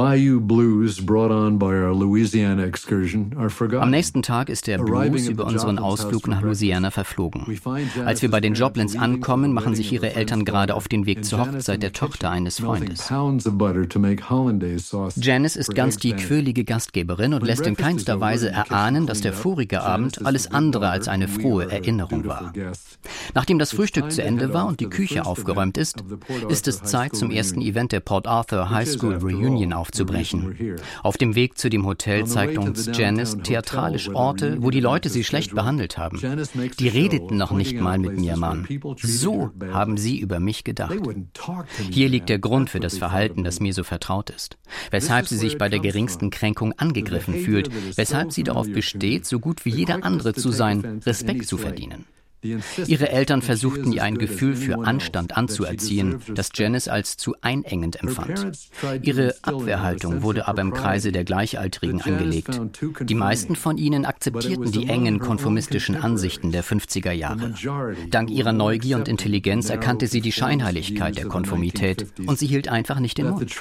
Am nächsten Tag ist der Blues über unseren Ausflug nach Louisiana verflogen. Als wir bei den Joplins ankommen, machen sich ihre Eltern gerade auf den Weg zur Hochzeit der Tochter eines Freundes. Janice ist ganz die quirlige Gastgeberin und lässt in keinster Weise erahnen, dass der vorige Abend alles andere als eine frohe Erinnerung war. Nachdem das Frühstück zu Ende war und die Küche aufgeräumt ist, ist es Zeit, zum ersten Event der Port Arthur High School Reunion aufzubrechen. Auf dem Weg zu dem Hotel zeigt uns Janice theatralisch Orte, wo die Leute sie schlecht behandelt haben. Die redeten noch nicht mal mit mir, Mann. So haben sie über mich gedacht. Hier liegt der Grund für das Verhalten, das mir so vertraut ist. Weshalb sie sich bei der geringsten Kränkung angegriffen fühlt, weshalb sie darauf besteht, so gut wie jeder andere zu sein, Respekt zu verdienen. Ihre Eltern versuchten ihr ein Gefühl für Anstand anzuerziehen, das Janice als zu einengend empfand. Ihre Abwehrhaltung wurde aber im Kreise der Gleichaltrigen angelegt. Die meisten von ihnen akzeptierten die engen, konformistischen Ansichten der 50er Jahre. Dank ihrer Neugier und Intelligenz erkannte sie die Scheinheiligkeit der Konformität und sie hielt einfach nicht den Mund.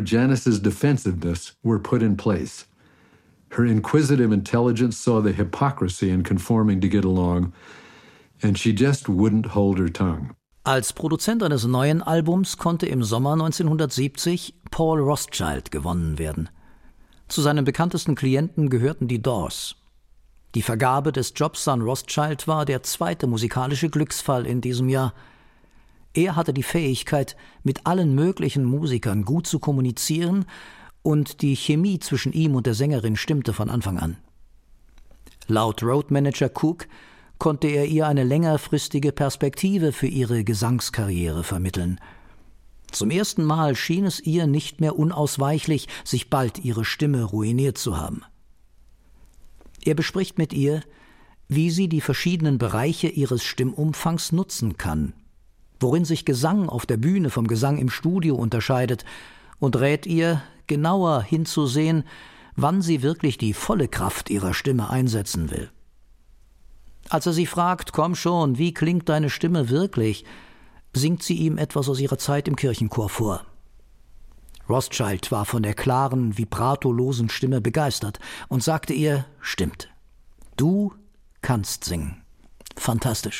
Her inquisitive intelligence saw the hypocrisy in conforming to get along. And she just wouldn't hold her tongue. Als Produzent eines neuen Albums konnte im Sommer 1970 Paul Rothchild gewonnen werden. Zu seinen bekanntesten Klienten gehörten die Doors. Die Vergabe des Jobs an Rothchild war der zweite musikalische Glücksfall in diesem Jahr. Er hatte die Fähigkeit, mit allen möglichen Musikern gut zu kommunizieren, und die Chemie zwischen ihm und der Sängerin stimmte von Anfang an. Laut Roadmanager Cook konnte er ihr eine längerfristige Perspektive für ihre Gesangskarriere vermitteln. Zum ersten Mal schien es ihr nicht mehr unausweichlich, sich bald ihre Stimme ruiniert zu haben. Er bespricht mit ihr, wie sie die verschiedenen Bereiche ihres Stimmumfangs nutzen kann, worin sich Gesang auf der Bühne vom Gesang im Studio unterscheidet, und rät ihr, genauer hinzusehen, wann sie wirklich die volle Kraft ihrer Stimme einsetzen will. Als er sie fragt, komm schon, wie klingt deine Stimme wirklich, singt sie ihm etwas aus ihrer Zeit im Kirchenchor vor. Rothchild war von der klaren, vibratolosen Stimme begeistert und sagte ihr, stimmt, du kannst singen. Fantastisch.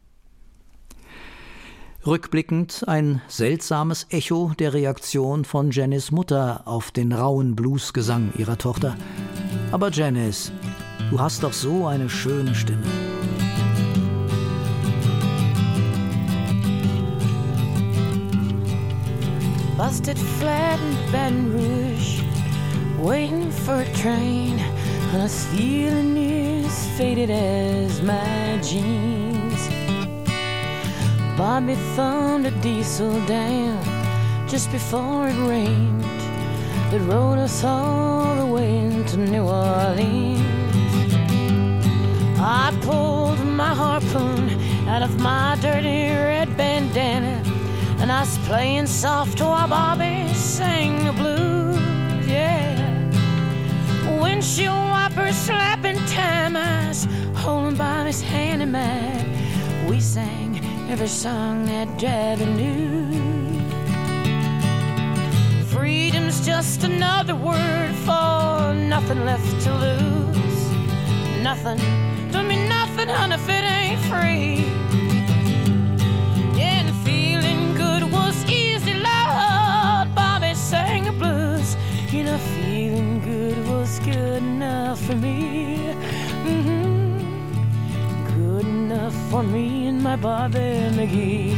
Rückblickend ein seltsames Echo der Reaktion von Janice' Mutter auf den rauen Bluesgesang ihrer Tochter. Aber Janice, du hast doch so eine schöne Stimme. Busted flat in Baton Rouge, waiting for a train, and this feeling is faded as my jeans. Bobby thumbed a diesel down just before it rained. It rode us all the way into New Orleans. I pulled my harpoon out of my dirty red bandana, and I was playing soft while Bobby sang the blues, yeah. windshield wipers slapping time, I was holding Bobby's hand in mine. We sang every song that Daddy knew. Freedom's just another word for nothing left to lose. Nothing, don't mean nothing, honey, if it ain't free. Yeah, and feeling good was easy, Lord. Bobby sang the blues. You know, feeling good was good enough for me. Good enough for me and my Bobby McGee.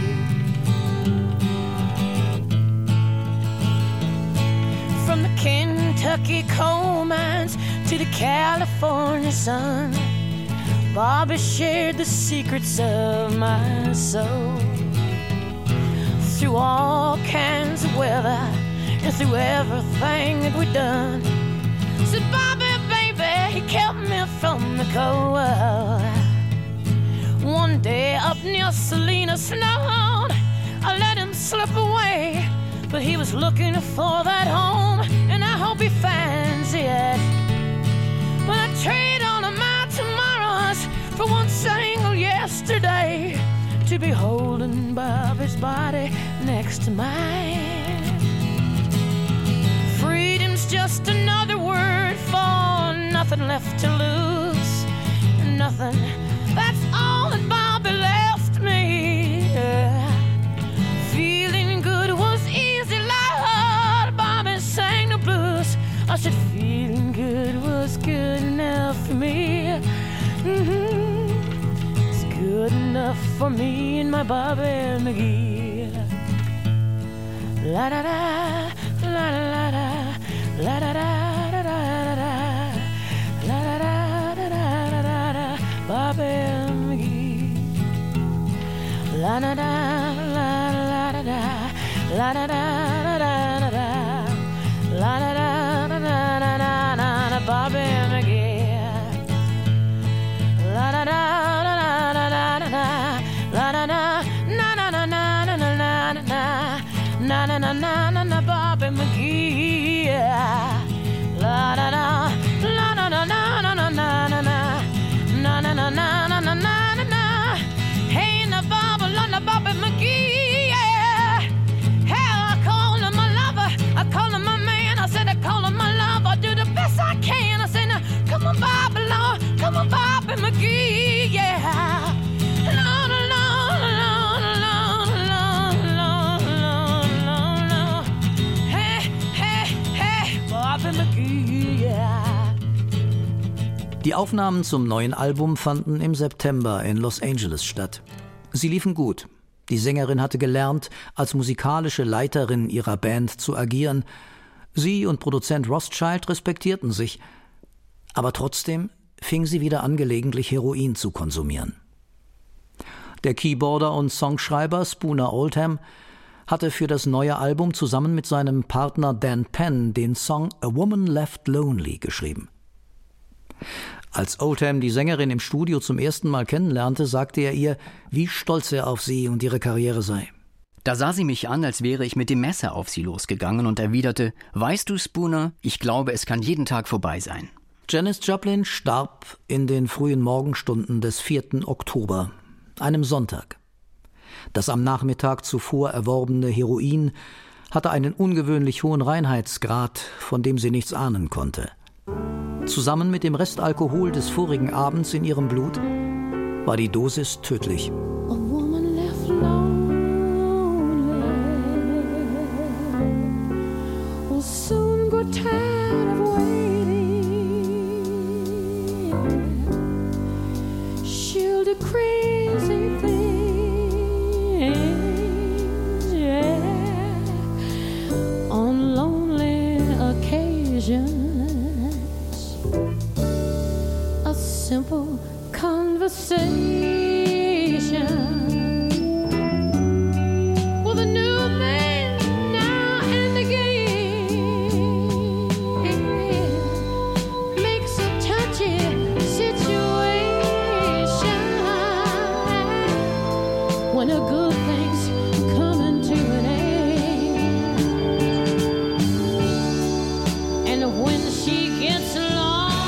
From the Kentucky coal mines to the California sun, Bobby shared the secrets of my soul. Through all kinds of weather and through everything that we'd done, said Bobby, baby, he kept me from the cold. One day up near Salina snowed, I let him slip away, but he was looking for that home, and I hope he finds it. But I trade all of my tomorrows for one single yesterday, to be holding Bobby's body next to mine. Freedom's just another word for nothing left to lose. Nothing, that's all that Bobby left me. Feeling good was easy, Lord. Bobby sang the blues. I said feeling good was good enough for me. It's good enough for me and my Bobby McGee. La da da, la da la da, la da da da da da, la da da da da da da, Bobby McGee. La da da la la da da, la da da da da da, la da da da da da da, Bobby McGee. La da da. Na na na na na na, Bobby McGee. La da da, la da da na na na na na na na na na na na na na. Hey, na Bobby, na Bobby McGee. Hell, I call him my lover, I call him my man. I said I call him my lover. I do the best I can. I said now, come on, Bobby, Lord, come on, Bobby McGee. Yeah. Die Aufnahmen zum neuen Album fanden im September in Los Angeles statt. Sie liefen gut. Die Sängerin hatte gelernt, als musikalische Leiterin ihrer Band zu agieren. Sie und Produzent Rothschild respektierten sich. Aber trotzdem fing sie wieder an, gelegentlich Heroin zu konsumieren. Der Keyboarder und Songschreiber Spooner Oldham hatte für das neue Album zusammen mit seinem Partner Dan Penn den Song A Woman Left Lonely geschrieben. Als Oldham die Sängerin im Studio zum ersten Mal kennenlernte, sagte er ihr, wie stolz er auf sie und ihre Karriere sei. Da sah sie mich an, als wäre ich mit dem Messer auf sie losgegangen und erwiderte, weißt du, Spooner, ich glaube, es kann jeden Tag vorbei sein. Janis Joplin starb in den frühen Morgenstunden des 4. Oktober, einem Sonntag. Das am Nachmittag zuvor erworbene Heroin hatte einen ungewöhnlich hohen Reinheitsgrad, von dem sie nichts ahnen konnte. Zusammen mit dem Restalkohol des vorigen Abends in ihrem Blut war die Dosis tödlich. Simple conversation with a new man now and again makes a touchy situation when a good thing's coming to an end, and when she gets along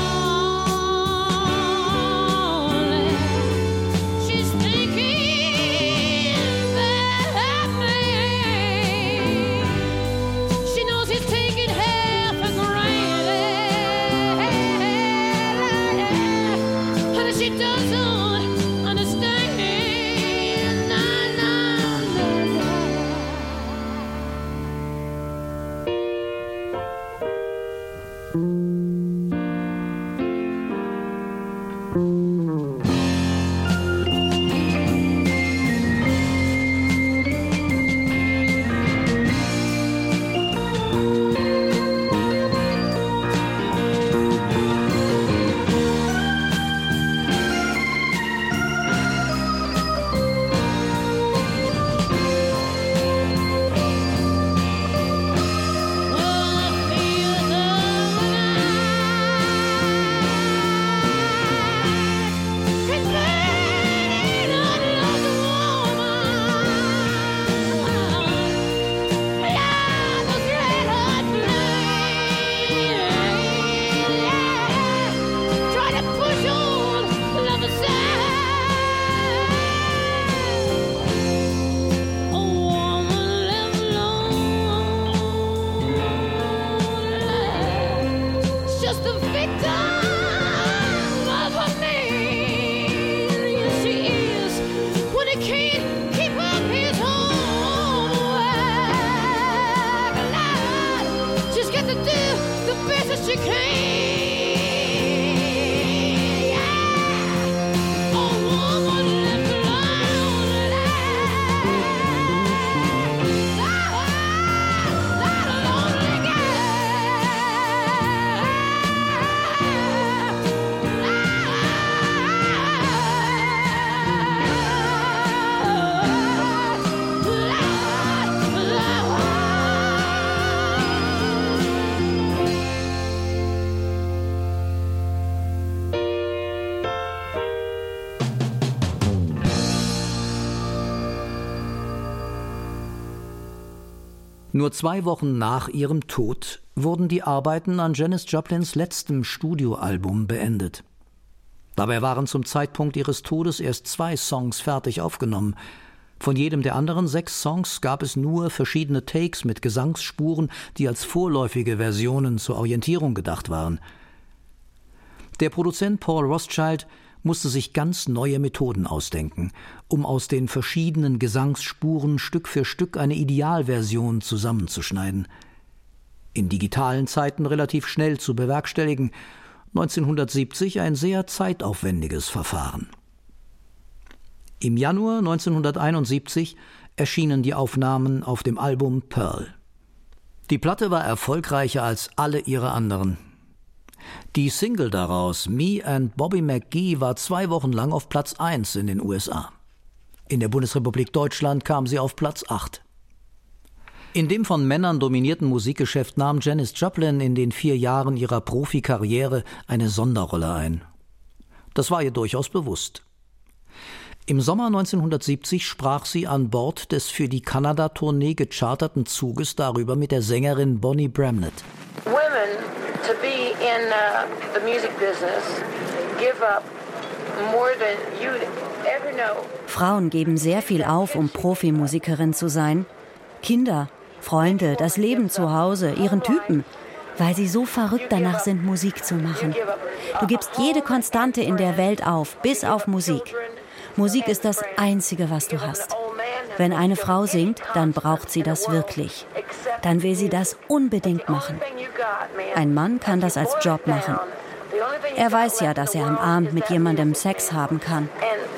Nur 2 Wochen nach ihrem Tod wurden die Arbeiten an Janis Joplins letztem Studioalbum beendet. Dabei waren zum Zeitpunkt ihres Todes erst 2 Songs fertig aufgenommen. Von jedem der anderen 6 Songs gab es nur verschiedene Takes mit Gesangsspuren, die als vorläufige Versionen zur Orientierung gedacht waren. Der Produzent Paul Rothchild musste sich ganz neue Methoden ausdenken, um aus den verschiedenen Gesangsspuren Stück für Stück eine Idealversion zusammenzuschneiden. In digitalen Zeiten relativ schnell zu bewerkstelligen, 1970 ein sehr zeitaufwendiges Verfahren. Im Januar 1971 erschienen die Aufnahmen auf dem Album Pearl. Die Platte war erfolgreicher als alle ihre anderen. Die Single daraus, Me and Bobby McGee, war 2 Wochen lang auf Platz 1 in den USA. In der Bundesrepublik Deutschland kam sie auf Platz 8. In dem von Männern dominierten Musikgeschäft nahm Janis Joplin in den 4 Jahren ihrer Profikarriere eine Sonderrolle ein. Das war ihr durchaus bewusst. Im Sommer 1970 sprach sie an Bord des für die Kanada-Tournee gecharterten Zuges darüber mit der Sängerin Bonnie Bramlett. Women to be in the music business give up more than you'd ever know. Frauen geben sehr viel auf, um Profimusikerin zu sein. Kinder, Freunde, das Leben zu Hause, ihren Typen, weil sie so verrückt danach sind, Musik zu machen. Du gibst jede Konstante in der Welt auf, bis auf Musik. Musik ist das Einzige, was du hast. Wenn eine Frau singt, dann braucht sie das wirklich. Dann will sie das unbedingt machen. Ein Mann kann das als Job machen. Er weiß ja, dass er am Abend mit jemandem Sex haben kann.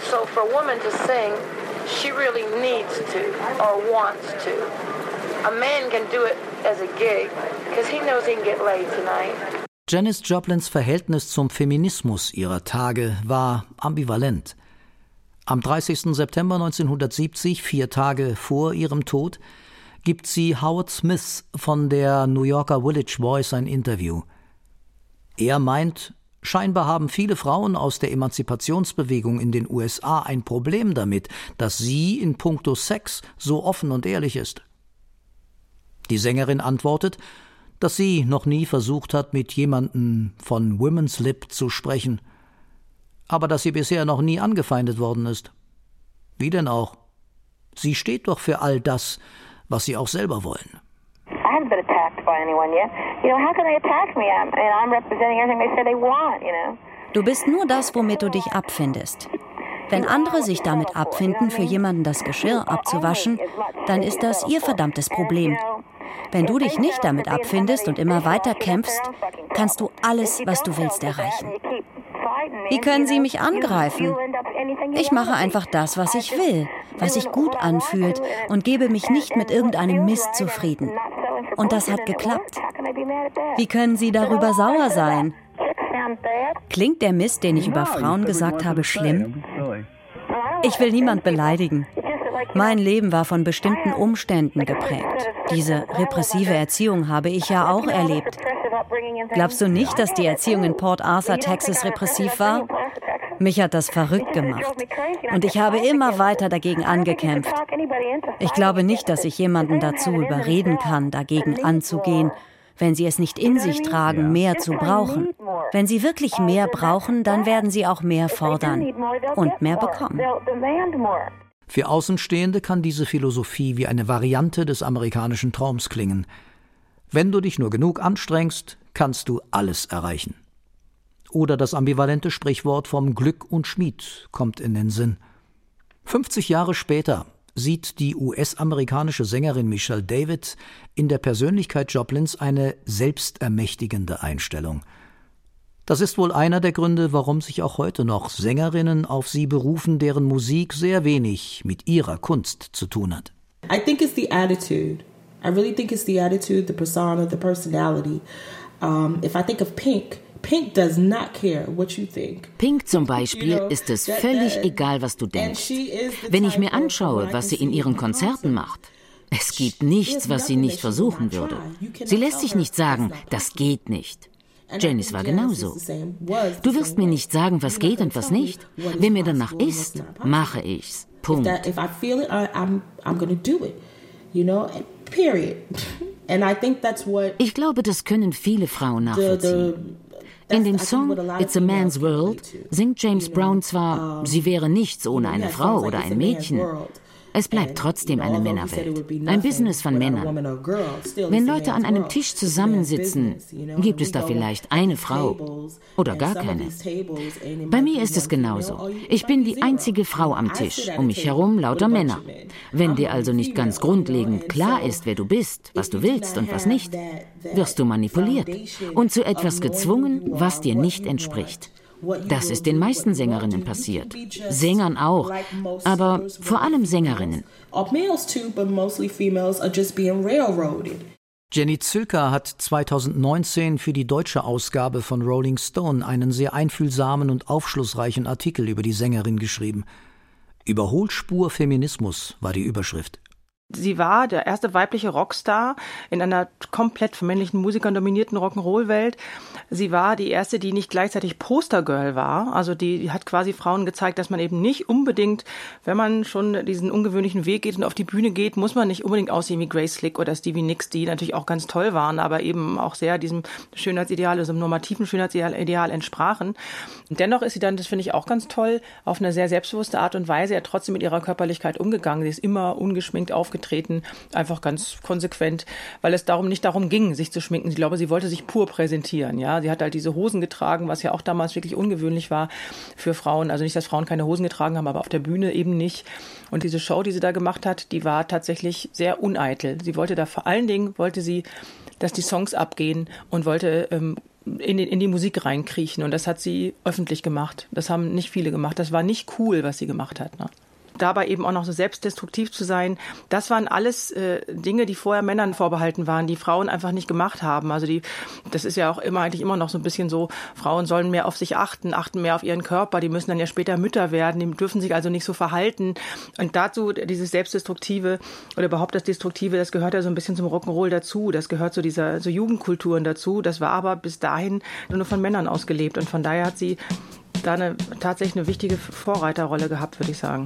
Janis Joplins Verhältnis zum Feminismus ihrer Tage war ambivalent. Am 30. September 1970, 4 Tage vor ihrem Tod, gibt sie Howard Smith von der New Yorker Village Voice ein Interview. Er meint, scheinbar haben viele Frauen aus der Emanzipationsbewegung in den USA ein Problem damit, dass sie in puncto Sex so offen und ehrlich ist. Die Sängerin antwortet, dass sie noch nie versucht hat, mit jemandem von Women's Lib zu sprechen, aber dass sie bisher noch nie angefeindet worden ist. Wie denn auch? Sie steht doch für all das, was sie auch selber wollen. Du bist nur das, womit du dich abfindest. Wenn andere sich damit abfinden, für jemanden das Geschirr abzuwaschen, dann ist das ihr verdammtes Problem. Wenn du dich nicht damit abfindest und immer weiter kämpfst, kannst du alles, was du willst, erreichen. Wie können Sie mich angreifen? Ich mache einfach das, was ich will, was sich gut anfühlt und gebe mich nicht mit irgendeinem Mist zufrieden. Und das hat geklappt. Wie können Sie darüber sauer sein? Klingt der Mist, den ich über Frauen gesagt habe, schlimm? Ich will niemand beleidigen. Mein Leben war von bestimmten Umständen geprägt. Diese repressive Erziehung habe ich ja auch erlebt. Glaubst du nicht, dass die Erziehung in Port Arthur, Texas, repressiv war? Mich hat das verrückt gemacht. Und ich habe immer weiter dagegen angekämpft. Ich glaube nicht, dass ich jemanden dazu überreden kann, dagegen anzugehen, wenn sie es nicht in sich tragen, mehr zu brauchen. Wenn sie wirklich mehr brauchen, dann werden sie auch mehr fordern und mehr bekommen. Für Außenstehende kann diese Philosophie wie eine Variante des amerikanischen Traums klingen. Wenn du dich nur genug anstrengst, kannst du alles erreichen. Oder das ambivalente Sprichwort vom Glück und Schmied kommt in den Sinn. 50 Jahre später sieht die US-amerikanische Sängerin Michelle David in der Persönlichkeit Joplins eine selbstermächtigende Einstellung. Das ist wohl einer der Gründe, warum sich auch heute noch Sängerinnen auf sie berufen, deren Musik sehr wenig mit ihrer Kunst zu tun hat. I think it's the attitude. I really think it's the attitude, the persona, the personality. If I think of Pink does not care what you think. Pink zum Beispiel ist es völlig egal, was du denkst. Wenn ich mir anschaue, was sie in ihren Konzerten macht, es gibt nichts, was sie nicht versuchen würde. Sie lässt sich nicht sagen, das geht nicht. Janis war genauso. Du wirst mir nicht sagen, was geht und was nicht. Wenn mir danach ist, mache ich's. Punkt. Period. And I think that's what Ich glaube, das können viele Frauen nachvollziehen. In dem Song It's a Man's World singt James Brown zwar, sie wäre nichts ohne eine Frau oder ein Mädchen. Es bleibt trotzdem eine Männerwelt, ein Business von Männern. Wenn Leute an einem Tisch zusammensitzen, gibt es da vielleicht eine Frau oder gar keine. Bei mir ist es genauso. Ich bin die einzige Frau am Tisch, um mich herum lauter Männer. Wenn dir also nicht ganz grundlegend klar ist, wer du bist, was du willst und was nicht, wirst du manipuliert und zu etwas gezwungen, was dir nicht entspricht. Das ist den meisten Sängerinnen passiert. Sängern auch, aber vor allem Sängerinnen. Jenny Zilker hat 2019 für die deutsche Ausgabe von Rolling Stone einen sehr einfühlsamen und aufschlussreichen Artikel über die Sängerin geschrieben. Überholspur Feminismus war die Überschrift. Sie war der erste weibliche Rockstar in einer komplett von männlichen Musikern dominierten Rock'n'Roll-Welt. Sie war die erste, die nicht gleichzeitig Postergirl war. Also die hat quasi Frauen gezeigt, dass man eben nicht unbedingt, wenn man schon diesen ungewöhnlichen Weg geht und auf die Bühne geht, muss man nicht unbedingt aussehen wie Grace Slick oder Stevie Nicks, die natürlich auch ganz toll waren, aber eben auch sehr diesem Schönheitsideal, diesem normativen Schönheitsideal entsprachen. Und dennoch ist sie dann, das finde ich auch ganz toll, auf eine sehr selbstbewusste Art und Weise ja trotzdem mit ihrer Körperlichkeit umgegangen. Sie ist immer ungeschminkt aufgetreten, einfach ganz konsequent, weil es nicht darum ging, sich zu schminken. Ich glaube, sie wollte sich pur präsentieren. Ja, sie hat halt diese Hosen getragen, was ja auch damals wirklich ungewöhnlich war für Frauen. Also nicht, dass Frauen keine Hosen getragen haben, aber auf der Bühne eben nicht. Und diese Show, die sie da gemacht hat, die war tatsächlich sehr uneitel. Sie wollte da vor allen Dingen, dass die Songs abgehen und wollte in die Musik reinkriechen. Und das hat sie öffentlich gemacht. Das haben nicht viele gemacht. Das war nicht cool, was sie gemacht hat, ne? Dabei eben auch noch so selbstdestruktiv zu sein, das waren alles Dinge, die vorher Männern vorbehalten waren, die Frauen einfach nicht gemacht haben. Also das ist ja auch eigentlich immer noch so ein bisschen so, Frauen sollen mehr auf sich achten mehr auf ihren Körper, die müssen dann ja später Mütter werden, die dürfen sich also nicht so verhalten. Und dazu dieses Selbstdestruktive oder überhaupt das Destruktive, das gehört ja so ein bisschen zum Rock'n'Roll dazu, das gehört zu dieser so Jugendkulturen dazu, das war aber bis dahin nur von Männern ausgelebt und von daher hat sie da tatsächlich eine wichtige Vorreiterrolle gehabt, würde ich sagen.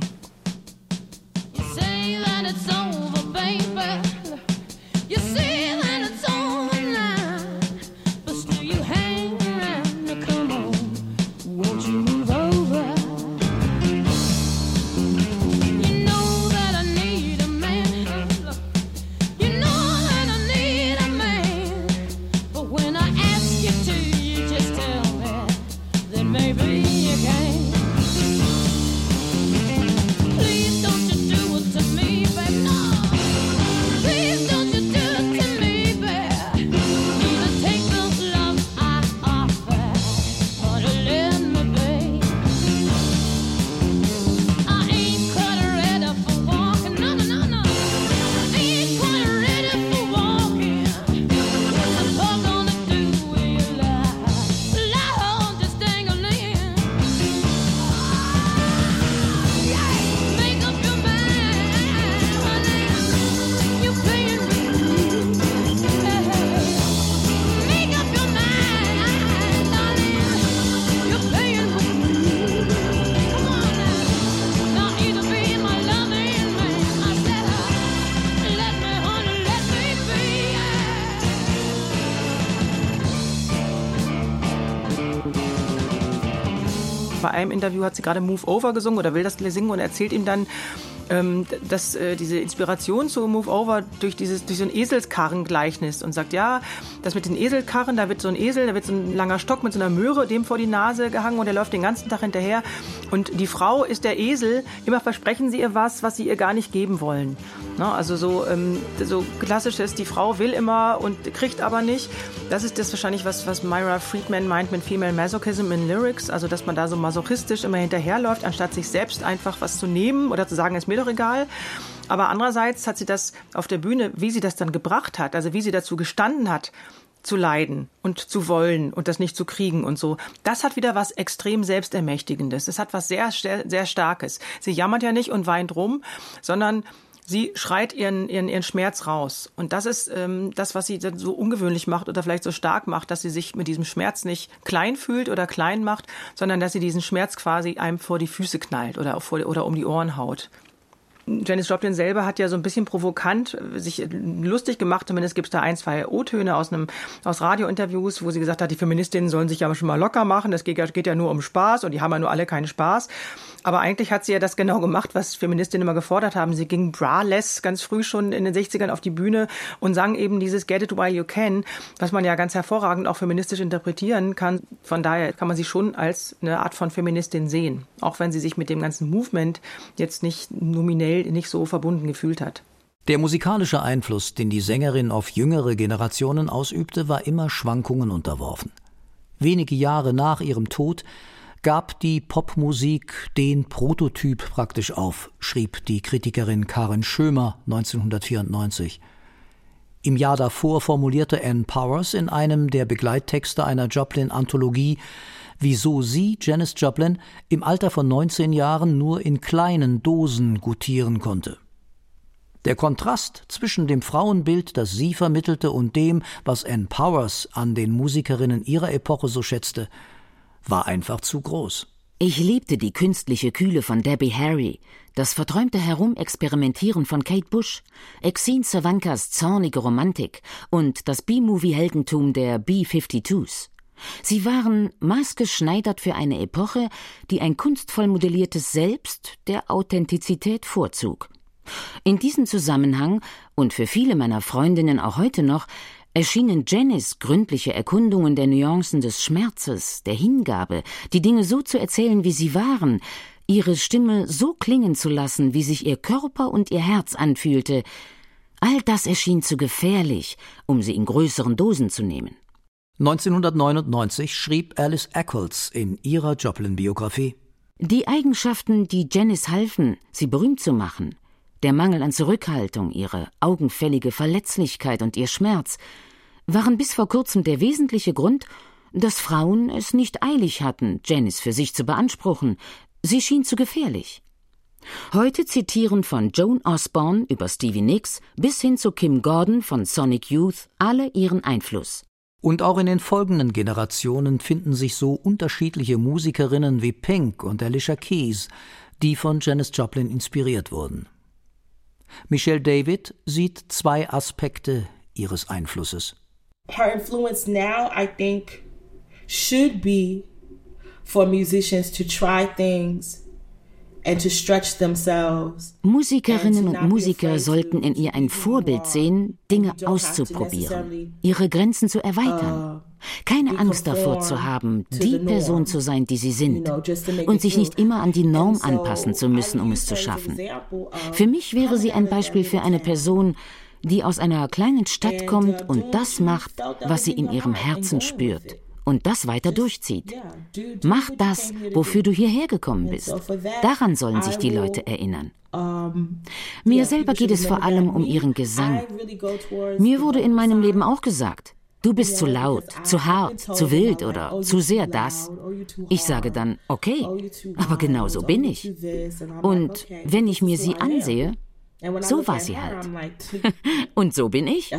Bei einem Interview hat sie gerade Move Over gesungen oder will das singen und erzählt ihm dann, dass diese Inspiration zu Move Over durch so ein Eselskarren-Gleichnis und sagt, ja, das mit den Eselkarren, da wird so ein langer Stock mit so einer Möhre dem vor die Nase gehangen und der läuft den ganzen Tag hinterher und die Frau ist der Esel, immer versprechen sie ihr was sie ihr gar nicht geben wollen. Na, also so klassisches, die Frau will immer und kriegt aber nicht. Das ist das wahrscheinlich, was Myra Friedman meint mit Female Masochism in Lyrics, also dass man da so masochistisch immer hinterherläuft, anstatt sich selbst einfach was zu nehmen oder zu sagen, ist mir doch egal. Aber andererseits hat sie das auf der Bühne, wie sie das dann gebracht hat, also wie sie dazu gestanden hat, zu leiden und zu wollen und das nicht zu kriegen und so. Das hat wieder was extrem Selbstermächtigendes. Es hat was sehr, sehr Starkes. Sie jammert ja nicht und weint rum, sondern sie schreit ihren Schmerz raus. Und das ist das, was sie dann so ungewöhnlich macht oder vielleicht so stark macht, dass sie sich mit diesem Schmerz nicht klein fühlt oder klein macht, sondern dass sie diesen Schmerz quasi einem vor die Füße knallt oder um die Ohren haut. Janis Joplin selber hat ja so ein bisschen provokant sich lustig gemacht, zumindest gibt es da 1, 2 O-Töne aus Radiointerviews, wo sie gesagt hat, die Feministinnen sollen sich ja schon mal locker machen, das geht ja nur um Spaß und die haben ja nur alle keinen Spaß. Aber eigentlich hat sie ja das genau gemacht, was Feministinnen immer gefordert haben. Sie ging braless ganz früh schon in den 60ern auf die Bühne und sang eben dieses Get It While You Can, was man ja ganz hervorragend auch feministisch interpretieren kann. Von daher kann man sie schon als eine Art von Feministin sehen, auch wenn sie sich mit dem ganzen Movement jetzt nicht nominell nicht so verbunden gefühlt hat. Der musikalische Einfluss, den die Sängerin auf jüngere Generationen ausübte, war immer Schwankungen unterworfen. Wenige Jahre nach ihrem Tod gab die Popmusik den Prototyp praktisch auf, schrieb die Kritikerin Karen Schömer 1994. Im Jahr davor formulierte Ann Powers in einem der Begleittexte einer Joplin-Anthologie, wieso sie, Janis Joplin, im Alter von 19 Jahren nur in kleinen Dosen gutieren konnte. Der Kontrast zwischen dem Frauenbild, das sie vermittelte, und dem, was Ann Powers an den Musikerinnen ihrer Epoche so schätzte, war einfach zu groß. Ich liebte die künstliche Kühle von Debbie Harry, das verträumte Herumexperimentieren von Kate Bush, Exene Cervenkas zornige Romantik und das B-Movie-Heldentum der B-52s. Sie waren maßgeschneidert für eine Epoche, die ein kunstvoll modelliertes Selbst der Authentizität vorzog. In diesem Zusammenhang, und für viele meiner Freundinnen auch heute noch, erschienen Janis gründliche Erkundungen der Nuancen des Schmerzes, der Hingabe, die Dinge so zu erzählen, wie sie waren, ihre Stimme so klingen zu lassen, wie sich ihr Körper und ihr Herz anfühlte. All das erschien zu gefährlich, um sie in größeren Dosen zu nehmen. 1999 schrieb Alice Eccles in ihrer Joplin-Biografie: Die Eigenschaften, die Janis halfen, sie berühmt zu machen, der Mangel an Zurückhaltung, ihre augenfällige Verletzlichkeit und ihr Schmerz, waren bis vor kurzem der wesentliche Grund, dass Frauen es nicht eilig hatten, Janis für sich zu beanspruchen. Sie schien zu gefährlich. Heute zitieren von Joan Osborne über Stevie Nicks bis hin zu Kim Gordon von Sonic Youth alle ihren Einfluss. Und auch in den folgenden Generationen finden sich so unterschiedliche Musikerinnen wie Pink und Alicia Keys, die von Janis Joplin inspiriert wurden. Michelle David sieht 2 Aspekte ihres Einflusses. Her influence now, I think, should be for musicians to try things and to stretch themselves. Musikerinnen und Musiker sollten in ihr ein Vorbild sehen, Dinge auszuprobieren, ihre Grenzen zu erweitern. Keine Angst davor zu haben, die Person zu sein, die sie sind, und sich nicht immer an die Norm anpassen zu müssen, um es zu schaffen. Für mich wäre sie ein Beispiel für eine Person, die aus einer kleinen Stadt kommt und das macht, was sie in ihrem Herzen spürt. Und das weiter durchzieht. Mach das, wofür du hierher gekommen bist. Daran sollen sich die Leute erinnern. Mir selber geht es vor allem um ihren Gesang. Mir wurde in meinem Leben auch gesagt, du bist zu laut, zu hart, zu wild oder zu sehr das. Ich sage dann, okay, aber genau so bin ich. Und wenn ich mir sie ansehe, so war sie halt. Und so bin ich.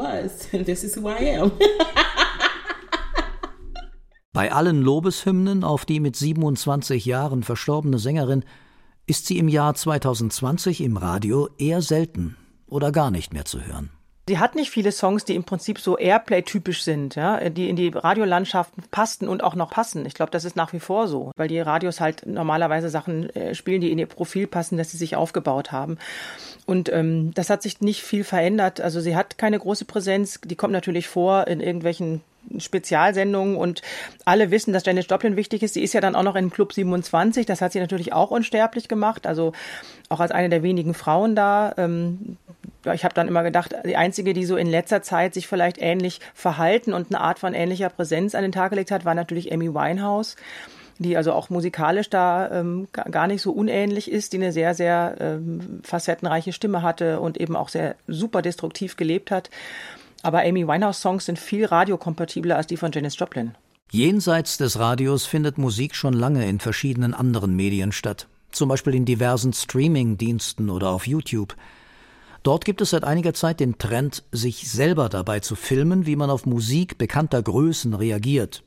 Bei allen Lobeshymnen auf die mit 27 Jahren verstorbene Sängerin ist sie im Jahr 2020 im Radio eher selten oder gar nicht mehr zu hören. Sie hat nicht viele Songs, die im Prinzip so Airplay-typisch sind, ja, die in die Radiolandschaften passten und auch noch passen. Ich glaube, das ist nach wie vor so, weil die Radios halt normalerweise Sachen spielen, die in ihr Profil passen, dass sie sich aufgebaut haben. Und das hat sich nicht viel verändert. Also sie hat keine große Präsenz. Die kommt natürlich vor in irgendwelchen Spezialsendungen und alle wissen, dass Janis Joplin wichtig ist. Sie ist ja dann auch noch in Club 27. Das hat sie natürlich auch unsterblich gemacht. Also auch als eine der wenigen Frauen da. Ich habe dann immer gedacht, die einzige, die so in letzter Zeit sich vielleicht ähnlich verhalten und eine Art von ähnlicher Präsenz an den Tag gelegt hat, war natürlich Amy Winehouse, die also auch musikalisch da gar nicht so unähnlich ist, die eine sehr, sehr facettenreiche Stimme hatte und eben auch sehr super destruktiv gelebt hat. Aber Amy Winehouse-Songs sind viel radiokompatibler als die von Janis Joplin. Jenseits des Radios findet Musik schon lange in verschiedenen anderen Medien statt. Zum Beispiel in diversen Streaming-Diensten oder auf YouTube. Dort gibt es seit einiger Zeit den Trend, sich selber dabei zu filmen, wie man auf Musik bekannter Größen reagiert.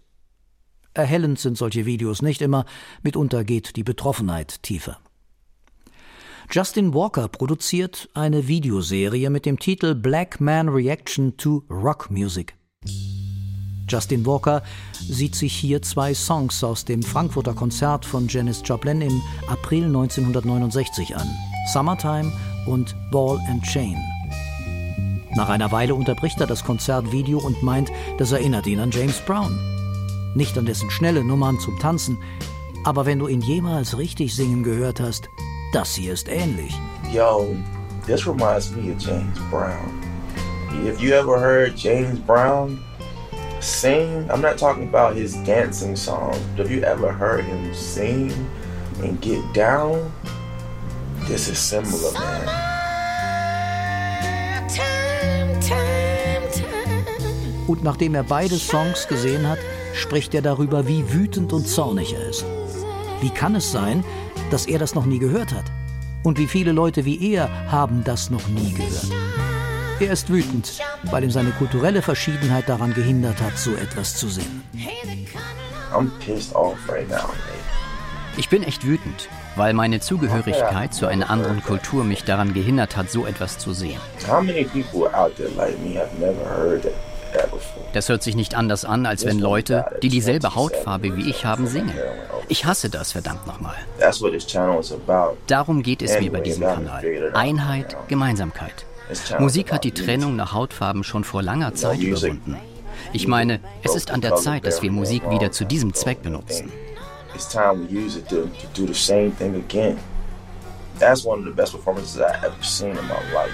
Erhellend sind solche Videos nicht immer, mitunter geht die Betroffenheit tiefer. Justin Walker produziert eine Videoserie mit dem Titel Black Man Reaction to Rock Music. Justin Walker sieht sich hier 2 Songs aus dem Frankfurter Konzert von Janis Joplin im April 1969 an: Summertime und Ball and Chain. Nach einer Weile unterbricht er das Konzertvideo und meint, das erinnert ihn an James Brown. Nicht an dessen schnelle Nummern zum Tanzen, aber wenn du ihn jemals richtig singen gehört hast, das hier ist ähnlich. Yo, this reminds me of James Brown. If you ever heard James Brown sing, I'm not talking about his dancing songs, but if you ever heard him sing and get down, this is similar, man. Und nachdem er beide Songs gesehen hat, spricht er darüber, wie wütend und zornig er ist. Wie kann es sein, dass er das noch nie gehört hat? Und wie viele Leute wie er haben das noch nie gehört? Er ist wütend, weil ihm seine kulturelle Verschiedenheit daran gehindert hat, so etwas zu sehen. I'm pissed off right now. Ich bin echt wütend, weil meine Zugehörigkeit zu einer anderen Kultur mich daran gehindert hat, so etwas zu sehen. Das hört sich nicht anders an, als wenn Leute, die dieselbe Hautfarbe wie ich haben, singen. Ich hasse das, verdammt nochmal. Darum geht es mir bei diesem Kanal. Einheit, Gemeinsamkeit. Musik hat die Trennung nach Hautfarben schon vor langer Zeit überwunden. Ich meine, es ist an der Zeit, dass wir Musik wieder zu diesem Zweck benutzen. It's time we use it to do the same thing again. That's one of the best performances I've ever seen in my life.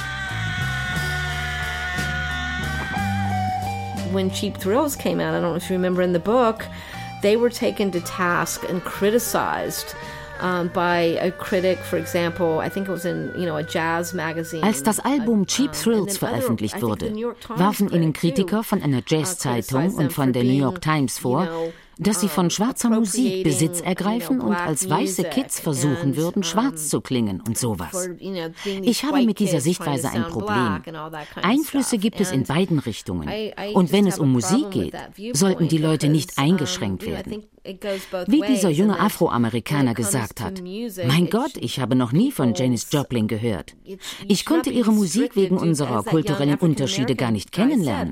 When Cheap Thrills came out, I don't know if you remember in the book, they were taken to task and criticized by a critic, for example, I think it was in, a jazz magazine. Als das Album Cheap Thrills veröffentlicht wurde, warfen ihnen Kritiker von einer Jazzzeitung und von der New York Times vor, dass sie von schwarzer Musik Besitz ergreifen und als weiße Kids versuchen würden, schwarz zu klingen und sowas. Ich habe mit dieser Sichtweise ein Problem. Einflüsse gibt es in beiden Richtungen. Und wenn es um Musik geht, sollten die Leute nicht eingeschränkt werden. Wie dieser junge Afroamerikaner gesagt hat: Mein Gott, ich habe noch nie von Janis Joplin gehört. Ich konnte ihre Musik wegen unserer kulturellen Unterschiede gar nicht kennenlernen.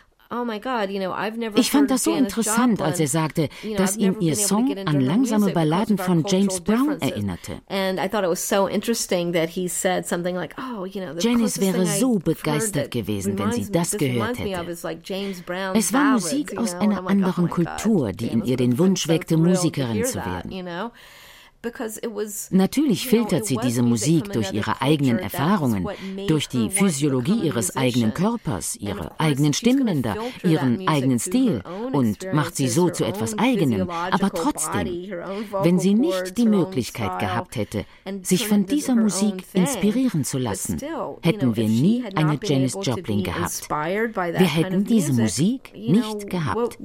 Ich fand das so interessant, als er sagte, dass ihn ihr Song an langsame Balladen von James Brown erinnerte. Janis wäre so begeistert gewesen, wenn sie das gehört hätte. Es war Musik aus einer anderen Kultur, die in ihr den Wunsch weckte, Musikerin zu werden. Natürlich filtert sie diese Musik durch ihre eigenen Erfahrungen, durch die Physiologie ihres eigenen Körpers, ihre eigenen Stimmbänder, ihren eigenen Stil und macht sie so zu etwas Eigenem. Aber trotzdem, wenn sie nicht die Möglichkeit gehabt hätte, sich von dieser Musik inspirieren zu lassen, hätten wir nie eine Janis Joplin gehabt. Wir hätten diese Musik nicht gehabt.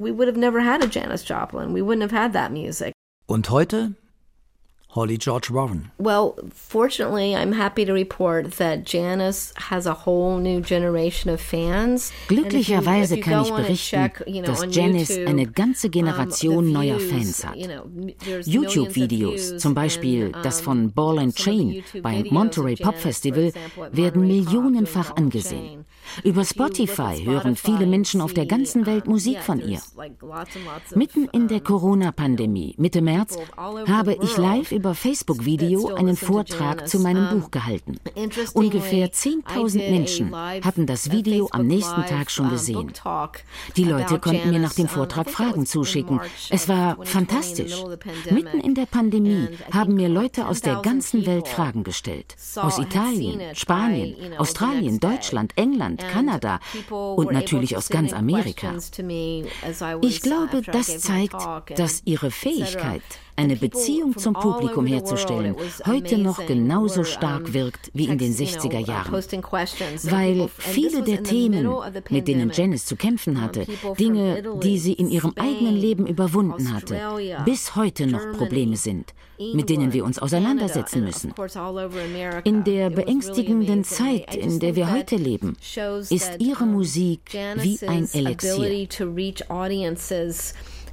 Und heute? Holly George Warren. Well, fortunately, I'm happy to report that Janis has a whole new generation of fans. Glücklicherweise kann ich berichten, dass Janis eine ganze Generation neuer Fans hat. YouTube-Videos, zum Beispiel das von Ball and Chain beim Monterey Pop Festival, werden millionenfach angesehen. Über Spotify hören viele Menschen auf der ganzen Welt Musik von ihr. Mitten in der Corona-Pandemie, Mitte März, habe ich live über Facebook-Video einen Vortrag zu meinem Buch gehalten. Ungefähr 10.000 Menschen hatten das Video am nächsten Tag schon gesehen. Die Leute konnten mir nach dem Vortrag Fragen zuschicken. Es war fantastisch. Mitten in der Pandemie haben mir Leute aus der ganzen Welt Fragen gestellt. Aus Italien, Spanien, Australien, Deutschland, England, Kanada und natürlich aus ganz Amerika. Ich glaube, das zeigt, dass ihre Fähigkeit, eine Beziehung zum Publikum herzustellen, heute noch genauso stark wirkt wie in den 60er Jahren. Weil viele der Themen, mit denen Janis zu kämpfen hatte, Dinge, die sie in ihrem eigenen Leben überwunden hatte, bis heute noch Probleme sind, mit denen wir uns auseinandersetzen müssen. In der beängstigenden Zeit, in der wir heute leben, ist ihre Musik wie ein Elixier.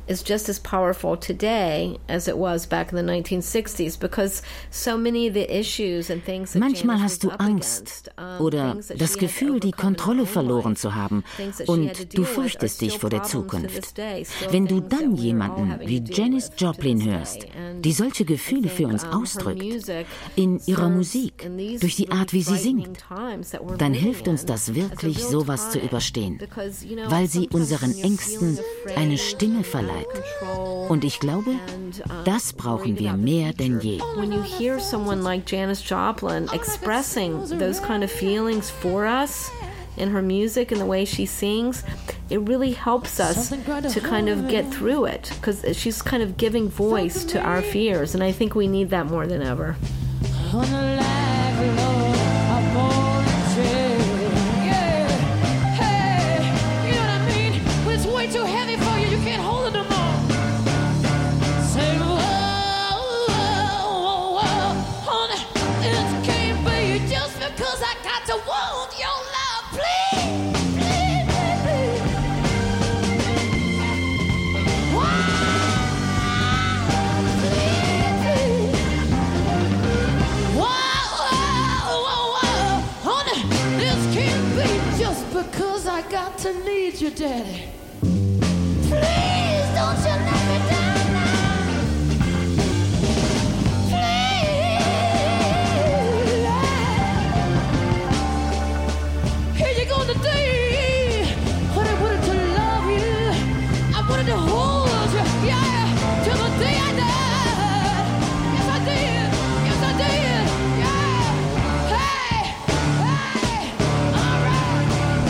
is just as powerful today as it was back in the 1960s, because so many of the issues and things that Manchmal hast du Angst oder das Gefühl, die Kontrolle verloren zu haben, und du fürchtest dich vor der Zukunft. Wenn du dann jemanden wie Janis Joplin hörst, die solche Gefühle für uns ausdrückt, in ihrer Musik, durch die Art, wie sie singt, dann hilft uns das wirklich, sowas zu überstehen, weil sie unseren Ängsten eine Stimme verleiht. Und ich glaube, das brauchen wir mehr denn je. When you hear someone like Janis Joplin expressing those kind of feelings for us in her music and the way she sings, it really helps us to kind of get through it, because she's kind of giving voice to our fears, and I think we need that more than ever. Too heavy for you, you can't hold it no more. Say, whoa, honey, it can't be just because I got to want your love, please, please, please, please. Whoa, honey, this can't be just because I got to need you, Daddy. Please don't you let me down now. Please. Here you go today. But I wanted to love you. I wanted to hold you. Yeah, till the day I died. Yes, I did. Yes, I did. Yeah. Hey, all right.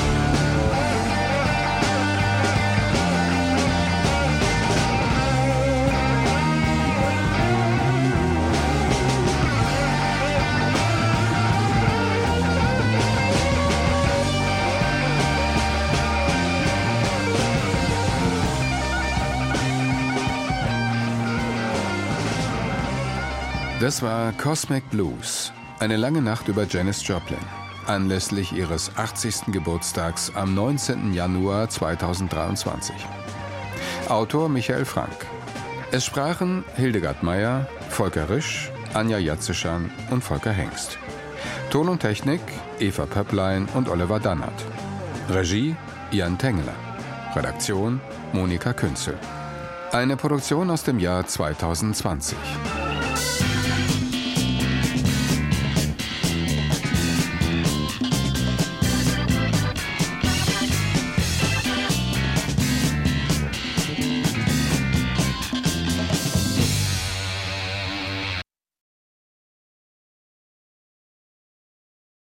Das war Cosmic Blues, eine lange Nacht über Janis Joplin, anlässlich ihres 80. Geburtstags am 19. Januar 2023. Autor Michael Frank. Es sprachen Hildegard Meyer, Volker Risch, Anja Jatzeschan und Volker Hengst. Ton und Technik Eva Pöpplein und Oliver Dannert. Regie Jan Tengeler. Redaktion Monika Künzel. Eine Produktion aus dem Jahr 2020.